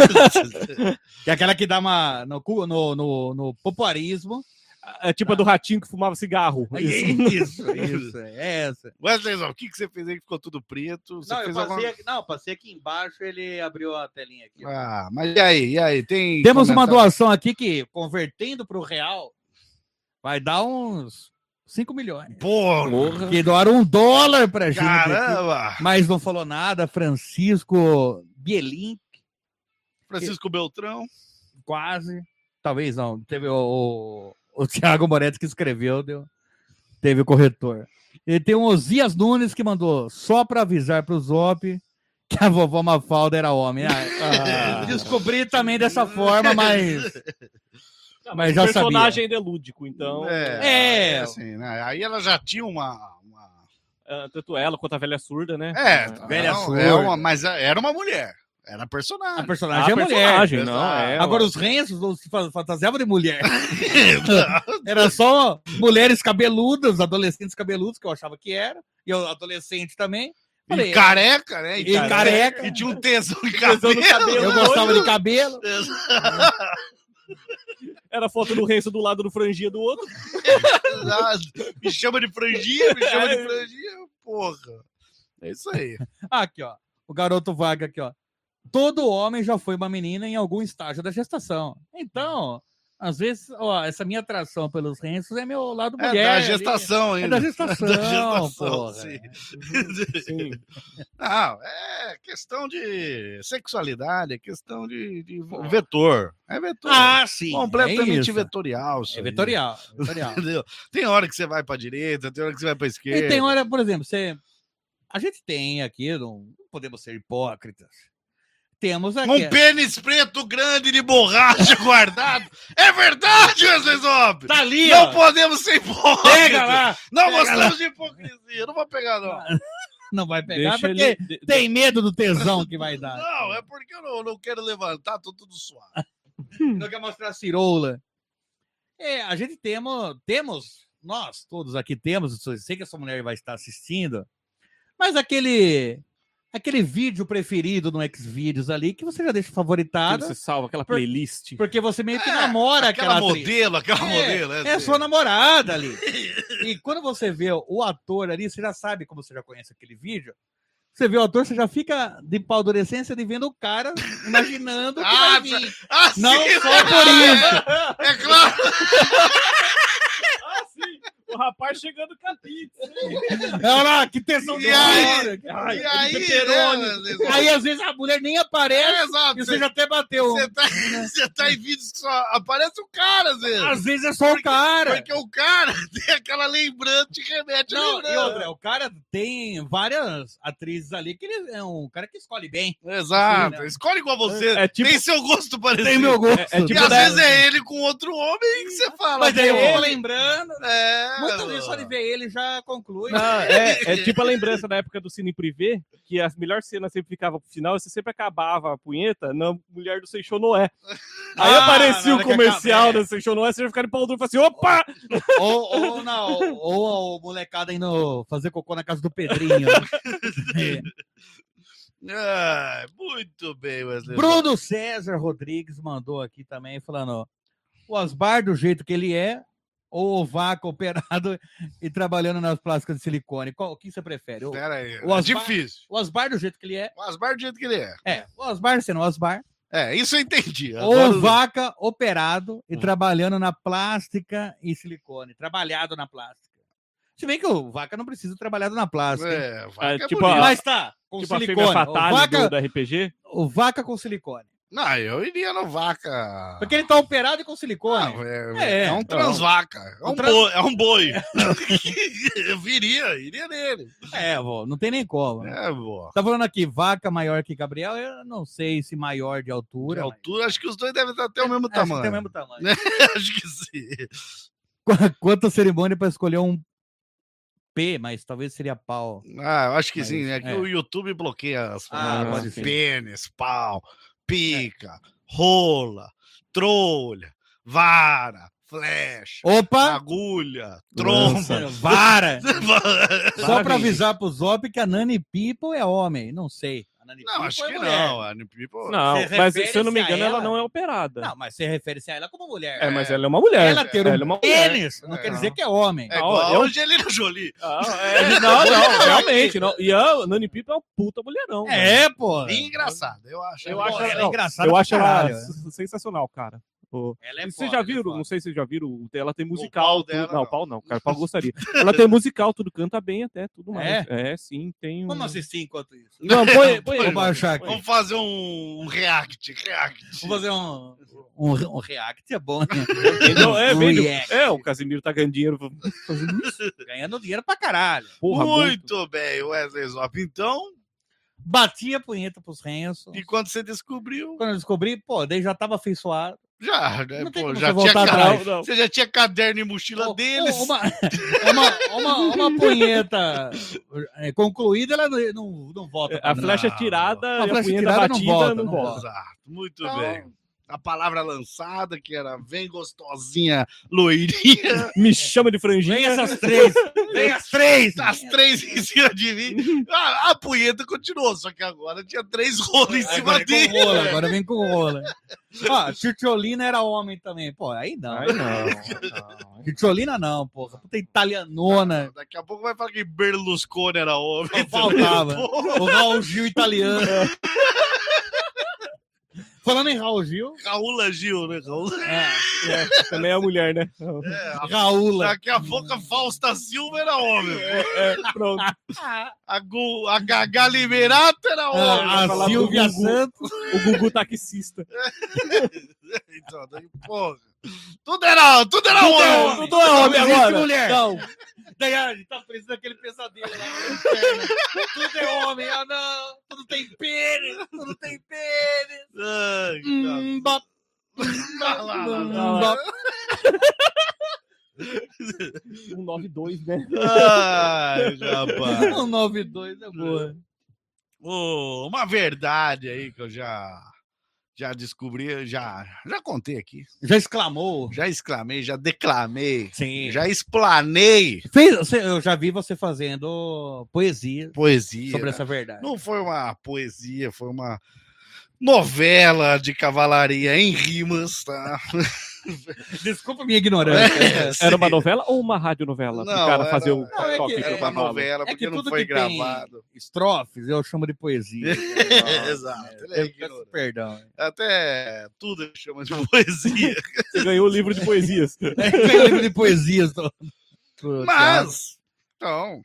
Que é aquela que dá uma no popularismo. É tipo a do ratinho que fumava cigarro. Isso. É essa. Wesley, o que você fez aí que ficou tudo preto? Você Não, eu fez passei, alguma... aqui, passei aqui embaixo, ele abriu a telinha aqui. ó. Ah, mas e aí? Temos uma comentário? doação aqui que, convertendo para o real, vai dar uns 5 milhões. Porra, Que doaram $1 pra gente. aqui, caramba! mas não falou nada. Francisco Bielin, Francisco Beltrão. quase. Talvez não. Teve o Thiago Moretti que escreveu, teve o corretor. E tem o Osias Nunes que mandou só para avisar pro Zop que a vovó Mafalda era homem. Descobri também dessa forma, mas Mas já o personagem sabia. ainda é lúdico, então. Assim, né? Aí ela já tinha uma... Tanto ela quanto a velha surda, né? velha não, surda. mas era uma mulher. Era personagem. A personagem é mulher. personagem, não, Exato. é. Agora os rensos não se fantasiavam de mulher. Era só mulheres cabeludas, adolescentes cabeludos, que eu achava que era. E eu, adolescente também. Falei, E careca, né? E careca. E tinha um tesão em Tesão no cabelo. cabelo. eu gostava de cabelo. Era foto do Renzo do lado do franjinha do outro. Exato. Me chama de franjinha, porra. É isso aí. Aqui, ó. O garoto vaga aqui, ó. Todo homem já foi uma menina em algum estágio da gestação. Então, às vezes, ó, essa minha atração pelos rensos é meu lado mulher. É da ali. gestação É ainda. da gestação, Da gestação, porra. sim. Sim. Não, é questão de sexualidade, é questão de vetor. É vetor. Ah, sim. Completamente é isso. vetorial. isso É aí. vetorial. vetorial. Entendeu? Tem hora que você vai pra direita, tem hora que você vai pra esquerda. E tem hora, por exemplo, a gente tem aqui, não podemos ser hipócritas. Temos aqui. Um pênis preto grande de borracha guardado. É verdade, Wesley Zop! Tá ali, Não ó. podemos ser hipócritas. Pega lá. Não Pega gostamos de hipocrisia. Não vou pegar, não. Não vai pegar Deixa porque ele- tem medo do tesão que vai dar. Não, é porque eu não quero levantar, tô tudo suave. Não quer mostrar a ciroula. A gente temos, nós todos aqui temos, eu sei que a sua mulher vai estar assistindo, mas aquele vídeo preferido no Xvideos ali, que você já deixa favoritado, Você salva aquela playlist. porque você meio que namora aquela atriz. aquela modelo. É sua namorada ali. E quando você vê o ator ali, você já sabe, como você já conhece aquele vídeo, você vê o ator, você já fica de paldurecência de vendo o cara, imaginando que vai vir. Ah, Não sim, só por isso. É claro. Ah, sim! O rapaz chegando com a pizza. Olha lá, que tensão E de aí? hora. Ai, E aí, pepperoni. né, Aí, às vezes, a mulher nem aparece exato. e você já até bateu. Você tá em vídeos que só aparece o cara, às vezes. Às vezes é só o cara. Porque o cara tem aquela lembrança que remete a Não, e lembrança. outra, o cara tem várias atrizes ali que ele é um cara que escolhe bem. Exato. Sim, né? Escolhe igual você. É tipo- Tem seu gosto parecido. Tem meu gosto. É E tipo às da- vezes é ele com outro homem que você fala. Mas aí eu pô, vou lembrando. É. Muitas vezes só de ver ele já conclui. Não, é tipo a lembrança da época do Cine Privé, que a melhor cena sempre ficava pro final, você sempre acabava a punheta na mulher do Seixão Noé. Aí aparecia o comercial do Seixão Noé, você ia ficar de pau duro e falar assim, opa! Ou a molecada indo fazer cocô na casa do Pedrinho. Muito bem, Wesley. Bruno César Rodrigues mandou aqui também, falando, o Osmar do jeito que ele é, ou o Vaca operado e trabalhando nas plásticas de silicone? O que você prefere? Pera aí, o Osmar, difícil. O Osmar do jeito que ele é. O Osmar do jeito que ele é. O Osmar sendo o Osmar. Isso eu entendi. Ou o Vaca operado e trabalhando na plástica e silicone. Trabalhado na plástica. Se bem que o Vaca não precisa trabalhado na plástica. Vaca tipo bonito. Mas tá, com tipo silicone. a Fatale Vaca, do RPG. o Vaca com silicone. Não, eu iria no Vaca. Porque ele tá operado e com silicone. É um transvaca. É um boi. Eu iria nele. Não tem nem como. Tá falando aqui, Vaca maior que Gabriel, eu não sei se maior de altura. De altura, acho que os dois devem ter o mesmo tamanho. Tem o mesmo tamanho. Acho que sim. Quanta cerimônia para escolher um P, mas talvez seria pau. Eu acho que sim, né? Que o YouTube bloqueia as palavras. Pênis, pau, pica, rola, trolha, vara, flecha, agulha, tromba, vara. Só para avisar pro Zop que a Nani People é homem, não sei. Não, acho que não. A People... Não, mas se eu não me engano, ela não é operada. Não, mas você refere-se a ela como mulher. Mas ela é uma mulher. Ela ter um pênis não quer dizer que é homem. É igual a Angelina Jolie. Não, realmente. Não. E a Nani People é uma puta mulherão. Pô. E engraçado, eu acho. Ela engraçada. Eu acho ela sensacional, cara. Ela vocês já viram? Não sei se vocês já viram. Ela tem musical. O pau dela, não, o pau não. Cara, o pau gostaria. Ela tem musical, tudo canta bem até, tudo mais. Sim, tem. Vamos assistir enquanto isso. Não, põe Vou baixar aqui. Vamos fazer um react. Vamos fazer um react, é bom, né? O Casimiro tá ganhando dinheiro fazendo isso. Ganhando dinheiro pra caralho. Porra, muito bem, Wesley Zop. Então, bati a punheta pros rensos. E quando você descobriu? Quando eu descobri, daí já tava afeiçoado. Já, né? Já tinha você já tinha caderno e mochila deles. Uma punheta concluída, ela não volta. A flecha tirada, a punheta batida não volta. Exato, muito bem. A palavra lançada, que era vem gostosinha, loirinha. Me chama de franjinha. Vem essas três. Vem as três. As três em cima de mim. A punheta continuou, só que agora tinha 3 rolos em cima dele. Agora vem com rola. Titiolina era homem também. Aí não. Titiolina não, porra. Puta italianona. Daqui a pouco vai falar que Berlusconi era homem. Não faltava. O Raul Gil italiano. Falando em Raul Gil. Raula Gil, né? Também é a mulher, né? Raula. Daqui a pouco a Fausta Silva era homem. Pronto. A Gaga Liberato era homem. A Silvia Santos. O Gugu taxista. Então, daí, porra. Tudo era homem. Tudo é homem agora. Mulher. Não. Daí a gente tá preso naquele pesadelo lá. Tudo é homem. Não. Tudo tem pênis. Tudo tem pênis. Bop. 192, né? Ai, rapaz. 192 é boa. Uma verdade aí que eu já descobri, já contei aqui. Já exclamou? Já exclamei, já declamei. Sim. Já explanei. Eu já vi você fazendo poesia sobre essa verdade. Não foi uma poesia, foi uma novela de cavalaria em rimas, tá? Desculpa a minha ignorância. Era uma novela ou uma radionovela? Não, o cara fazer o toque era uma novela, porque não foi gravado. Estrofes, eu chamo de poesia. Exato. Perdão. Até tudo ele chama de poesia. Você ganhou o livro de poesias. Ganhou o livro de poesias. Mas, então,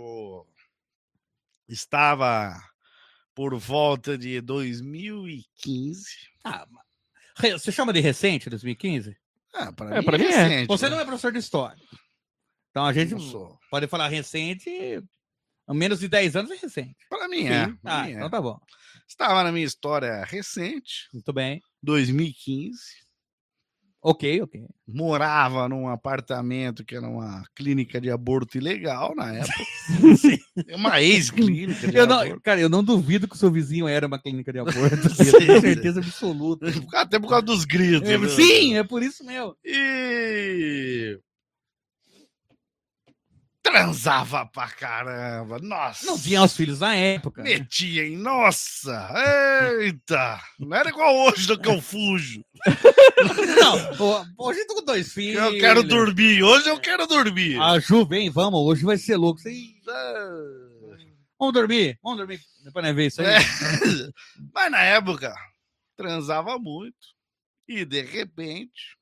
estava por volta de 2015. Você chama de recente, 2015? Para mim é recente. Você não é professor de história. Então a gente pode falar recente, a menos de 10 anos é recente. Para mim é. Então tá bom. Estava na minha história recente. Muito bem. 2015. Ok. Morava num apartamento que era uma clínica de aborto ilegal na época. Uma ex-clínica de aborto. Cara, eu não duvido que o seu vizinho era uma clínica de aborto. Eu tenho certeza absoluta. Até por causa dos gritos. né? Sim, é por isso mesmo. E transava pra caramba. Nossa. Não tinha os filhos na época. Né? Metia em. Nossa. Eita. Não era igual hoje do que eu fujo. Não, hoje eu tô com 2 filhos. Eu quero dormir. Hoje eu quero dormir. A Ju, vem, vamos. Hoje vai ser louco. Vamos dormir. Depois nós ver isso aí. Mas na época, transava muito. E de repente.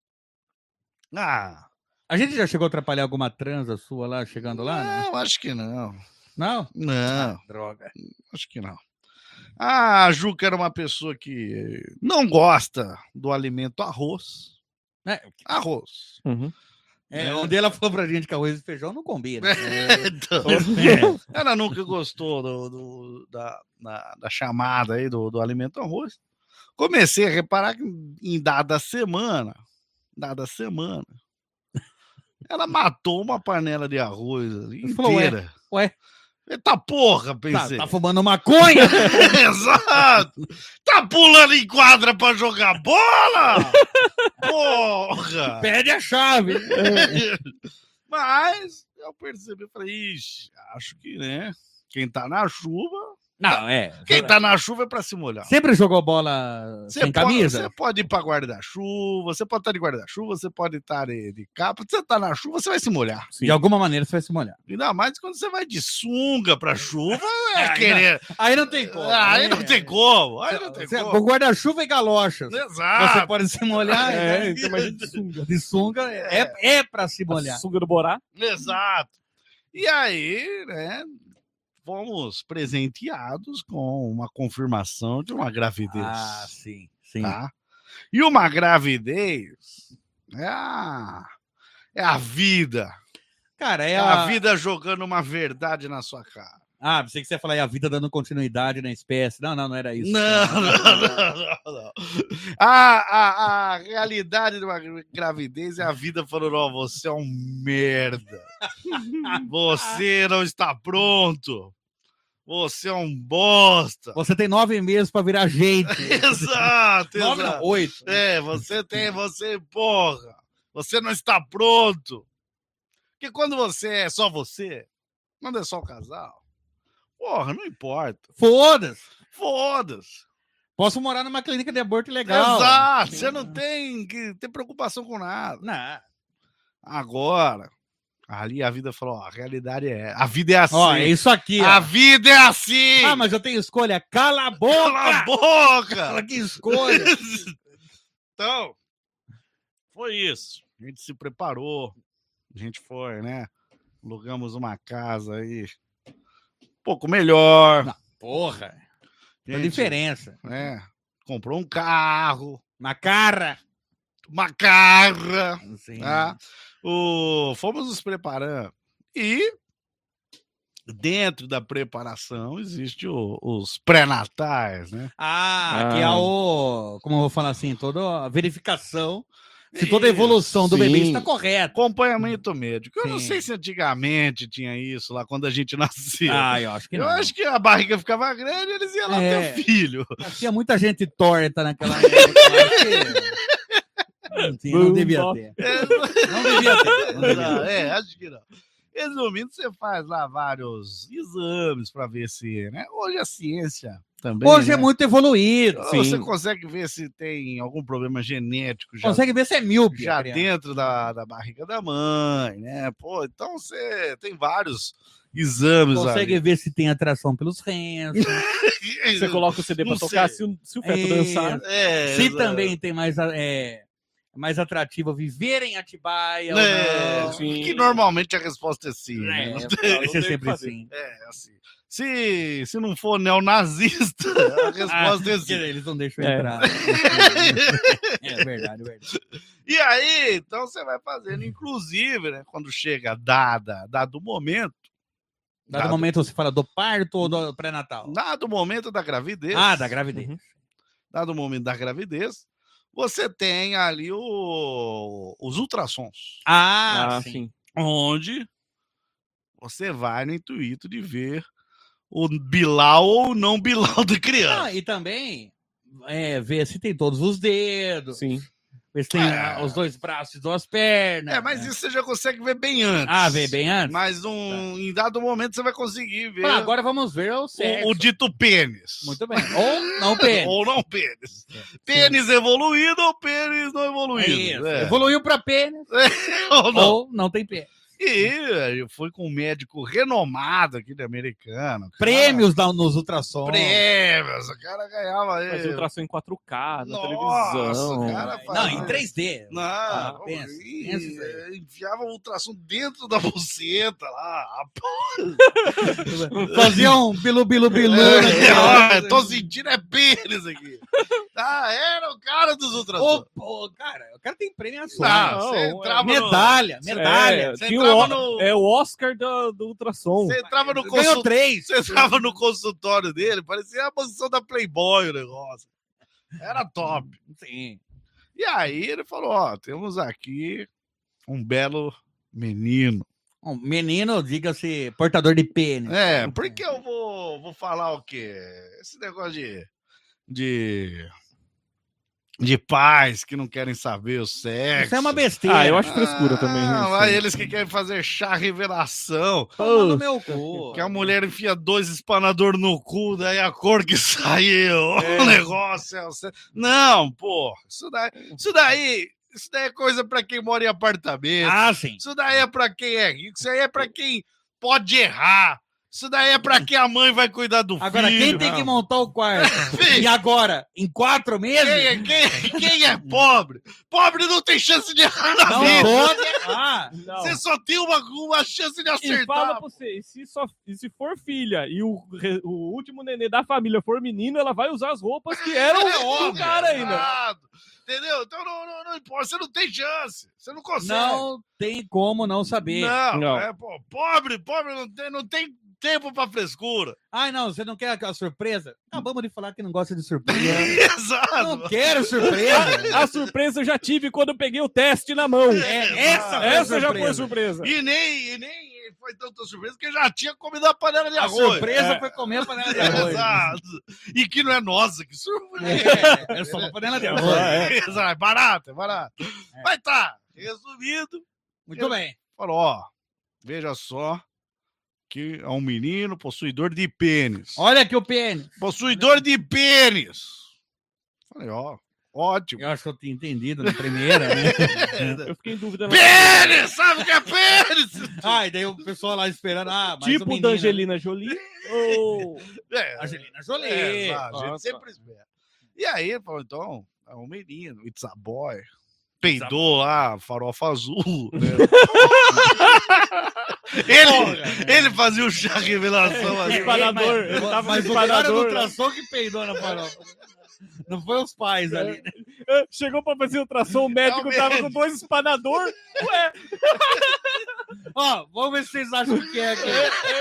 A gente já chegou a atrapalhar alguma transa sua lá, chegando lá? Não, acho que não. Não? Não, Droga. acho que não. A Juca era uma pessoa que não gosta do alimento arroz. Arroz. Uhum. Onde ela falou pra gente que arroz e feijão não combina. Então, ela nunca gostou da chamada aí do alimento arroz. Comecei a reparar que em dada semana, ela matou uma panela de arroz ali inteira. Ué? Eita porra, pensei. Tá fumando maconha? Exato! Tá pulando em quadra pra jogar bola? Porra! Pede a chave. Mas eu percebi, eu falei, ixi, acho que, né? Quem tá na chuva... Não, Quem tá na chuva é pra se molhar. Sempre jogou bola sem camisa? Você pode ir pra guarda-chuva, você pode estar de guarda-chuva, você pode estar de capa. Se você tá na chuva, você vai se molhar. De alguma maneira você vai se molhar. Ainda mais quando você vai de sunga pra chuva, Aí não tem como. Aí não tem como. Com guarda-chuva e galochas. Exato. Você pode se molhar. Então imagina de sunga. De sunga é pra se molhar. Sunga do Borá. Exato. E aí, né, fomos presenteados com uma confirmação de uma gravidez. Ah, sim. Tá? E uma gravidez é a vida. Cara, É a vida jogando uma verdade na sua cara. Ah, pensei que você ia falar, a vida dando continuidade na espécie. Não era isso. Não. A realidade de uma gravidez é a vida falando, ó, você é um merda. Você não está pronto. Você é um bosta. Você tem 9 meses pra virar gente. Exato. 9 não, 8. Porra. Você não está pronto. Porque quando você é só você, quando é só o casal, porra, não importa. Foda-se. Posso morar numa clínica de aborto legal. Exato. Você não tem que ter preocupação com nada. Não. Agora, ali a vida falou, ó, a realidade a vida é assim. Ó, é isso aqui. A vida é assim. Ah, mas eu tenho escolha. Cala a boca. Cala a boca. Fala que escolha. Então, foi isso. A gente se preparou. A gente foi, né? Alugamos uma casa aí um pouco melhor. Não, porra. Gente, a diferença. Comprou um carro. Uma carra. Sim. Tá? Fomos nos preparando. E dentro da preparação existe os pré-natais, né? Que é como eu vou falar assim, toda a verificação se toda a evolução do bebê está correta. Acompanhamento médico. Eu não Sim. sei se antigamente tinha isso lá quando a gente nascia. Eu acho que não. Eu acho que a barriga ficava grande e eles iam lá ter filho. Tinha muita gente torta naquela época. Não devia ter. Não devia ter. Acho que não. Resumindo, você faz lá vários exames para ver se, né? Hoje a ciência também. Hoje é muito evoluído. Você consegue ver se tem algum problema genético. Consegue ver se é míope. Já dentro da barriga da mãe, né? Pô, então você tem vários exames. Consegue ver se tem atração pelos rins. Você coloca o CD para tocar, se o feto dançar. Se também tem mais atrativo viver em Atibaia. Que normalmente a resposta é sim. Né? Vai ser sempre sim. Assim. Se não for neonazista, a resposta é sim. Eles não deixam entrar. É verdade. E aí, então você vai fazendo, inclusive, né, quando chega dado o momento. Dado o momento você fala do parto ou do pré-natal? Dado o momento da gravidez. Da gravidez. Dado o momento da gravidez, você tem ali os ultrassons, Ah, Ah, sim. sim. onde você vai no intuito de ver o bilau ou não bilau da criança. Ah, e também ver se tem todos os dedos, Sim. ver se tem os 2 braços e 2 pernas. Mas isso você já consegue ver bem antes. Ah, ver bem antes? Mas em dado momento você vai conseguir ver Agora vamos ver o sexo. o dito pênis. Muito bem. Ou não pênis. Ou não pênis. Pênis evoluído ou pênis não evoluído. Isso. É. Evoluiu para pênis Ou não. ou não tem pênis. E eu fui com um médico renomado aqui de Americana. Prêmios nos ultrassons. Prêmios. O cara ganhava aí. Fazia ultrassom em 4K, na Nossa, televisão. o cara Não, em 3D. Não, pensa, e pensa isso aí. enfiava o ultrassom dentro da buceta lá. Fazia um bilu. Tô sentindo pênis aqui. Era o cara dos ultrassons. Pô, cara, o cara tem premiação. Não, você Não, entrava Medalha. Você Tinha entrava no- É o Oscar do ultrassom. Você entrava no Ganhou consultório. 3. Você entrava no consultório dele, parecia a mansão da Playboy o negócio. Era top. Sim. E aí ele falou: ó, temos aqui um belo menino. Um menino, diga-se, portador de pênis. Porque eu vou falar o quê? Esse negócio de pais que não querem saber o sexo. Isso é uma besteira. Ah, eu acho frescura também. Lá isso. eles que querem fazer chá revelação. Toma no meu cu. Que a mulher enfia 2 espanador no cu, daí a cor que saiu. O negócio é o sexo. Não, pô. Isso daí é coisa pra quem mora em apartamento. Ah, sim. Isso daí é pra quem é rico. Isso aí é pra quem pode errar. Isso daí é pra quem a mãe vai cuidar do Agora, filho. quem tem que montar o quarto? Filho. E agora, em 4 meses? Quem é pobre? Pobre não tem chance de errar na Não vida. pode errar. Não. Você só tem uma chance de E acertar. fala pra você, e se for filha e o último nenê da família for menino, ela vai usar as roupas que eram do cara ainda. Exato. Entendeu? Então não importa, você não tem chance. Você não consegue. Não tem como não saber. Não. Pobre não tem tempo pra frescura. Ai, não, você não quer aquela surpresa? Acabamos de falar que não gosta de surpresa. Exato. Não quero surpresa. A surpresa eu já tive quando eu peguei o teste na mão. Essa já foi surpresa. E nem foi tanta surpresa que eu já tinha comido a panela de A arroz. surpresa foi comer a panela de arroz. Exato. E que não é nossa, que surpresa. É só uma panela de arroz. Exato, é barato. Mas tá, resumido, Muito bem. falou, ó, veja só que é um menino possuidor de pênis. Olha aqui o pênis. Possuidor de pênis. Falei, ó, ótimo. Eu acho que eu tinha entendido na primeira, né? Eu fiquei em dúvida. Pênis! Sabe o que é pênis? Ah, e daí o pessoal lá esperando. Ah, mas o Tipo menino, da Angelina Jolie ou... Angelina Jolie. Exato, a gente sempre espera. E aí ele falou, então, é um menino, it's a boy. Peidou lá, farofa azul. Né? ele fazia o chá revelação ali. Espanador. Ele tava Mas no o cara do espanador. ultrassom que peidou na farofa. Não foi os pais ali. Né? Chegou pra fazer ultrassom, o médico tava com 2 espanador. Ué, Ó, vamos ver se vocês acham que é aqui.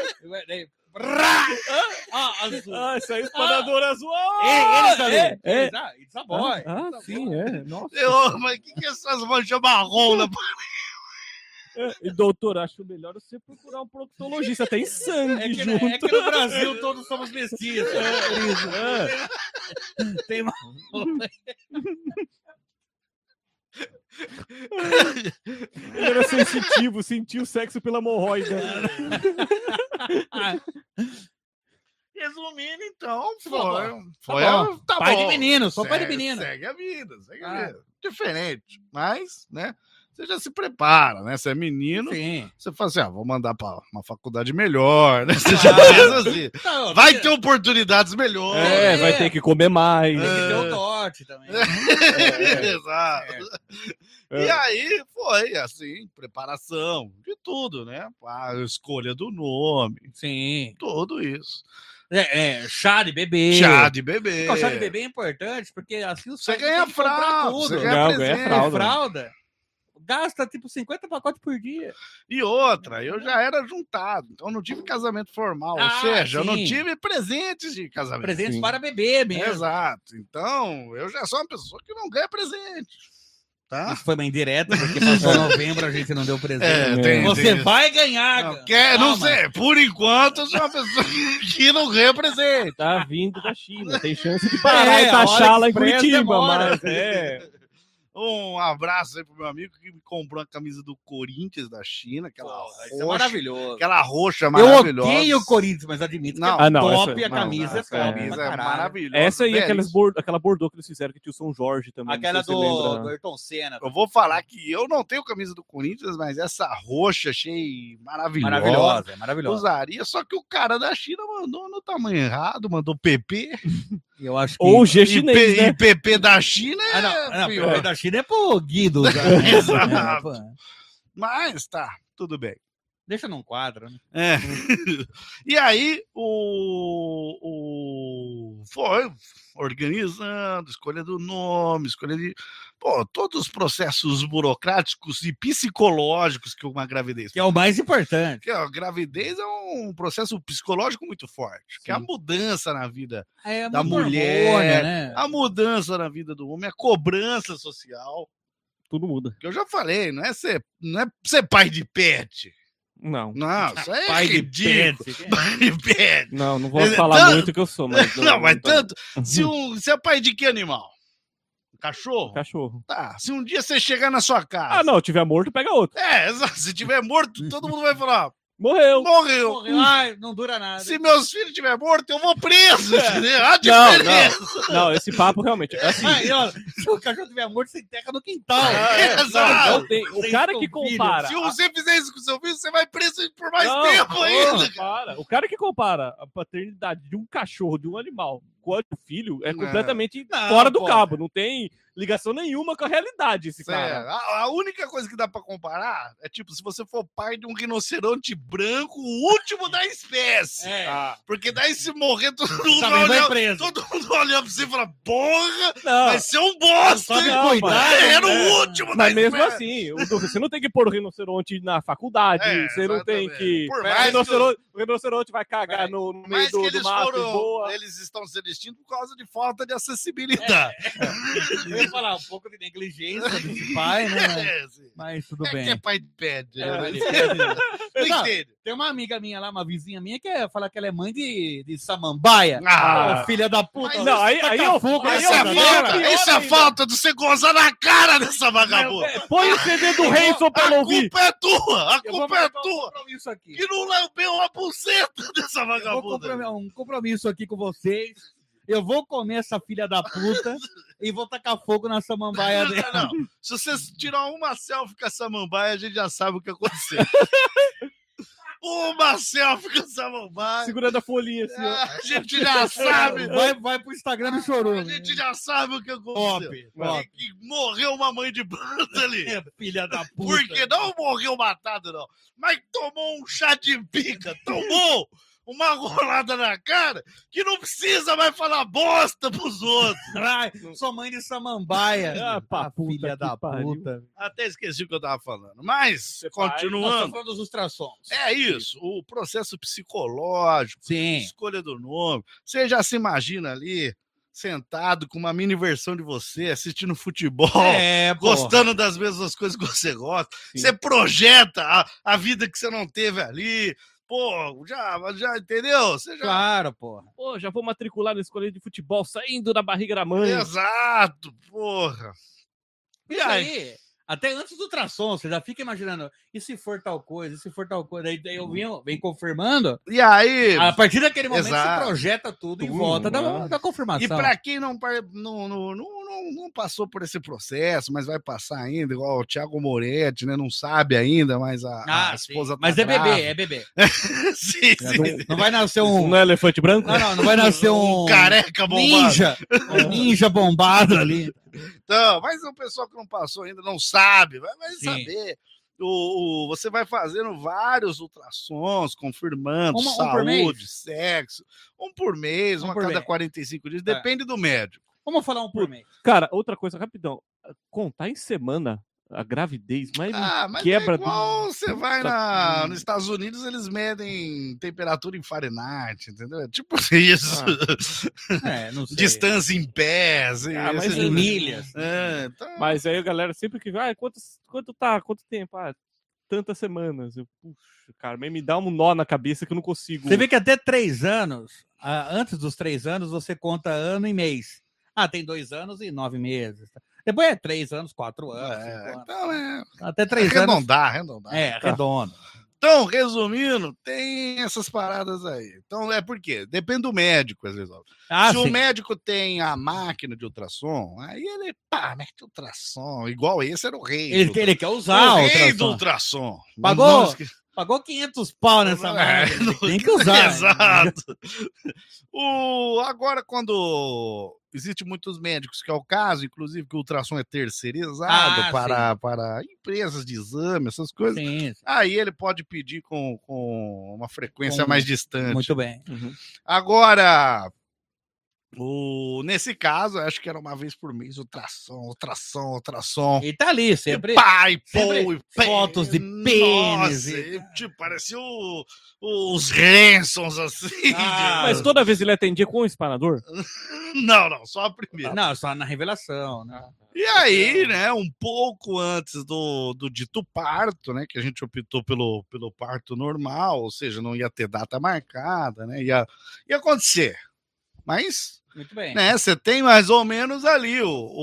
Azul. isso aí, espanador azul. Eles ali. É. It's a boy. Sim, é. Nossa. Mas o que é essas manchas marrom na E, doutor, acho melhor você procurar um proctologista. Tem sangue É que junto. no Brasil todos somos mestiços. Tem uma... Ele era sensitivo, sentiu o sexo pela hemorroida. Resumindo, então, bom. foi Tá pai bom. de menino, só pai de menino. Segue a vida. Diferente, mas, né, você já se prepara, né? Você é menino, Sim. você fala assim, vou mandar pra uma faculdade melhor, né? Você já pensa assim, Não, vai ter oportunidades melhores. Vai ter que comer mais. Tem que ter o dote também. Exato. E aí foi, assim, preparação de tudo, né? A escolha do nome, Sim. tudo isso. Chá de bebê. Chá de bebê. O chá de bebê é importante, porque assim os Você pais ganha têm que comprar fralda, tudo. você Não, ganha ganha presente. fralda. Fralda. gasta tipo 50 pacotes por dia. E outra, eu já era juntado, então eu não tive casamento formal, ou Ah, seja, eu não sim. tive presentes de casamento. Presentes Sim. para beber mesmo. Exato. Então, eu já sou uma pessoa que não ganha presente. Tá? Isso foi uma indireta, porque passou novembro, a gente não deu presente. Você vai ganhar, Não, cara. não Calma. sei, por enquanto eu sou uma pessoa que não ganha presente. Tá vindo da China. Tem chance de parar e a taxar hora lá em express Curitiba, demora. mas é. Um abraço aí pro meu amigo que me comprou a camisa do Corinthians da China, aquela Porra, isso é roxa, maravilhoso. aquela roxa Eu maravilhosa. odeio o Corinthians, mas admito Não. que é Ah, não, top essa- e a não, camisa essa é top. camisa pra é caralho. maravilhosa. Essa aí, belíssima. aquela bordô que eles fizeram que tinha o São Jorge também. Aquela não sei se você lembra. do Ayrton Senna. Eu vou falar que eu não tenho camisa do Corinthians, mas essa roxa achei maravilhosa. Maravilhosa, é maravilhosa. Usaria, só que o cara da China mandou no tamanho errado, mandou PP. Eu acho que... Ou o G E, chinês, né? e PP da China é não, pior. o da China é pro Guido. Exato. Pô, Mas tá, tudo bem. deixa num quadro, né? É. E aí, foi organizando, escolhendo nome, todos os processos burocráticos e psicológicos que uma gravidez. Que é o mais importante. Porque a gravidez é um processo psicológico muito forte, que é a Sim. mudança na vida, É Da muito mulher, hormônio, né? a mudança na vida do homem, a cobrança social. Tudo muda. Que eu já falei, não é ser pai de pet. Não. Não, isso aí é Pai de ridículo. pet. Pai de pet. Não vou Mas falar tanto- muito que eu sou, mas. Não, mas tá. tanto. Se é pai de que animal? Cachorro? Cachorro. Tá. Se um dia você chegar na sua casa. Ah, não, tiver morto, pega outro. É, exato. Se tiver morto, todo mundo vai falar: Morreu. morreu. Morreu. Ai, não dura nada. Se meus filhos tiver morto, eu vou preso. Entendeu? A Não, diferença. Não, esse papo realmente. É assim. Ai, ó, se o cachorro tiver morto, você enterra no quintal. Exato. Não tem- o cara que compara. Se você fizer isso com seu filho, você vai preso por mais Não, tempo ainda. para. O cara que compara a paternidade de um cachorro, de um animal, com a do filho, é completamente Não, fora do pô. cabo. Não tem ligação nenhuma com a realidade, esse É, cara. a única coisa que dá pra comparar é tipo, se você for pai de um rinoceronte branco, o último da espécie. É. Ah, Porque daí se morrer, todo mundo Também vai olha, preso. todo mundo olha pra você e fala, porra, não, vai ser um bosta. Sabe hein? não, cuidar, Era né? o último da mas mesmo espécie. assim, você não tem que pôr o rinoceronte na faculdade, É, você não tem exatamente. que. Por O mais rinoceronte vai cagar no Mas meio que do eles mato e boa. eles estão sendo extintos por causa de falta de acessibilidade. Eu ia falar um pouco de negligência desse pai, né? É, sim. Mas tudo É bem. que é pai de pet. É, né? pai de pet. Não Não, entende. tem uma amiga minha lá, uma vizinha minha, que fala que ela é mãe de samambaia. Ah, Ô, filha da puta. Mas não, aí eu- fogo aí Essa é eu- a pior falta, ainda. essa é a falta de você gozar na cara dessa vagabunda. Põe o CD do Hanson pra ela A ouvir. culpa é tua, a Eu vou culpa é marcar um tua. compromisso aqui. Que não lambeu a buceta dessa Eu vou vagabunda. comprar um compromisso aqui com vocês. Eu vou comer essa filha da puta e vou tacar fogo na samambaia dela. Não, se você tirar uma selfie com essa samambaia, a gente já sabe o que aconteceu. Uma selfie com essa samambaia, Segurando a folhinha assim, ó. a gente já sabe. Vai pro Instagram do Chorume. A gente já sabe o que aconteceu. Top, top. Que morreu uma mãe de banda ali. É, filha da puta. Porque não morreu matado, não. Mas tomou um chá de pica, tomou uma rolada na cara que não precisa mais falar bosta pros outros. Ai, sou mãe de samambaia. Ah, pá, puta filha que da pariu. puta. Até esqueci o que eu tava falando. Mas, Você Nós estamos continuando. falando dos ultrassons. É isso, o processo psicológico, Sim. escolha do nome. Você já se imagina ali, sentado com uma mini versão de você, assistindo futebol, gostando das mesmas coisas que você gosta. Sim. Você projeta a vida que você não teve ali. Pô, já entendeu? Você já... Claro, porra. Pô, já vou matricular na escola de futebol, saindo da barriga da mãe. Exato, porra. E Isso aí? aí, até antes do ultrassom, você já fica imaginando, e se for tal coisa, e se for tal coisa, daí eu venho confirmando, E aí? a partir daquele momento Exato. você projeta tudo em Tudo, volta né? da confirmação. E para quem não passou por esse processo, mas vai passar ainda, igual o Thiago Moretti, né? Não sabe ainda, mas a esposa sim. Mas é bebê, é bebê. sim, sim. Não vai nascer um... Não é elefante branco? Não vai nascer um... Careca bombado. ninja. Um ninja bombado ali. Então, mas o pessoal que não passou ainda não sabe, vai Sim. saber. Você vai fazendo vários ultrassons, confirmando Um por mês? saúde, sexo. Um por mês, Um uma por cada mês. 45 dias, depende do médico. Vamos falar um por mês. Cara, outra coisa, rapidão. Contar em semana A gravidez, mas Mas quebra é igual você vai Tá- nos Estados Unidos, eles medem temperatura em Fahrenheit, entendeu? É tipo isso. Não sei. Distância em pés. mas esse- em milhas. Então, Mas aí a galera sempre que vai, quanto tempo? Tantas semanas. Eu, puxa, cara, mas me dá um nó na cabeça que eu não consigo. Você vê que até 3 anos, antes dos 3 anos, você conta ano e mês. Tem 2 anos e 9 meses. Depois é 3 anos, 4 anos. 5 anos. então Até 3 anos. arredondar. Redondo. Então, resumindo, tem essas paradas aí. Então, por quê? Depende do médico, às vezes. Se o médico tem a máquina de ultrassom, aí ele, mete ultrassom. Igual esse era o rei. Ele quer usar o o rei do ultrassom. ultrassom. Pagou 500 pau nessa máquina. Tem que usar. Exato. Agora, quando existem muitos médicos, que é o caso, inclusive, que o ultrassom é terceirizado para empresas de exame, essas coisas. Sim. Aí ele pode pedir com uma frequência mais distante. Muito bem. Agora, nesse caso, acho que era uma vez por mês, ultrassom. E tá ali, sempre. Fotos de pênis. Tipo, parecia os Hansons, assim. Mas toda vez ele atendia com o espanador? Não, só a primeira. Não, só na revelação, né? E aí, né, um pouco antes do dito parto, né, que a gente optou pelo parto normal, ou seja, não ia ter data marcada, né, ia acontecer. Mas, muito bem. Né, você tem mais ou menos ali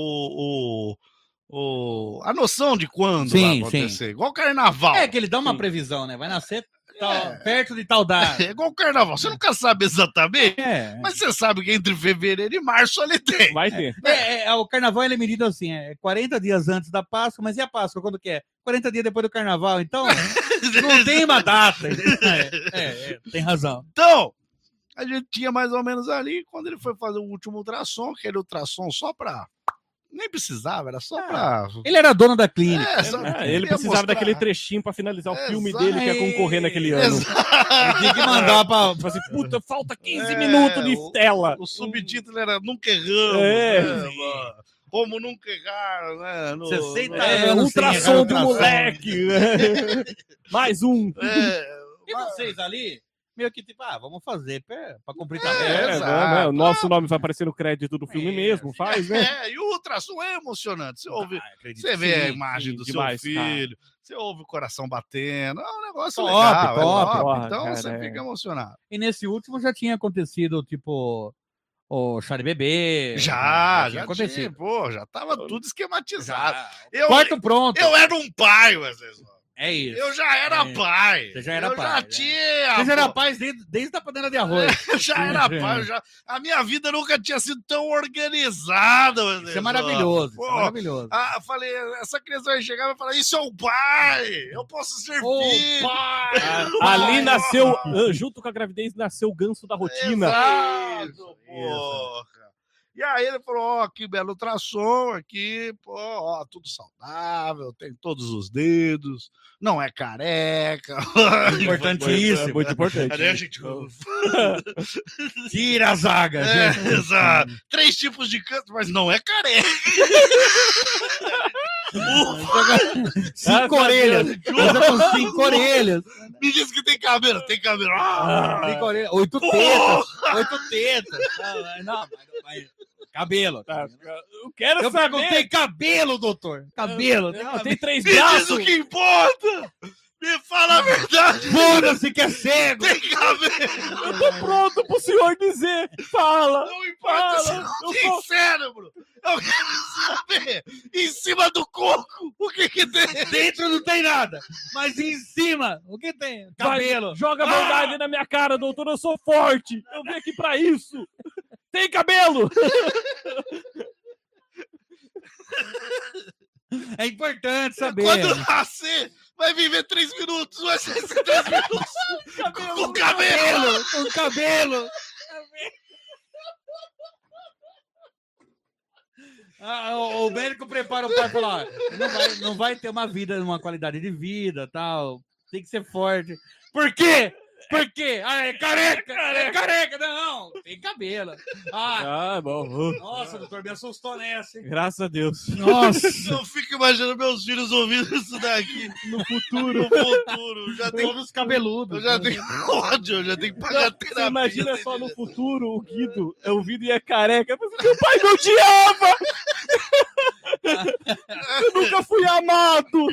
a noção de quando vai acontecer. Igual carnaval. Que ele dá uma previsão, né? Vai nascer perto de tal data. É igual carnaval. Você nunca sabe exatamente, mas você sabe que entre fevereiro e março ele tem. Vai ter. O carnaval ele é medido assim, 40 dias antes da Páscoa, mas e a Páscoa quando que é? 40 dias depois do carnaval, então não tem uma data. Tem razão. Então, a gente tinha mais ou menos ali, quando ele foi fazer o último ultrassom, aquele ultrassom só pra... Nem precisava, era só pra... Ele era dono da clínica. Ele precisava daquele trechinho pra finalizar o filme dele que ia concorrer naquele ano. Ele tinha que mandar pra... Assim, puta, falta 15 minutos de tela. O subtítulo era Nunca Erramos. Como nunca errar, né? 60 anos ultrassom do moleque. Mais um. E vocês ali... Meio que tipo, vamos fazer pra cumprir tabela. O nosso nome vai aparecer no crédito do filme mesmo, faz, né? E o ultrassom é emocionante. Você vê a imagem do seu filho, você ouve o coração batendo, é um negócio legal. Top. Então você fica emocionado. E nesse último já tinha acontecido, tipo, o chá de bebê. Já tinha acontecido. Já tava tudo esquematizado. Quarto pronto. Eu era um pai, às vezes. É isso. Eu já era pai. Você já era pai. Você já era pai desde a panela de arroz. Eu já era pai. A minha vida nunca tinha sido tão organizada. Isso é maravilhoso. Maravilhoso. Falei, essa criança vai chegar e vai falar, isso é o pai. Eu posso ser filho. Pai. Ali nasceu, junto com a gravidez, nasceu o ganso da rotina. Exato, porra. E aí ele falou, que belo ultrassom aqui, tudo saudável, tem todos os dedos, não é careca. Importantíssimo. Muito importante. Aí a gente... Tira a zaga. Exato. 3 tipos de canto, mas não é careca. 5 orelhas. 5 orelhas. Me diz que tem cabelo. Tem cabelo. 5 orelhas. 8 tetas. 8 tetas. Não, mas cabelo. Eu quero saber. Perguntei cabelo, doutor. Cabelo. Não, tem 3 Me diz braços. o que importa. Me fala a verdade. Foda-se que é cego. Tem cabelo. Eu tô pronto pro senhor dizer. Fala. Não importa se não tem cérebro. Eu quero saber. Em cima do coco, o que tem? Dentro não tem nada. Mas em cima, o que tem? Cabelo. Vai, joga a verdade na minha cara, doutor. Eu sou forte. Eu vim aqui pra isso. Tem cabelo. É importante saber. Quando nascer, vai viver 3 minutos. Vai ser 3 minutos com cabelo. Com cabelo. O médico prepara o pai e fala, não vai ter uma vida, uma qualidade de vida, tal. Tem que ser forte. Por quê? Por quê? Ah, é careca! É careca! Não, tem cabelo. Ah, Ah, bom. nossa, doutor, me assustou nessa, hein? Graças a Deus. Nossa! Eu fico imaginando meus filhos ouvindo isso daqui No futuro. no futuro. Já tem, Todos cabeludos. eu já tenho ódio, eu já tenho que pagar terapia. Você imagina só no futuro o Guido, o Guido e a careca. Meu pai me odiava! Eu nunca fui amado!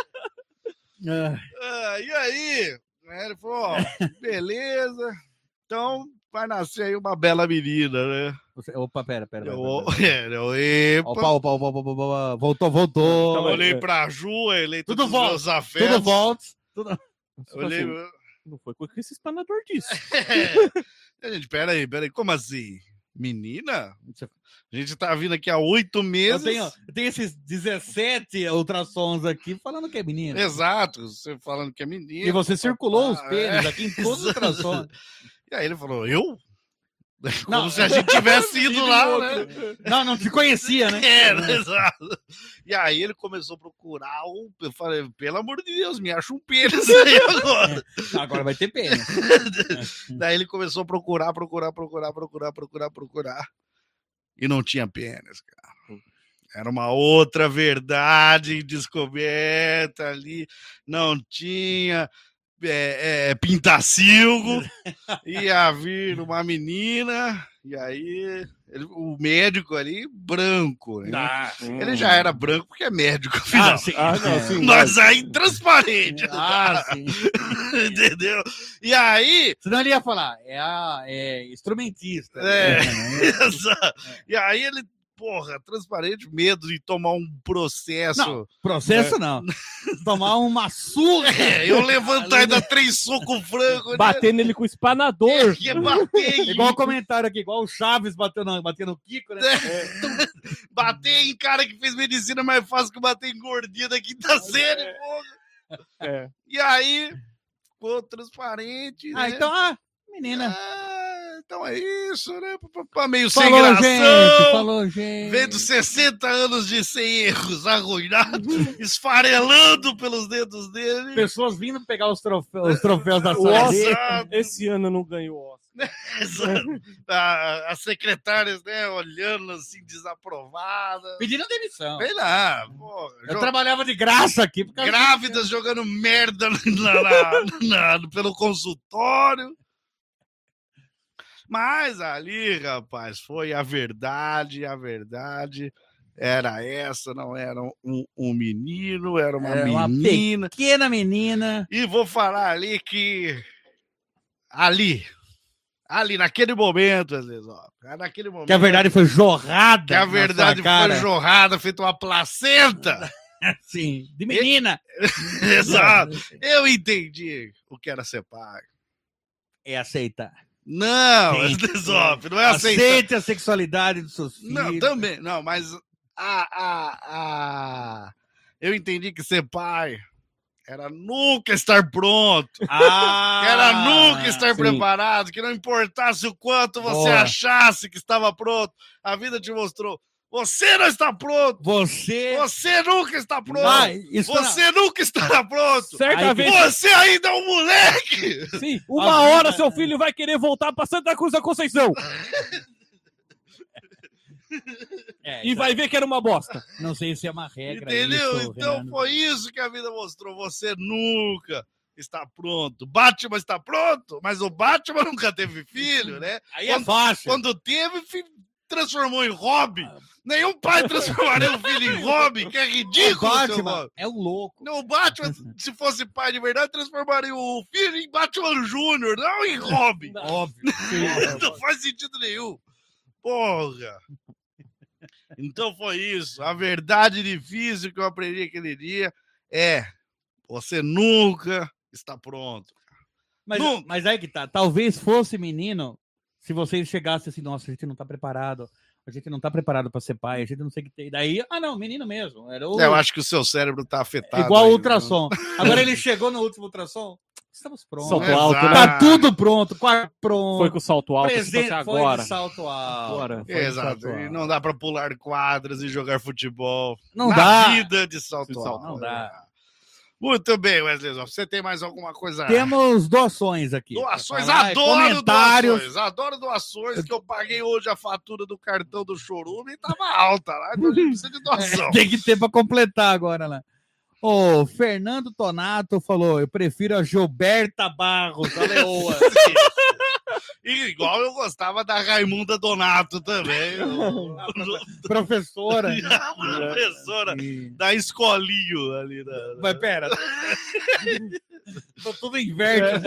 E aí? Ele falou, ó, beleza. Então vai nascer aí uma bela menina, né? Opa, pera. Epa. Opa. Voltou. Eu olhei pra Ju, olhei Tudo todos os volta, meus afetos. Tudo volta. Tudo... Olhei... Não foi com esse espanador disso. Gente, peraí, como assim? Menina? A gente tá vindo aqui há 8 meses. Eu tenho esses 17 ultrassons aqui falando que é menina. Exato, você falando que é menina. E você circulou os papai, pênis aqui em todos os ultrassons. E aí ele falou, eu? Como Não. se a gente tivesse ido lá, né? Não te conhecia, né? Exato. E aí ele começou a procurar eu falei, pelo amor de Deus, me acha um pênis aí agora. Agora vai ter pênis. Daí ele começou a procurar. E não tinha pênis, cara. Era uma outra verdade descoberta ali. Não tinha pintacilgo. Ia vir uma menina. E aí o médico ali, branco. Né? Ele já era branco porque é médico, afinal. Sim. Sim. Mas aí transparente. Sim. Entendeu? E aí... Senão ele ia falar, é instrumentista. Exato. E aí ele, transparente, medo de tomar um processo. Não, processo não. Tomar uma surra. Eu levantar e dar 3 socos francos. Bater nele com o espanador. Que bater em... Igual o comentário aqui, igual o Chaves batendo no Kiko, né? Bater em cara que fez medicina é mais fácil que bater em gordinha da quinta série, porra. E aí, ficou transparente, né? Então, menina. Então é isso, né? Meio Falou, sem gração. Falou, gente. Vendo 60 anos de sem erros, arruinado, esfarelando pelos dedos dele. Pessoas vindo pegar os troféus da sua Nossa, Esse ano não ganhou Oscar. as secretárias, né, olhando assim, desaprovadas. Pedindo demissão. Vem lá, porra. Eu trabalhava de graça aqui. Grávidas jogando merda pelo consultório. Mas ali, rapaz, foi a verdade era essa, não era um menino, era uma menina. Uma pequena menina. E vou falar ali que ali, naquele momento, às vezes, naquele momento. Que a verdade foi jorrada. Que a verdade foi jorrada, feita uma placenta. Sim, de menina. Exato. Eu entendi o que era ser pai. É aceitar. Não, não é aceitar. Aceite a sexualidade dos seus filhos. Não, também, não, mas eu entendi que ser pai era nunca estar pronto. Era nunca estar preparado, que não importasse o quanto você achasse que estava pronto, a vida te mostrou. Você não está pronto. Você nunca está pronto. Você nunca estará pronto. Certa vez. Você ainda é um moleque. Sim, uma hora seu filho vai querer voltar para Santa Cruz da Conceição. E vai ver que era uma bosta. Não sei se é uma regra. Entendeu? Isso, então Renan. foi isso que a vida mostrou. Você nunca está pronto. Batman está pronto, mas o Batman nunca teve filho, né? Aí é fácil. Quando teve, transformou em Robin. Nenhum pai transformaria um filho em Robin, que é ridículo. O Batman é um louco. Não, o Batman, se fosse pai de verdade, transformaria o filho em Batman Júnior, não em Robin. Óbvio. Não faz sentido nenhum. Porra. Então foi isso. A verdade difícil que eu aprendi aquele dia é: você nunca está pronto. Mas aí que tá. Talvez fosse menino, se vocês chegassem assim, nossa, a gente não tá preparado. A gente não tá preparado para ser pai, a gente não sei o que tem. Daí, não, menino mesmo. Era eu acho que o seu cérebro tá afetado. Igual o ultrassom. Agora ele chegou no último ultrassom. Estamos prontos. Salto alto, né? Tá tudo pronto, quarto pronto. Foi com o salto alto, presente agora. Foi de salto alto. Agora. Exato. E não dá para pular quadras e jogar futebol. Não Na dá. vida de salto alto. Não dá. Muito bem, Wesley Zop. Você tem mais alguma coisa? Temos doações aqui. Doações, Falar, adoro comentários. doações. Adoro doações, que eu paguei hoje a fatura do cartão do Chorume e tava alta lá, então a gente precisa de doação. Tem que ter para completar agora lá. O Fernando Tonato falou: eu prefiro a Gilberta Barros, a leoa. E igual eu gostava da Raimunda Donato também. Professora. A professora da escolinho ali. Mas pera. Tô tudo inverte.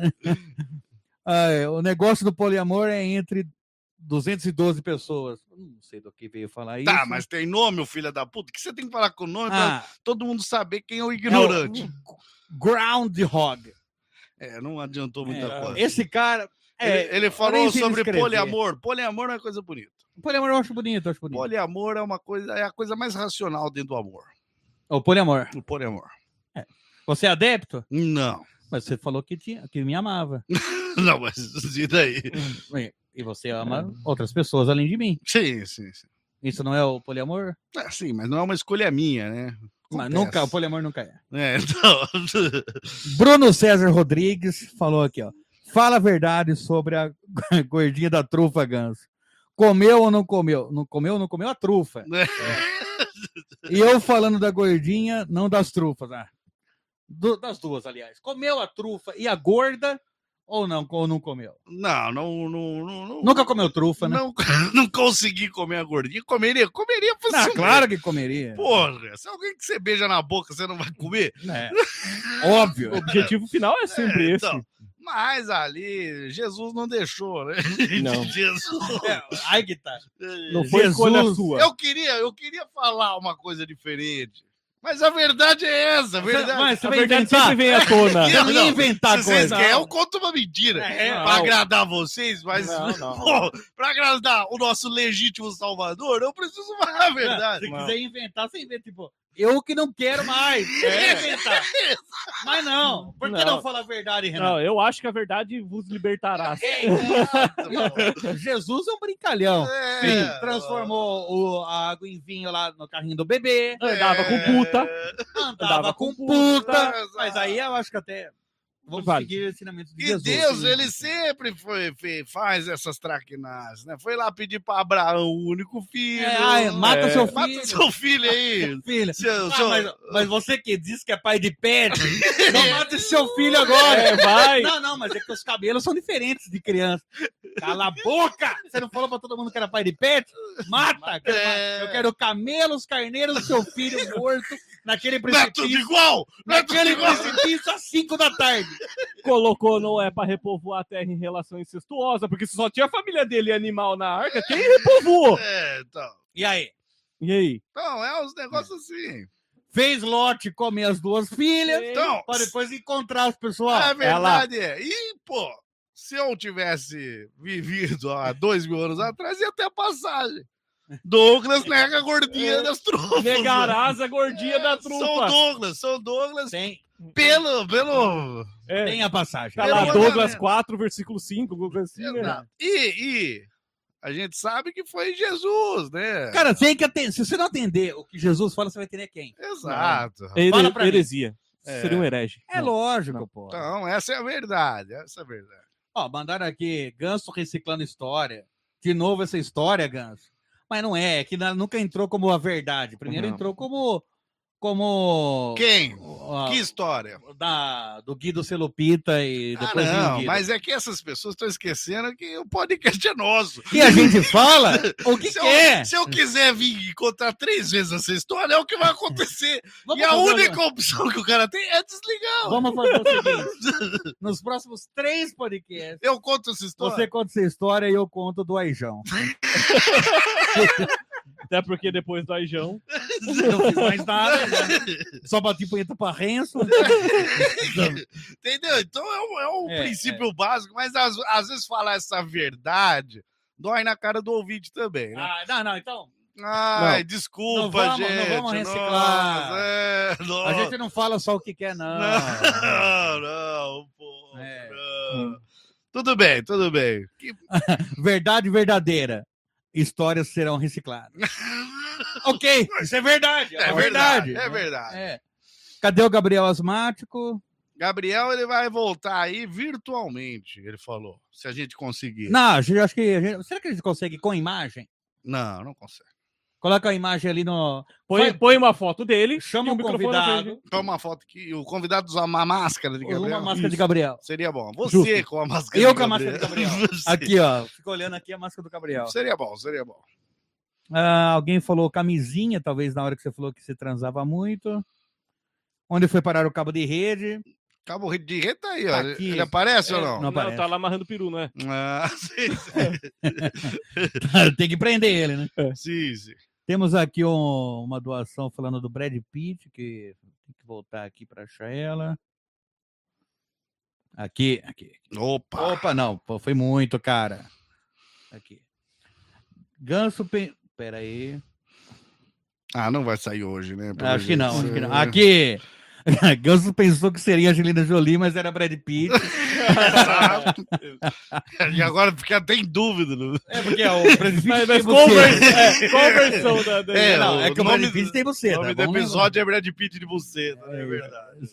O negócio do poliamor é entre 212 pessoas. Não sei do que veio falar isso. Tá, mas tem nome, o filho da puta? Que você tem que falar com o nome pra todo mundo saber quem é o ignorante. Groundhog. Não adiantou muita coisa. Esse cara... ele falou sobre poliamor. Poliamor não é coisa bonita. Poliamor eu acho bonito, Poliamor é a coisa mais racional dentro do amor. O poliamor. O poliamor. Você é adepto? Não. Mas você falou que me amava. Não, mas e daí? E você ama outras pessoas além de mim. Sim. Isso não é o poliamor? Sim, mas não é uma escolha minha, né? Mas nunca, o poliamor nunca é. Então... Bruno César Rodrigues falou aqui, ó. Fala a verdade sobre a gordinha da trufa, Ganso. Comeu ou não comeu? Não comeu ou não comeu a trufa? E eu falando da gordinha, não das trufas. Das duas, aliás. Comeu a trufa e a gorda ou não comeu? Não. Nunca comeu trufa, né? Não consegui comer a gordinha. Comeria facilmente. Claro que comeria. Porra, se alguém que você beija na boca, você não vai comer? Óbvio. O objetivo final é sempre esse. Então, mas ali, Jesus não deixou, né? Não. Jesus. Aí que tá. Não foi escolha sua. Eu queria falar uma coisa diferente. Mas a verdade é essa, a verdade. Mas A verdade sempre vem à tona. Você não ia inventar se vocês coisa. querem, eu conto uma mentira pra agradar vocês, mas Não. pra agradar o nosso legítimo Salvador, eu preciso falar a verdade. Se quiser inventar, você inventa, tipo, eu que não quero mais. Inventar. Mas não. Por que não falar a verdade, Renato? Não, eu acho que a verdade vos libertará. Jesus é um brincalhão. É. Transformou a água em vinho lá no carrinho do bebê. Andava com puta. Andava com puta. Mas aí eu acho que até vamos seguir o ensinamento de E Jesus. Deus, ele sempre faz essas traquinagens, né? Foi lá pedir para Abraão o único filho. Mata seu filho. Mata seu filho aí. Filho. Seu... Mas você que diz que é pai de pet, não mate seu filho agora. Vai. Não, mas é que os cabelos são diferentes de criança. Cala a boca! Você não falou pra todo mundo que era pai de pet? Mata! Eu quero camelos, carneiros do seu filho morto naquele Não é tudo precipício. igual! Não é tudo Naquele igual! precipício às 5 da tarde. Colocou Noé pra repovoar a terra em relação incestuosa, porque se só tinha a família dele e animal na arca, quem repovoou? Então. E aí? E aí? Então, é uns negócios assim. Fez Lote comer as duas filhas, Então, para depois encontrar os pessoal. a verdade E, pô, se eu tivesse vivido há 2.000 anos atrás, ia ter a passagem. Douglas nega a gordinha das trufas. Negarás a gordinha da trufa. São Douglas. Tem Pelo... a passagem. Tá lá, Pelo Douglas mandamento. 4, versículo 5, alguma coisa assim, né? Exato. E a gente sabe que foi Jesus, né? Cara, tem que atender. Se você não atender o que Jesus fala, você vai entender quem? Exato. Fala pra mim. Heresia. Seria um herege. É lógico, pô. Então, essa é a verdade. Ó, mandaram aqui, Ganso reciclando história. De novo essa história, Ganso. Mas não é que nunca entrou como a verdade. Primeiro Não. entrou como... Quem? ó, Que história? do Guido Celupita e depois do Não, Guido. mas é que essas pessoas estão esquecendo que o podcast é nosso. E a gente fala o que quer. Se eu quiser vir e contar 3 vezes essa história, é o que vai acontecer. Vamos E a fazer- única opção que o cara tem é desligar. Vamos fazer o seguinte. Nos próximos 3 podcasts, Eu conto essa história. você conta essa história e eu conto do Aijão. Até porque depois do Aijão. Não fiz mais nada. Né? Só bati punheta pra Renzo. Entendeu? Então é um princípio básico, mas às vezes falar essa verdade dói na cara do ouvinte também, né? Não, então. Ai, desculpa, Não gente. vamos reciclar. Nossa, A gente não fala só o que quer, não. Não, pô. É. Não. Tudo bem. Verdade verdadeira. Histórias serão recicladas. Ok, isso é verdade. É verdade. É. Cadê o Gabriel Asmático? Gabriel, ele vai voltar aí virtualmente, ele falou, se a gente conseguir. Não, acho que... Será que a gente consegue com imagem? Não consegue. Coloca a imagem ali no... Põe uma foto dele. Chama e o microfone na frente. convidado. Toma uma foto aqui, o convidado usa uma máscara de Gabriel. Uma máscara de Gabriel. Seria bom. Você Justo. com a máscara Eu de com a Gabriel. máscara de Gabriel. Você. Aqui, ó. Fica olhando aqui a máscara do Gabriel. Seria bom. Alguém falou camisinha, talvez na hora que você falou que você transava muito. Onde foi parar o cabo de rede? Cabo de rede tá aí, ó. Tá aqui. Ele aparece ou não? Não Não, aparece. tá lá amarrando o peru, não é? Ah, sim. Tem que prender ele, né? sim. Temos aqui uma doação falando do Brad Pitt, que tem que voltar aqui para achar ela. Aqui. Opa. Opa, não, pô, foi muito, cara. Aqui. Pera aí. Ah, não vai sair hoje, né? Pelo Acho que jeito. não. Aqui. Ganso pensou que seria Angelina Jolie, mas era Brad Pitt. Exato. E agora fica até em dúvida. Né? É porque o Brad Pitt Mas tem qual você. versão da... Não, é que o nome Brad Pitt tem você. O nome do episódio é Brad Pitt de buceta, é verdade.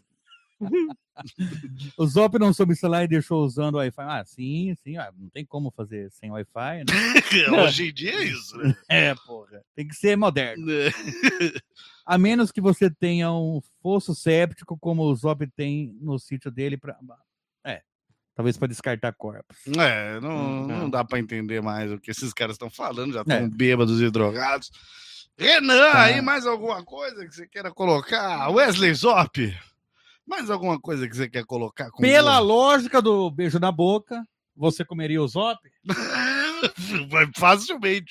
O Zop não soube instalar e deixou usando o Wi-Fi. Ah, sim. Não tem como fazer sem Wi-Fi, né? Hoje em dia é isso, né? É, porra. Tem que ser moderno. A menos que você tenha um fosso séptico, como o Zop tem no sítio dele. Talvez para descartar corpos. Não dá pra entender mais o que esses caras estão falando. Já estão bêbados e drogados. Renan, aí mais alguma coisa que você queira colocar? Wesley Zop, mais alguma coisa que você quer colocar? Pela lógica do beijo na boca, você comeria o Zop? Facilmente.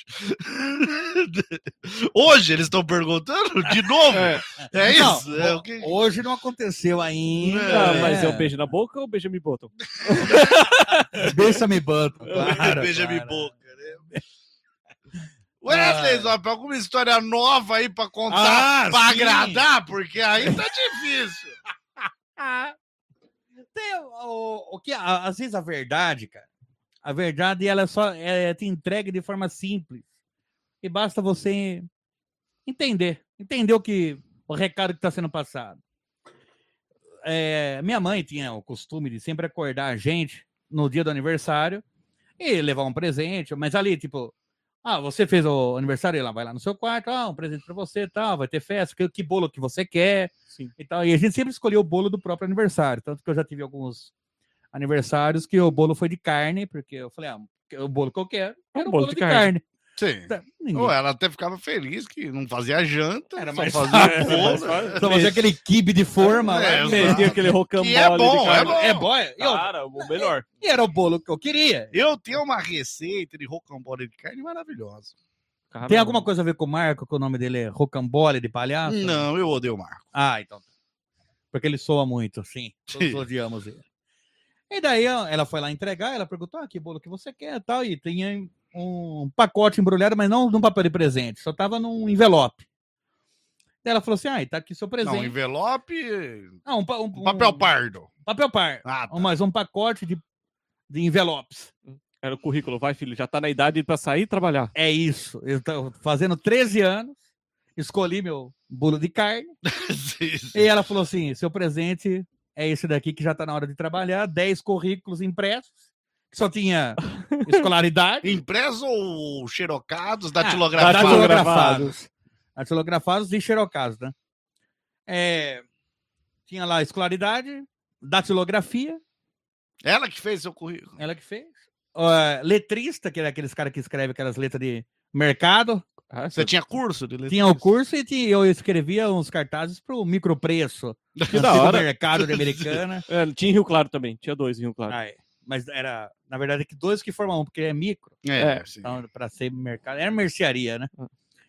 Hoje eles estão perguntando de novo? É isso? Não, hoje não aconteceu ainda. Não, mas é o beijo na boca ou beija me botam? Beija-me boto. Claro, Beija-me boca, né? Wesley, Zop, alguma história nova aí pra contar, pra agradar? Porque aí tá difícil. Tem o que às vezes a verdade, cara. A verdade, ela só te entrega de forma simples. E basta você entender o recado que está sendo passado. Minha mãe tinha o costume de sempre acordar a gente no dia do aniversário e levar um presente, mas ali, tipo, você fez o aniversário, ela vai lá no seu quarto, um presente para você, tal, vai ter festa, que bolo que você quer. Sim. E tal. E a gente sempre escolheu o bolo do próprio aniversário, tanto que eu já tive alguns aniversários que o bolo foi de carne, porque eu falei, o bolo que eu quero era um bolo de carne. Sim. Ou ela até ficava feliz que não fazia janta, era só mais fazia bolo. Só fazia aquele quibe de forma. Metia aquele rocambole de carne. É bom. Cara, o melhor. E era o bolo que eu queria. Eu tenho uma receita de rocambole de carne maravilhosa. Caramba. Tem alguma coisa a ver com o Marco, que o nome dele é Rocambole de Palhaço? Não, eu odeio o Marco. Então. Porque ele soa muito, sim. Todos odiamos ele. E daí ela foi lá entregar, ela perguntou, que bolo que você quer e tal, e tinha um pacote embrulhado, mas não num papel de presente, só tava num envelope. Daí ela falou assim, tá aqui seu presente. Não, envelope... um papel pardo. Papel pardo. Tá. Mas um pacote de envelopes. Era o currículo, vai filho, já tá na idade pra sair e trabalhar. É isso, eu tô fazendo 13 anos, escolhi meu bolo de carne, sim. E ela falou assim, seu presente... É esse daqui que já tá na hora de trabalhar, 10 currículos impressos, que só tinha escolaridade. Impressos ou xerocados, datilografados. Datilografados e xerocados, né? Tinha lá escolaridade, datilografia. Ela que fez seu currículo. Ela que fez. Letrista, que era aqueles caras que escrevem aquelas letras de mercado. Você tinha curso de letrista? Tinha o curso e eu escrevia uns cartazes pro micropreço. Que da hora. Mercado de Americana. Tinha em Rio Claro também, tinha 2 em Rio Claro. Mas era, na verdade, que 2 que formam um, porque é micro. Sim. Então, para ser mercado, era mercearia, né?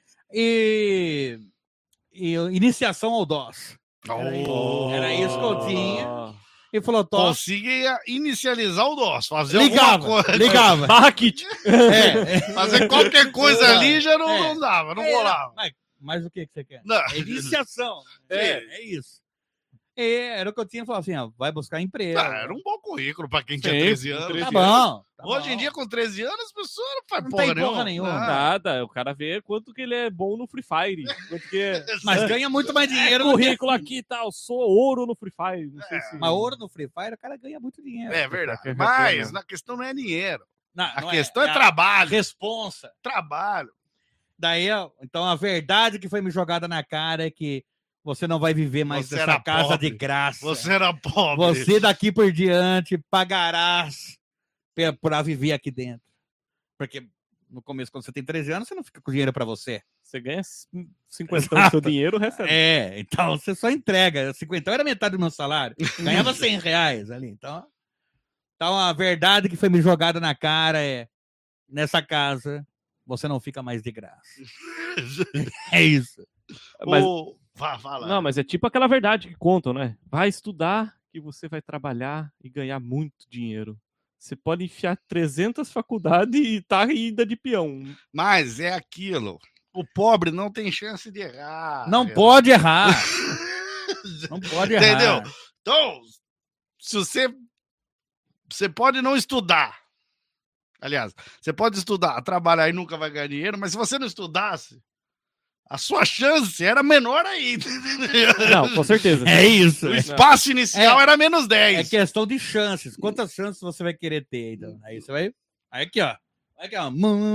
E iniciação ao DOS. Era isso que eu tinha. E falou, conseguia inicializar o DOS, fazer ligava. Barra kit. Fazer qualquer coisa ali já não dava, não rolava. Mas o que você quer? Não. Iniciação. É isso. Era o que eu tinha falado assim, ó, vai buscar emprego. Era um bom currículo pra quem tinha Sim, 13 com anos. 13 Tá bom. Hoje em dia, com 13 anos, as pessoas não fazem Não porra tem porra nenhuma. Não. Nada, o cara vê quanto que ele é bom no Free Fire. Quanto que Mas ganha muito mais dinheiro. do que- currículo aqui e tal, sou ouro no Free Fire. Não sei se... Mas ouro no Free Fire, o cara ganha muito dinheiro. É verdade. Que Mas reclama. na questão não é dinheiro. Não, A não questão é a trabalho. responsa. Trabalho. Daí, ó, então a verdade que foi me jogada na cara é que você não vai viver mais Você nessa era casa pobre. de graça. Você era pobre. Você daqui por diante pagarás para viver aqui dentro. Porque no começo, quando você tem 13 anos, você não fica com dinheiro para você. Você ganha 50 do seu dinheiro, o resto é... Então você só entrega. 50 era metade do meu salário. Ganhava R$100 ali. Então a verdade que foi me jogada na cara é: nessa casa você não fica mais de graça. É isso. Mas... Fala. Não, mas é tipo aquela verdade que contam, né? Vai estudar que você vai trabalhar e ganhar muito dinheiro. Você pode enfiar 300 faculdades e tá ainda de peão. Mas é aquilo. O pobre não tem chance de errar. Não pode errar. Não pode errar. Entendeu? Então, se você pode não estudar. Aliás, você pode estudar, trabalhar e nunca vai ganhar dinheiro, mas se você não estudasse, a sua chance era menor ainda. Não, com certeza. É isso. O espaço inicial era menos 10. É questão de chances. Quantas chances você vai querer ter? Então? Aí você vai. Aí aqui, ó. Aqui, ó.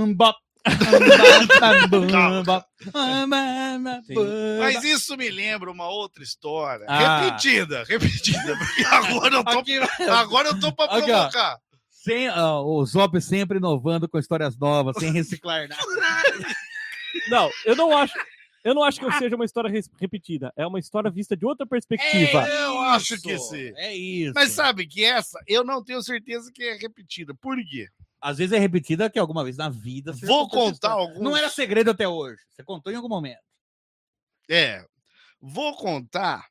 Mas isso me lembra uma outra história. Ah. Repetida. Porque agora eu tô pra Aqui, ó. provocar. Sem, o Zop sempre inovando com histórias novas, sem reciclar nada. Não, eu não acho que eu seja uma história repetida. É uma história vista de outra perspectiva. Eu acho que sim. É isso. Mas sabe que essa, eu não tenho certeza que é repetida. Por quê? Às vezes é repetida que alguma vez na vida. Você Vou já contou essa contar história. alguns. Não era segredo até hoje. Você contou em algum momento. Vou contar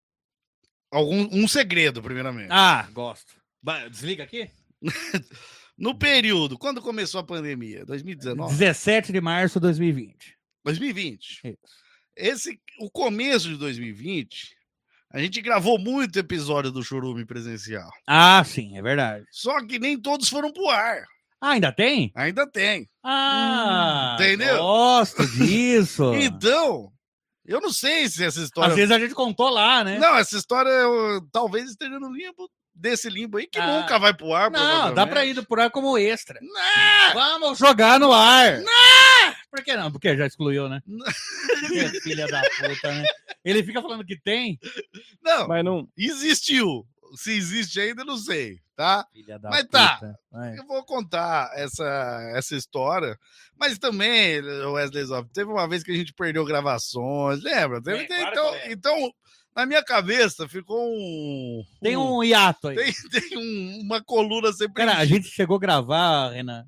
um segredo, primeiramente. Ah, gosto. Desliga aqui. No período, quando começou a pandemia? 2019? 17 de março de 2020. 2020. Isso. O começo de 2020, a gente gravou muito episódio do Chorume presencial. Ah, sim, é verdade. Só que nem todos foram pro ar. Ah, ainda tem? Ainda tem. Ah, entendeu? Gosto disso. Então, eu não sei se essa história... Às vezes a gente contou lá, né? Não, essa história talvez esteja no limbo, desse limbo aí, que nunca vai pro ar. Não, dá pra ir por ar como extra. Não! Vamos jogar no ar. Não! Por que não? Porque já excluiu, né? Que filha da puta, né? Ele fica falando que tem. Não, Mas não. existiu. Se existe ainda, não sei, tá? Filha da Mas puta. tá. Vai. Eu vou contar essa história. Mas também, Wesley Zop, teve uma vez que a gente perdeu gravações, lembra? Claro que Então, na minha cabeça ficou Tem um hiato aí. tem uma coluna sempre. Cara, a gente chegou a gravar, Renan.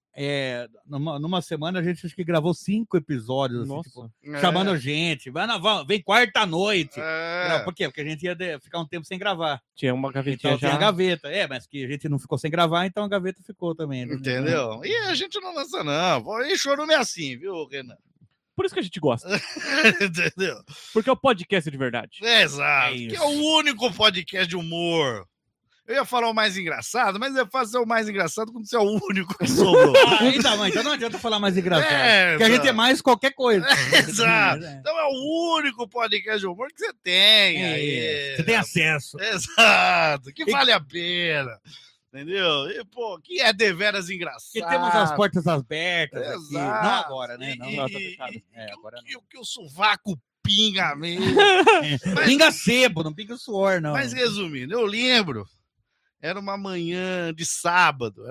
Numa semana a gente acho que gravou 5 episódios, assim, Nossa. tipo, chamando gente. Vem quarta-noite. Por quê? Porque a gente ia ficar um tempo sem gravar. Tinha uma gavetinha Então tinha já. a gaveta. Mas que a gente não ficou sem gravar, então a gaveta ficou também. Né? Entendeu? E a gente não lança, não. E Chorume é assim, viu, Renan? Por isso que a gente gosta. Entendeu? Porque é o podcast de verdade. Exato. É isso. Que é o único podcast de humor. Eu ia falar o mais engraçado, mas é fácil ser o mais engraçado quando você é o único que sobrou. Então não adianta falar mais engraçado. Porque a exato. gente é mais qualquer coisa. Exato. Então é o único podcast de humor que você tem. Aí. Você tem acesso. Exato. Que vale a pena. Entendeu? E, pô, que é deveras engraçado. Que temos as portas abertas aqui. Exato. Não agora, né? Não, tá fechado. agora não. Que o sovaco pinga mesmo. Pinga sebo, não pinga suor, não. Mas resumindo, eu lembro. Era uma manhã de sábado.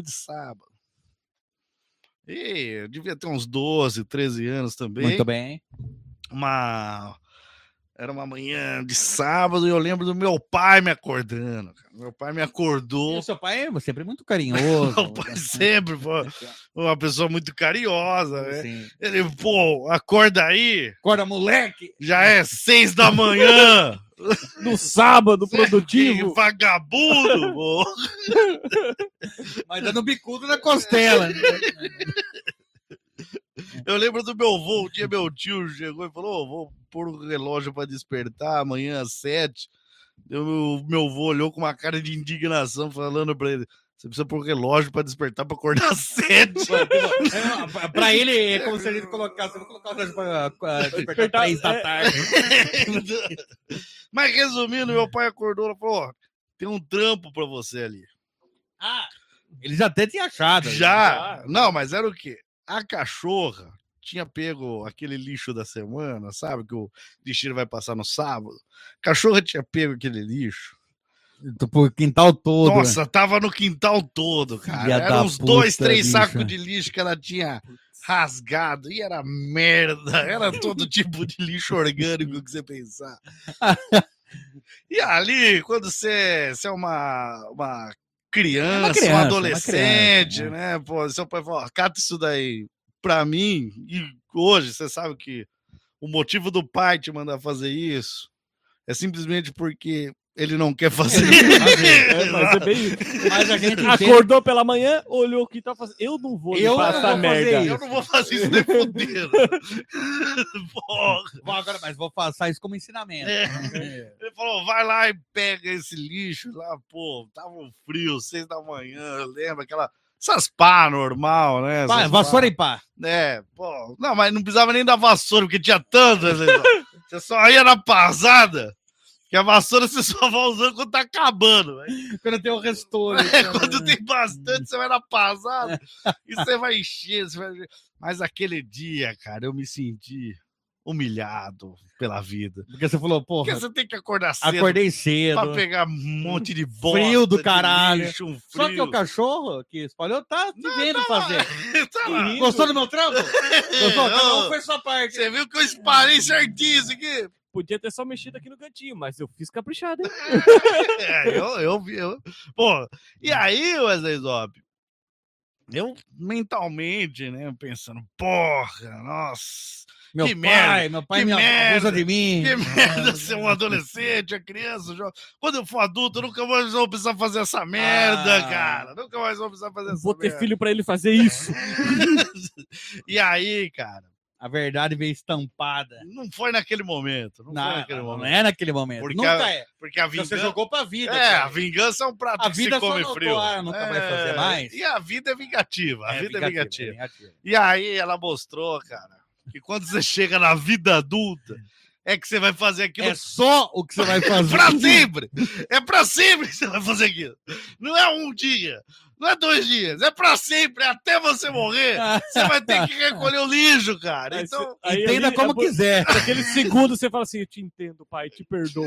E eu devia ter uns 12, 13 anos também. Muito bem. Era uma manhã de sábado e eu lembro do meu pai me acordando. Cara. Meu pai me acordou. E o seu pai é sempre muito carinhoso. Meu pai sempre foi uma pessoa muito carinhosa. Né? Sim. Ele, pô, acorda aí. Acorda, moleque! Já é 6 da manhã. No sábado Que produtivo. vagabundo, pô. Mas dando bicudo na costela. Eu lembro do meu avô, um dia meu tio chegou e falou, vou pôr um relógio pra despertar amanhã às 7. Meu avô olhou com uma cara de indignação, falando pra ele, você precisa pôr um relógio pra despertar pra acordar às 7. Pra ele é como se a gente colocasse, vou colocar o relógio pra despertar 3 da tarde. Mas resumindo, meu pai acordou e falou, tem um trampo pra você ali. Ele já até tinha achado. Já? Não, mas era o quê? A cachorra tinha pego aquele lixo da semana, sabe? Que o lixeiro vai passar no sábado. A cachorra tinha pego aquele lixo. Pro quintal todo. Nossa, tava no quintal todo, cara. Filha Era da uns puta, 2, 3 bicho. sacos de lixo que ela tinha rasgado. E era merda. Era todo tipo de lixo orgânico que você pensar. E ali, quando você é uma criança, um adolescente, né? Pô, seu pai falou, cata isso daí pra mim. E hoje, você sabe que o motivo do pai te mandar fazer isso é simplesmente porque ele não quer fazer. Mas é bem isso. Mas a gente Acordou pela manhã, olhou o que tá fazendo. Eu não vou limpar não essa vou merda. fazer Eu não vou fazer isso nem fudendo. Porra. Agora, mas vou passar isso como ensinamento. Ele falou, vai lá e pega esse lixo lá, pô, tava um frio, 6 da manhã, lembra essas pá normal, né? Vai, Essas vassoura e pá. É, pô, não, mas não precisava nem da vassoura, porque tinha tantas, você só ia na pasada, que a vassoura você só vai usando quando tá acabando, né? Quando tem o restolho. Quando tem bastante, você vai na pasada e você vai encher, Mas aquele dia, cara, eu me senti humilhado pela vida. Porque você falou, porra, Porque você tem que acordar cedo acordei cedo. pra pegar um monte de bosta, Frio do de caralho. lixo, um Só frio. que o cachorro que espalhou tá te vendo fazer. Tá lá. Gostou do meu trampo? Gostou? Cada um fez sua parte. Você viu que eu espalhei certinho isso aqui? Podia ter só mexido aqui no cantinho, mas eu fiz caprichado, hein? Eu vi. Pô, e aí, Wesley Zop, eu mentalmente, né, pensando, porra, nossa, Meu que pai que me merda, abusa de mim. que merda ser um adolescente, a criança, quando eu for adulto, eu nunca mais vou precisar fazer essa merda, cara, nunca mais vou precisar fazer essa Vou ter merda. filho pra ele fazer isso. E aí, cara, A verdade veio estampada. não foi naquele momento, não foi naquele Não momento. é naquele momento. Porque Nunca é. Porque a Porque vingança... você jogou pra vida. É, cara. a vingança é um prato A que vida se come só frio. notou, nunca vai fazer mais. E a vida é vingativa. A vida é vingativa. vingativa. E aí ela mostrou, cara, que quando você chega na vida adulta, é que você vai fazer aquilo É só o que você vai fazer. pra sempre. É pra sempre que você vai fazer aquilo. Não é um dia, não é 2 dias, é pra sempre, é até você morrer. Você vai ter que recolher o lixo, cara. Então, Aí Entenda ali, como quiser. Naquele segundo você fala assim, eu te entendo, pai, te perdoo.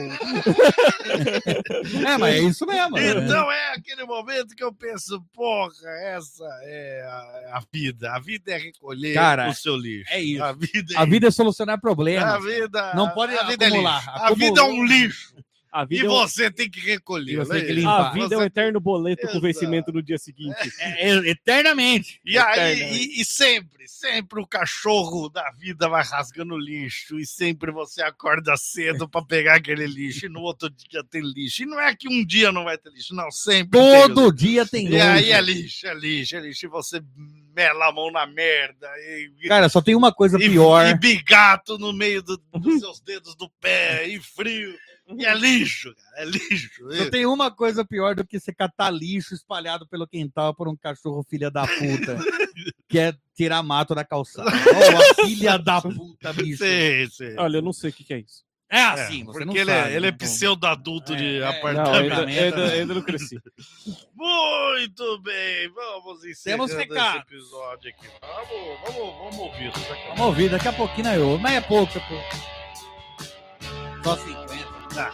É, mas é isso mesmo. então é aquele momento que eu penso, porra, essa é a vida. A vida é recolher Cara, o seu lixo. é isso. A A vida é solucionar problemas. A vida, Não pode a vida acumular. É lixo. A vida é um lixo. A E vida, você tem que recolher. E você tem que né? limpar. a vida é um eterno boleto com Exato. vencimento no dia seguinte. Eternamente. E aí, Eternamente. e sempre o cachorro da vida vai rasgando lixo. E sempre você acorda cedo pra pegar aquele lixo. E no outro dia tem lixo. E não é que um dia não vai ter lixo, não. Sempre tem Todo dia tem E aí lixo. é lixo, é lixo, é lixo. E você mela a mão na merda. Cara, só tem uma coisa pior. E bigato no meio dos seus dedos do pé. E frio. E é lixo, cara. É lixo. Só tem uma coisa pior do que você catar lixo espalhado pelo quintal por um cachorro filha da puta. Que é tirar mato da calçada. Oh, a filha da puta, bicho. Sim. Olha, eu não sei o que é isso. É assim, você porque não ele sabe. ele é né? pseudo-adulto de Não, apartamento. ainda não cresci. Muito bem, vamos encerrando Temos esse recado. episódio aqui. Vamos ouvir. Vamos ouvir, daqui a pouquinho eu ouvo. Mas é pouco, é pouco. Só 50. Tá.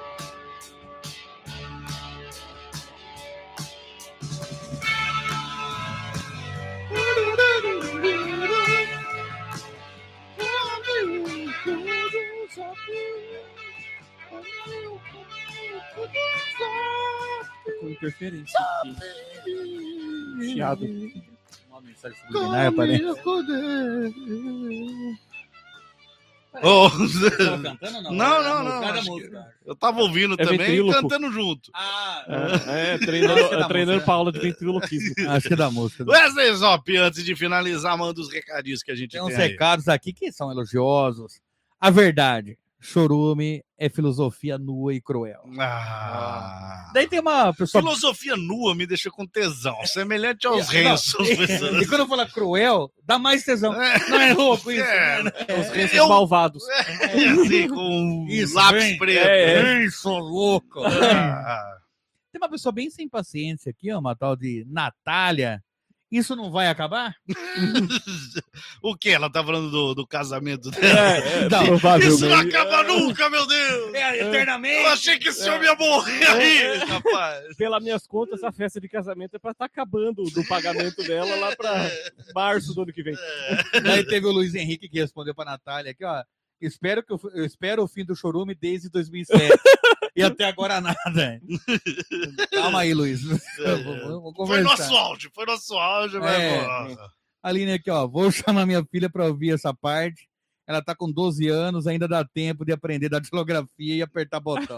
Com interferência aqui. Chiado. Uma mensagem subliminar, parece. Oh, Tava cantando ou não? Não. Cada acho que- música. Eu tava ouvindo também e ventríloco. cantando junto. Ah, Treinando pra aula de ventriloquismo. acho que é da música. Wesley Zop, antes de finalizar, manda os recadinhos que a gente Tem tem uns aí. recados aqui que são elogiosos. A verdade, chorume é filosofia nua e cruel. Daí tem uma pessoa... Filosofia nua me deixa com tesão, semelhante aos Não, rensos. E quando fala cruel, dá mais tesão. Não é louco isso? É, né? Os rensos Eu- malvados. assim, com Isso, lápis bem- preto. Isso, louco. Ah, Tem uma pessoa bem sem paciência aqui, ó, uma tal de Natália. Isso não vai acabar? o que? Ela tá falando do casamento dela? Não, provavelmente. Isso não acaba nunca, meu Deus! eternamente. Eu achei que esse homem ia morrer aí, rapaz. Pelas minhas contas, a festa de casamento é pra estar acabando do pagamento dela lá pra março do ano que vem. Daí teve o Luiz Henrique que respondeu pra Natália aqui, ó. Eu espero o fim do chorume desde 2007. E até agora nada. Calma aí, Luiz. Vamos Foi conversar. nosso áudio, É. mas... Aline aqui, ó. Vou chamar minha filha pra ouvir essa parte. Ela tá com 12 anos, ainda dá tempo de aprender datilografia e apertar botão.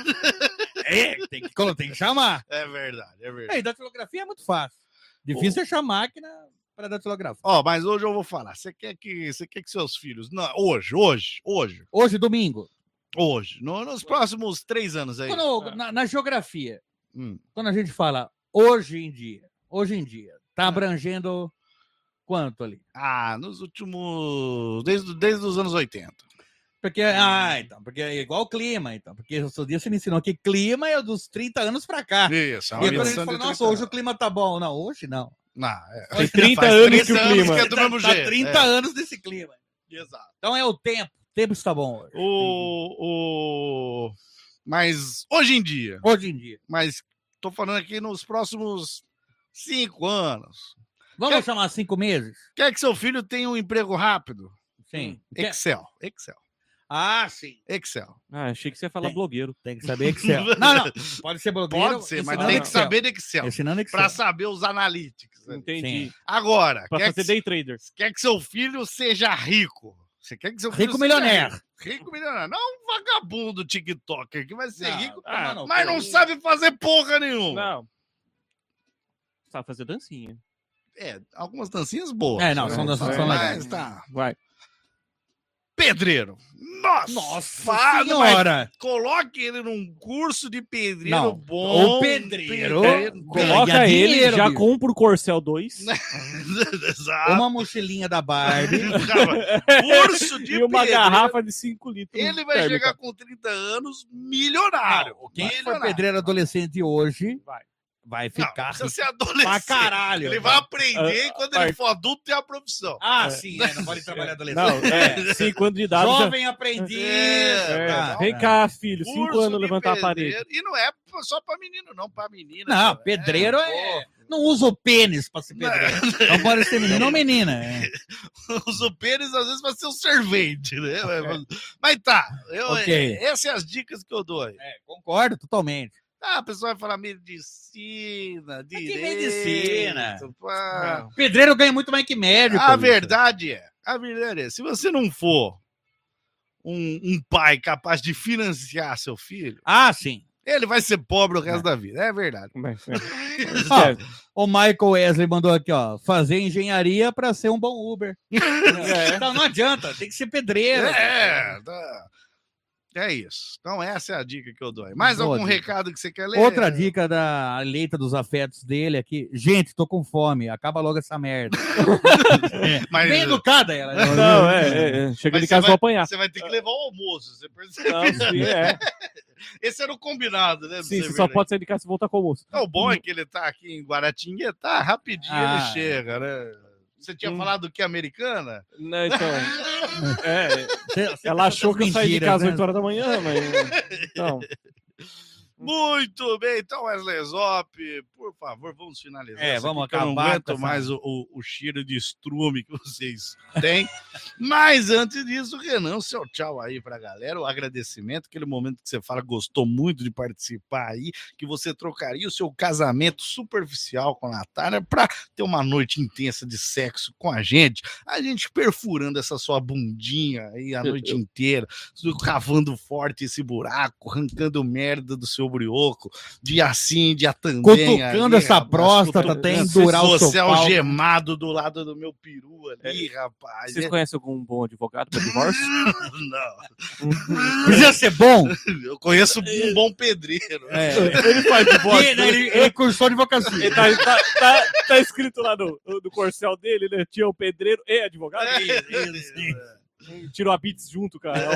Tem que chamar. É verdade, é verdade. É, datilografia é muito fácil. Difícil é achar máquina para datilografar. Ó, mas hoje eu vou falar. Você quer que seus filhos... Não, hoje, Hoje, domingo, nos próximos 3 anos aí. na geografia, Hum. quando a gente fala hoje em dia, tá abrangendo quanto ali? Ah, nos últimos... Desde os anos 80. Porque, porque é igual o clima, então. Porque o seu dia você me ensinou que clima é dos 30 anos pra cá. Isso, é E uma aí quando a gente medição fala, de nossa, 30 hoje o clima tá bom. Não, hoje não. Não, é. Tem 30 Faz anos 30 que o anos clima. que é do mesmo Tá jeito. 30 anos desse clima. Exato. Então é o tempo. O tempo está bom hoje. Mas hoje em dia, Hoje em dia. mas tô falando aqui nos próximos 5 anos. Vamos chamar 5 meses? Quer que seu filho tenha um emprego rápido? Sim. Excel. Ah, sim. Excel. Ah, achei que você ia falar Tem. blogueiro. Tem que saber Excel. Não. Pode ser blogueiro. Pode ser, mas ensinando tem que Excel. saber de Excel. Ensinando Excel. Para saber os analytics. né? Entendi. Sim. Agora, Pra quer fazer day trader. que seu filho seja rico? Você quer que seu filho Rico seja milionário. Rico milionário. Não um vagabundo TikToker que vai ser rico, mas pô. não sabe fazer porra nenhuma. Não. Sabe fazer dancinha. É, algumas dancinhas boas. É, não, são danças são mas legais. tá. Vai. Pedreiro. Nossa Nossa senhora! Coloque ele num curso de pedreiro Não, bom. o pedreiro Coloca ganha ele, dinheiro, já bicho. compra o Corcel 2. Exato. Uma mochilinha da Barbie. Curso de E uma pedreiro. garrafa de 5 litros. Ele vai térmica. chegar com 30 anos milionário. Quem for Milionário. pedreiro adolescente hoje Vai. vai Não, ficar precisa rico ser adolescente. pra caralho. Ele vai aprender e quando ele parte- for adulto tem a profissão. Sim, não pode trabalhar adolescente. Não, 5 anos de idade. já- Jovem aprendiz. É, tá. Vem cá, filho. 5 Curso anos de levantar a parede. pedreiro. E não é só pra menino, não, pra menina. Não, também. pedreiro não usa o pênis pra ser pedreiro. Não pode ser menino ou menina. É. Usa o pênis às vezes pra ser um servente, né? Mas tá, Ok. essas são as dicas que eu dou aí. Concordo totalmente. A pessoa vai falar medicina, que direito. medicina? pá. Pedreiro ganha muito mais que médico. A bicho. verdade é, se você não for um pai capaz de financiar seu filho, Sim. ele vai ser pobre o resto da vida. É verdade. Mas, Ó, o Michael Wesley mandou aqui, ó, fazer engenharia pra ser um bom Uber. Então não adianta, tem que ser pedreiro. É isso. Então essa é a dica que eu dou aí. Mais Boa algum dica. recado que você quer ler? Outra dica da leita dos afetos dele aqui. Gente, tô com fome. Acaba logo essa merda. Mas- Bem educada ela. né? não, chega Mas de você casa vou apanhar. Você vai ter que levar o almoço, você percebe? Não, sim, Esse era o combinado, né? Sim, você só pode sair de casa se voltar com o almoço. O bom é que ele tá aqui em Guaratinguetá, rapidinho ele chega, né? Você tinha falado que é americana? Não, então, Você ela achou que eu saí de mentiras, casa né? 8 horas da manhã, mas. Então, Muito bem, então Wesley Zop, por favor, vamos finalizar. É, isso vamos aqui, que eu não acabar aguento com essa- mais o cheiro de estrume que vocês têm. Mas antes disso, Renan, seu tchau aí pra galera, o agradecimento, aquele momento que você fala que gostou muito de participar aí, que você trocaria o seu casamento superficial com a Natália pra ter uma noite intensa de sexo com a gente perfurando essa sua bundinha aí a noite inteira, cavando forte esse buraco, arrancando merda do seu brioco, dia sim, dia também. Cutucando ali, essa rapaz, próstata até endurar o Você seu pau. algemado do lado do meu peru ali, rapaz. Vocês conhecem algum bom advogado para divórcio? Não, Precisa ser bom. eu conheço um bom pedreiro. É. Ele faz divórcio. Ele cursou advocacia. Ele tá escrito lá no corcel dele, né? Tinha o pedreiro e advogado. Tirou a Beats junto, cara.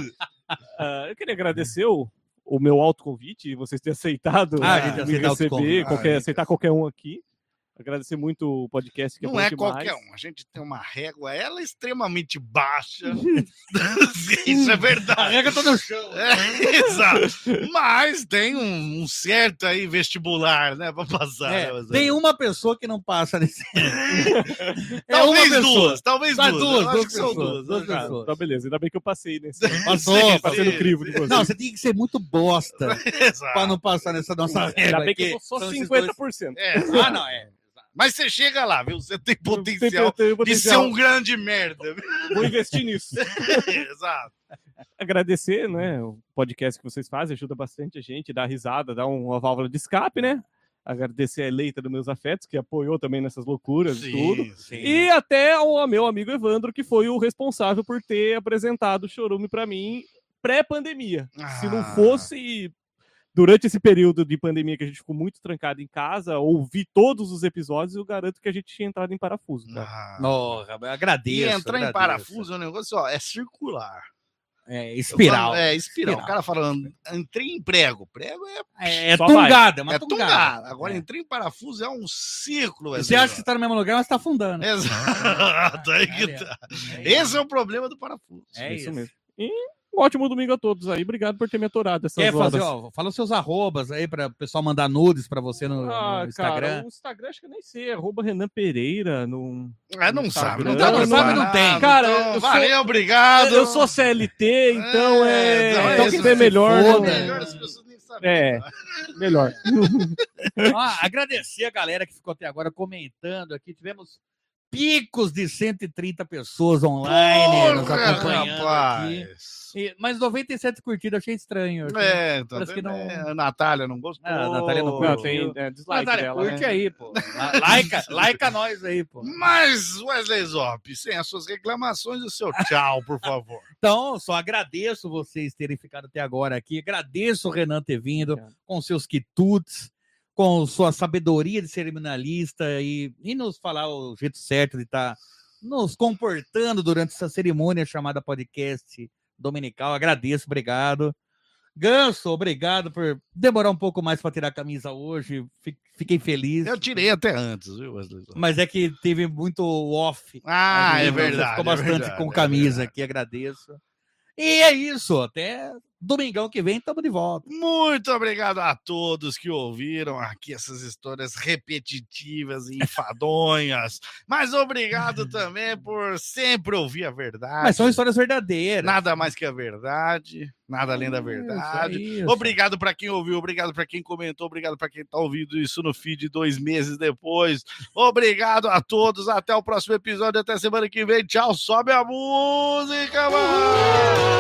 Eu queria agradecer o meu autoconvite, vocês terem aceitado A gente me aceita receber, autoconvite. aceitar qualquer um aqui. Agradecer muito o podcast, que Não bom é demais. qualquer um, a gente tem uma régua, ela é extremamente baixa. Isso é A verdade. regra tá no chão. Exato. Mas tem um certo aí vestibular, né, pra passar. É, né, tem uma pessoa que não passa nesse. Talvez uma pessoa. duas, talvez Tá, duas. duas, Eu acho duas que são pessoas, duas né? pessoas. Tá, beleza. Ainda bem que eu passei nesse. Passou, Passei no crivo de vocês. Não, você tem que ser muito bosta Exato. pra não passar nessa nossa Ainda regra. bem que aqui. eu sou só São esses 50%. É, Ah, não, é. mas você chega lá, viu? Você tem potencial Tem de ser potencial. um grande merda. viu? Vou investir nisso. Exato. Agradecer, né? O podcast que vocês fazem ajuda bastante a gente, dá risada, dá uma válvula de escape, né? Agradecer a Eleita dos Meus Afetos, que apoiou também nessas loucuras e tudo. Sim. E até ao meu amigo Evandro, que foi o responsável por ter apresentado o Chorume para mim pré-pandemia. Se não fosse durante esse período de pandemia que a gente ficou muito trancado em casa, ouvi todos os episódios, eu garanto que a gente tinha entrado em parafuso, cara. Ah. Agradeço. E entrar em agradeço. parafuso é um negócio, ó, é circular. É, espiral. É, espiral. Espiral. O cara falando, entrei em prego. Prego é É Só tungada, uma é tungada. tungada. Agora, É. entrei em parafuso é um círculo. Você acha que você tá no mesmo lugar, mas tá afundando. Exato, aí que Olha, tá. é Esse é o problema do parafuso. É isso. mesmo. E um ótimo domingo a todos aí. Obrigado por ter me aturado essas Quer horas. fazer, ó, fala os seus arrobas aí pra o pessoal mandar nudes pra você no Instagram. Cara, o Instagram acho que eu nem sei, @Renan Pereira. Não Não sabe, não Instagram. tá Não preparado. não tem. Cara, Então, eu sou- valeu, obrigado. Eu sou CLT, então então isso, que é melhor. foda. não- Melhor as pessoas nem sabem. É, melhor. Agradecer a galera que ficou até agora comentando aqui. Tivemos picos de 130 pessoas online nos Porra, acompanhando aqui. rapaz. Mas 97 curtidas, achei estranho. Então, Parece que não- a Natália não gostou. Ah, a Natália não Não, curtiu. tem dislike Natália, dela. curte né? aí, pô. Laica nós aí, pô. Mas, Wesley Zop, sem as suas reclamações, o seu tchau, por favor. Então, só agradeço vocês terem ficado até agora aqui. Agradeço o Renan ter vindo com seus quitutes, com sua sabedoria de cerimonialista e nos falar o jeito certo de estar nos comportando durante essa cerimônia chamada podcast dominical. Agradeço, obrigado. Ganso, obrigado por demorar um pouco mais para tirar a camisa hoje. Fiquei feliz. Eu tirei até antes, viu, Wesley Zop? Mas é que teve muito off. Ah, é Você verdade. ficou bastante é verdade, com é camisa verdade. aqui, agradeço. E é isso, até domingão que vem estamos de volta. Muito obrigado a todos que ouviram aqui essas histórias repetitivas e enfadonhas. Mas obrigado também por sempre ouvir a verdade. Mas são histórias verdadeiras. Nada mais que a verdade, nada além da verdade. Isso. Obrigado para quem ouviu, obrigado para quem comentou, obrigado para quem está ouvindo isso no feed 2 meses depois. Obrigado a todos, até o próximo episódio, até semana que vem. Tchau, sobe a música, mano!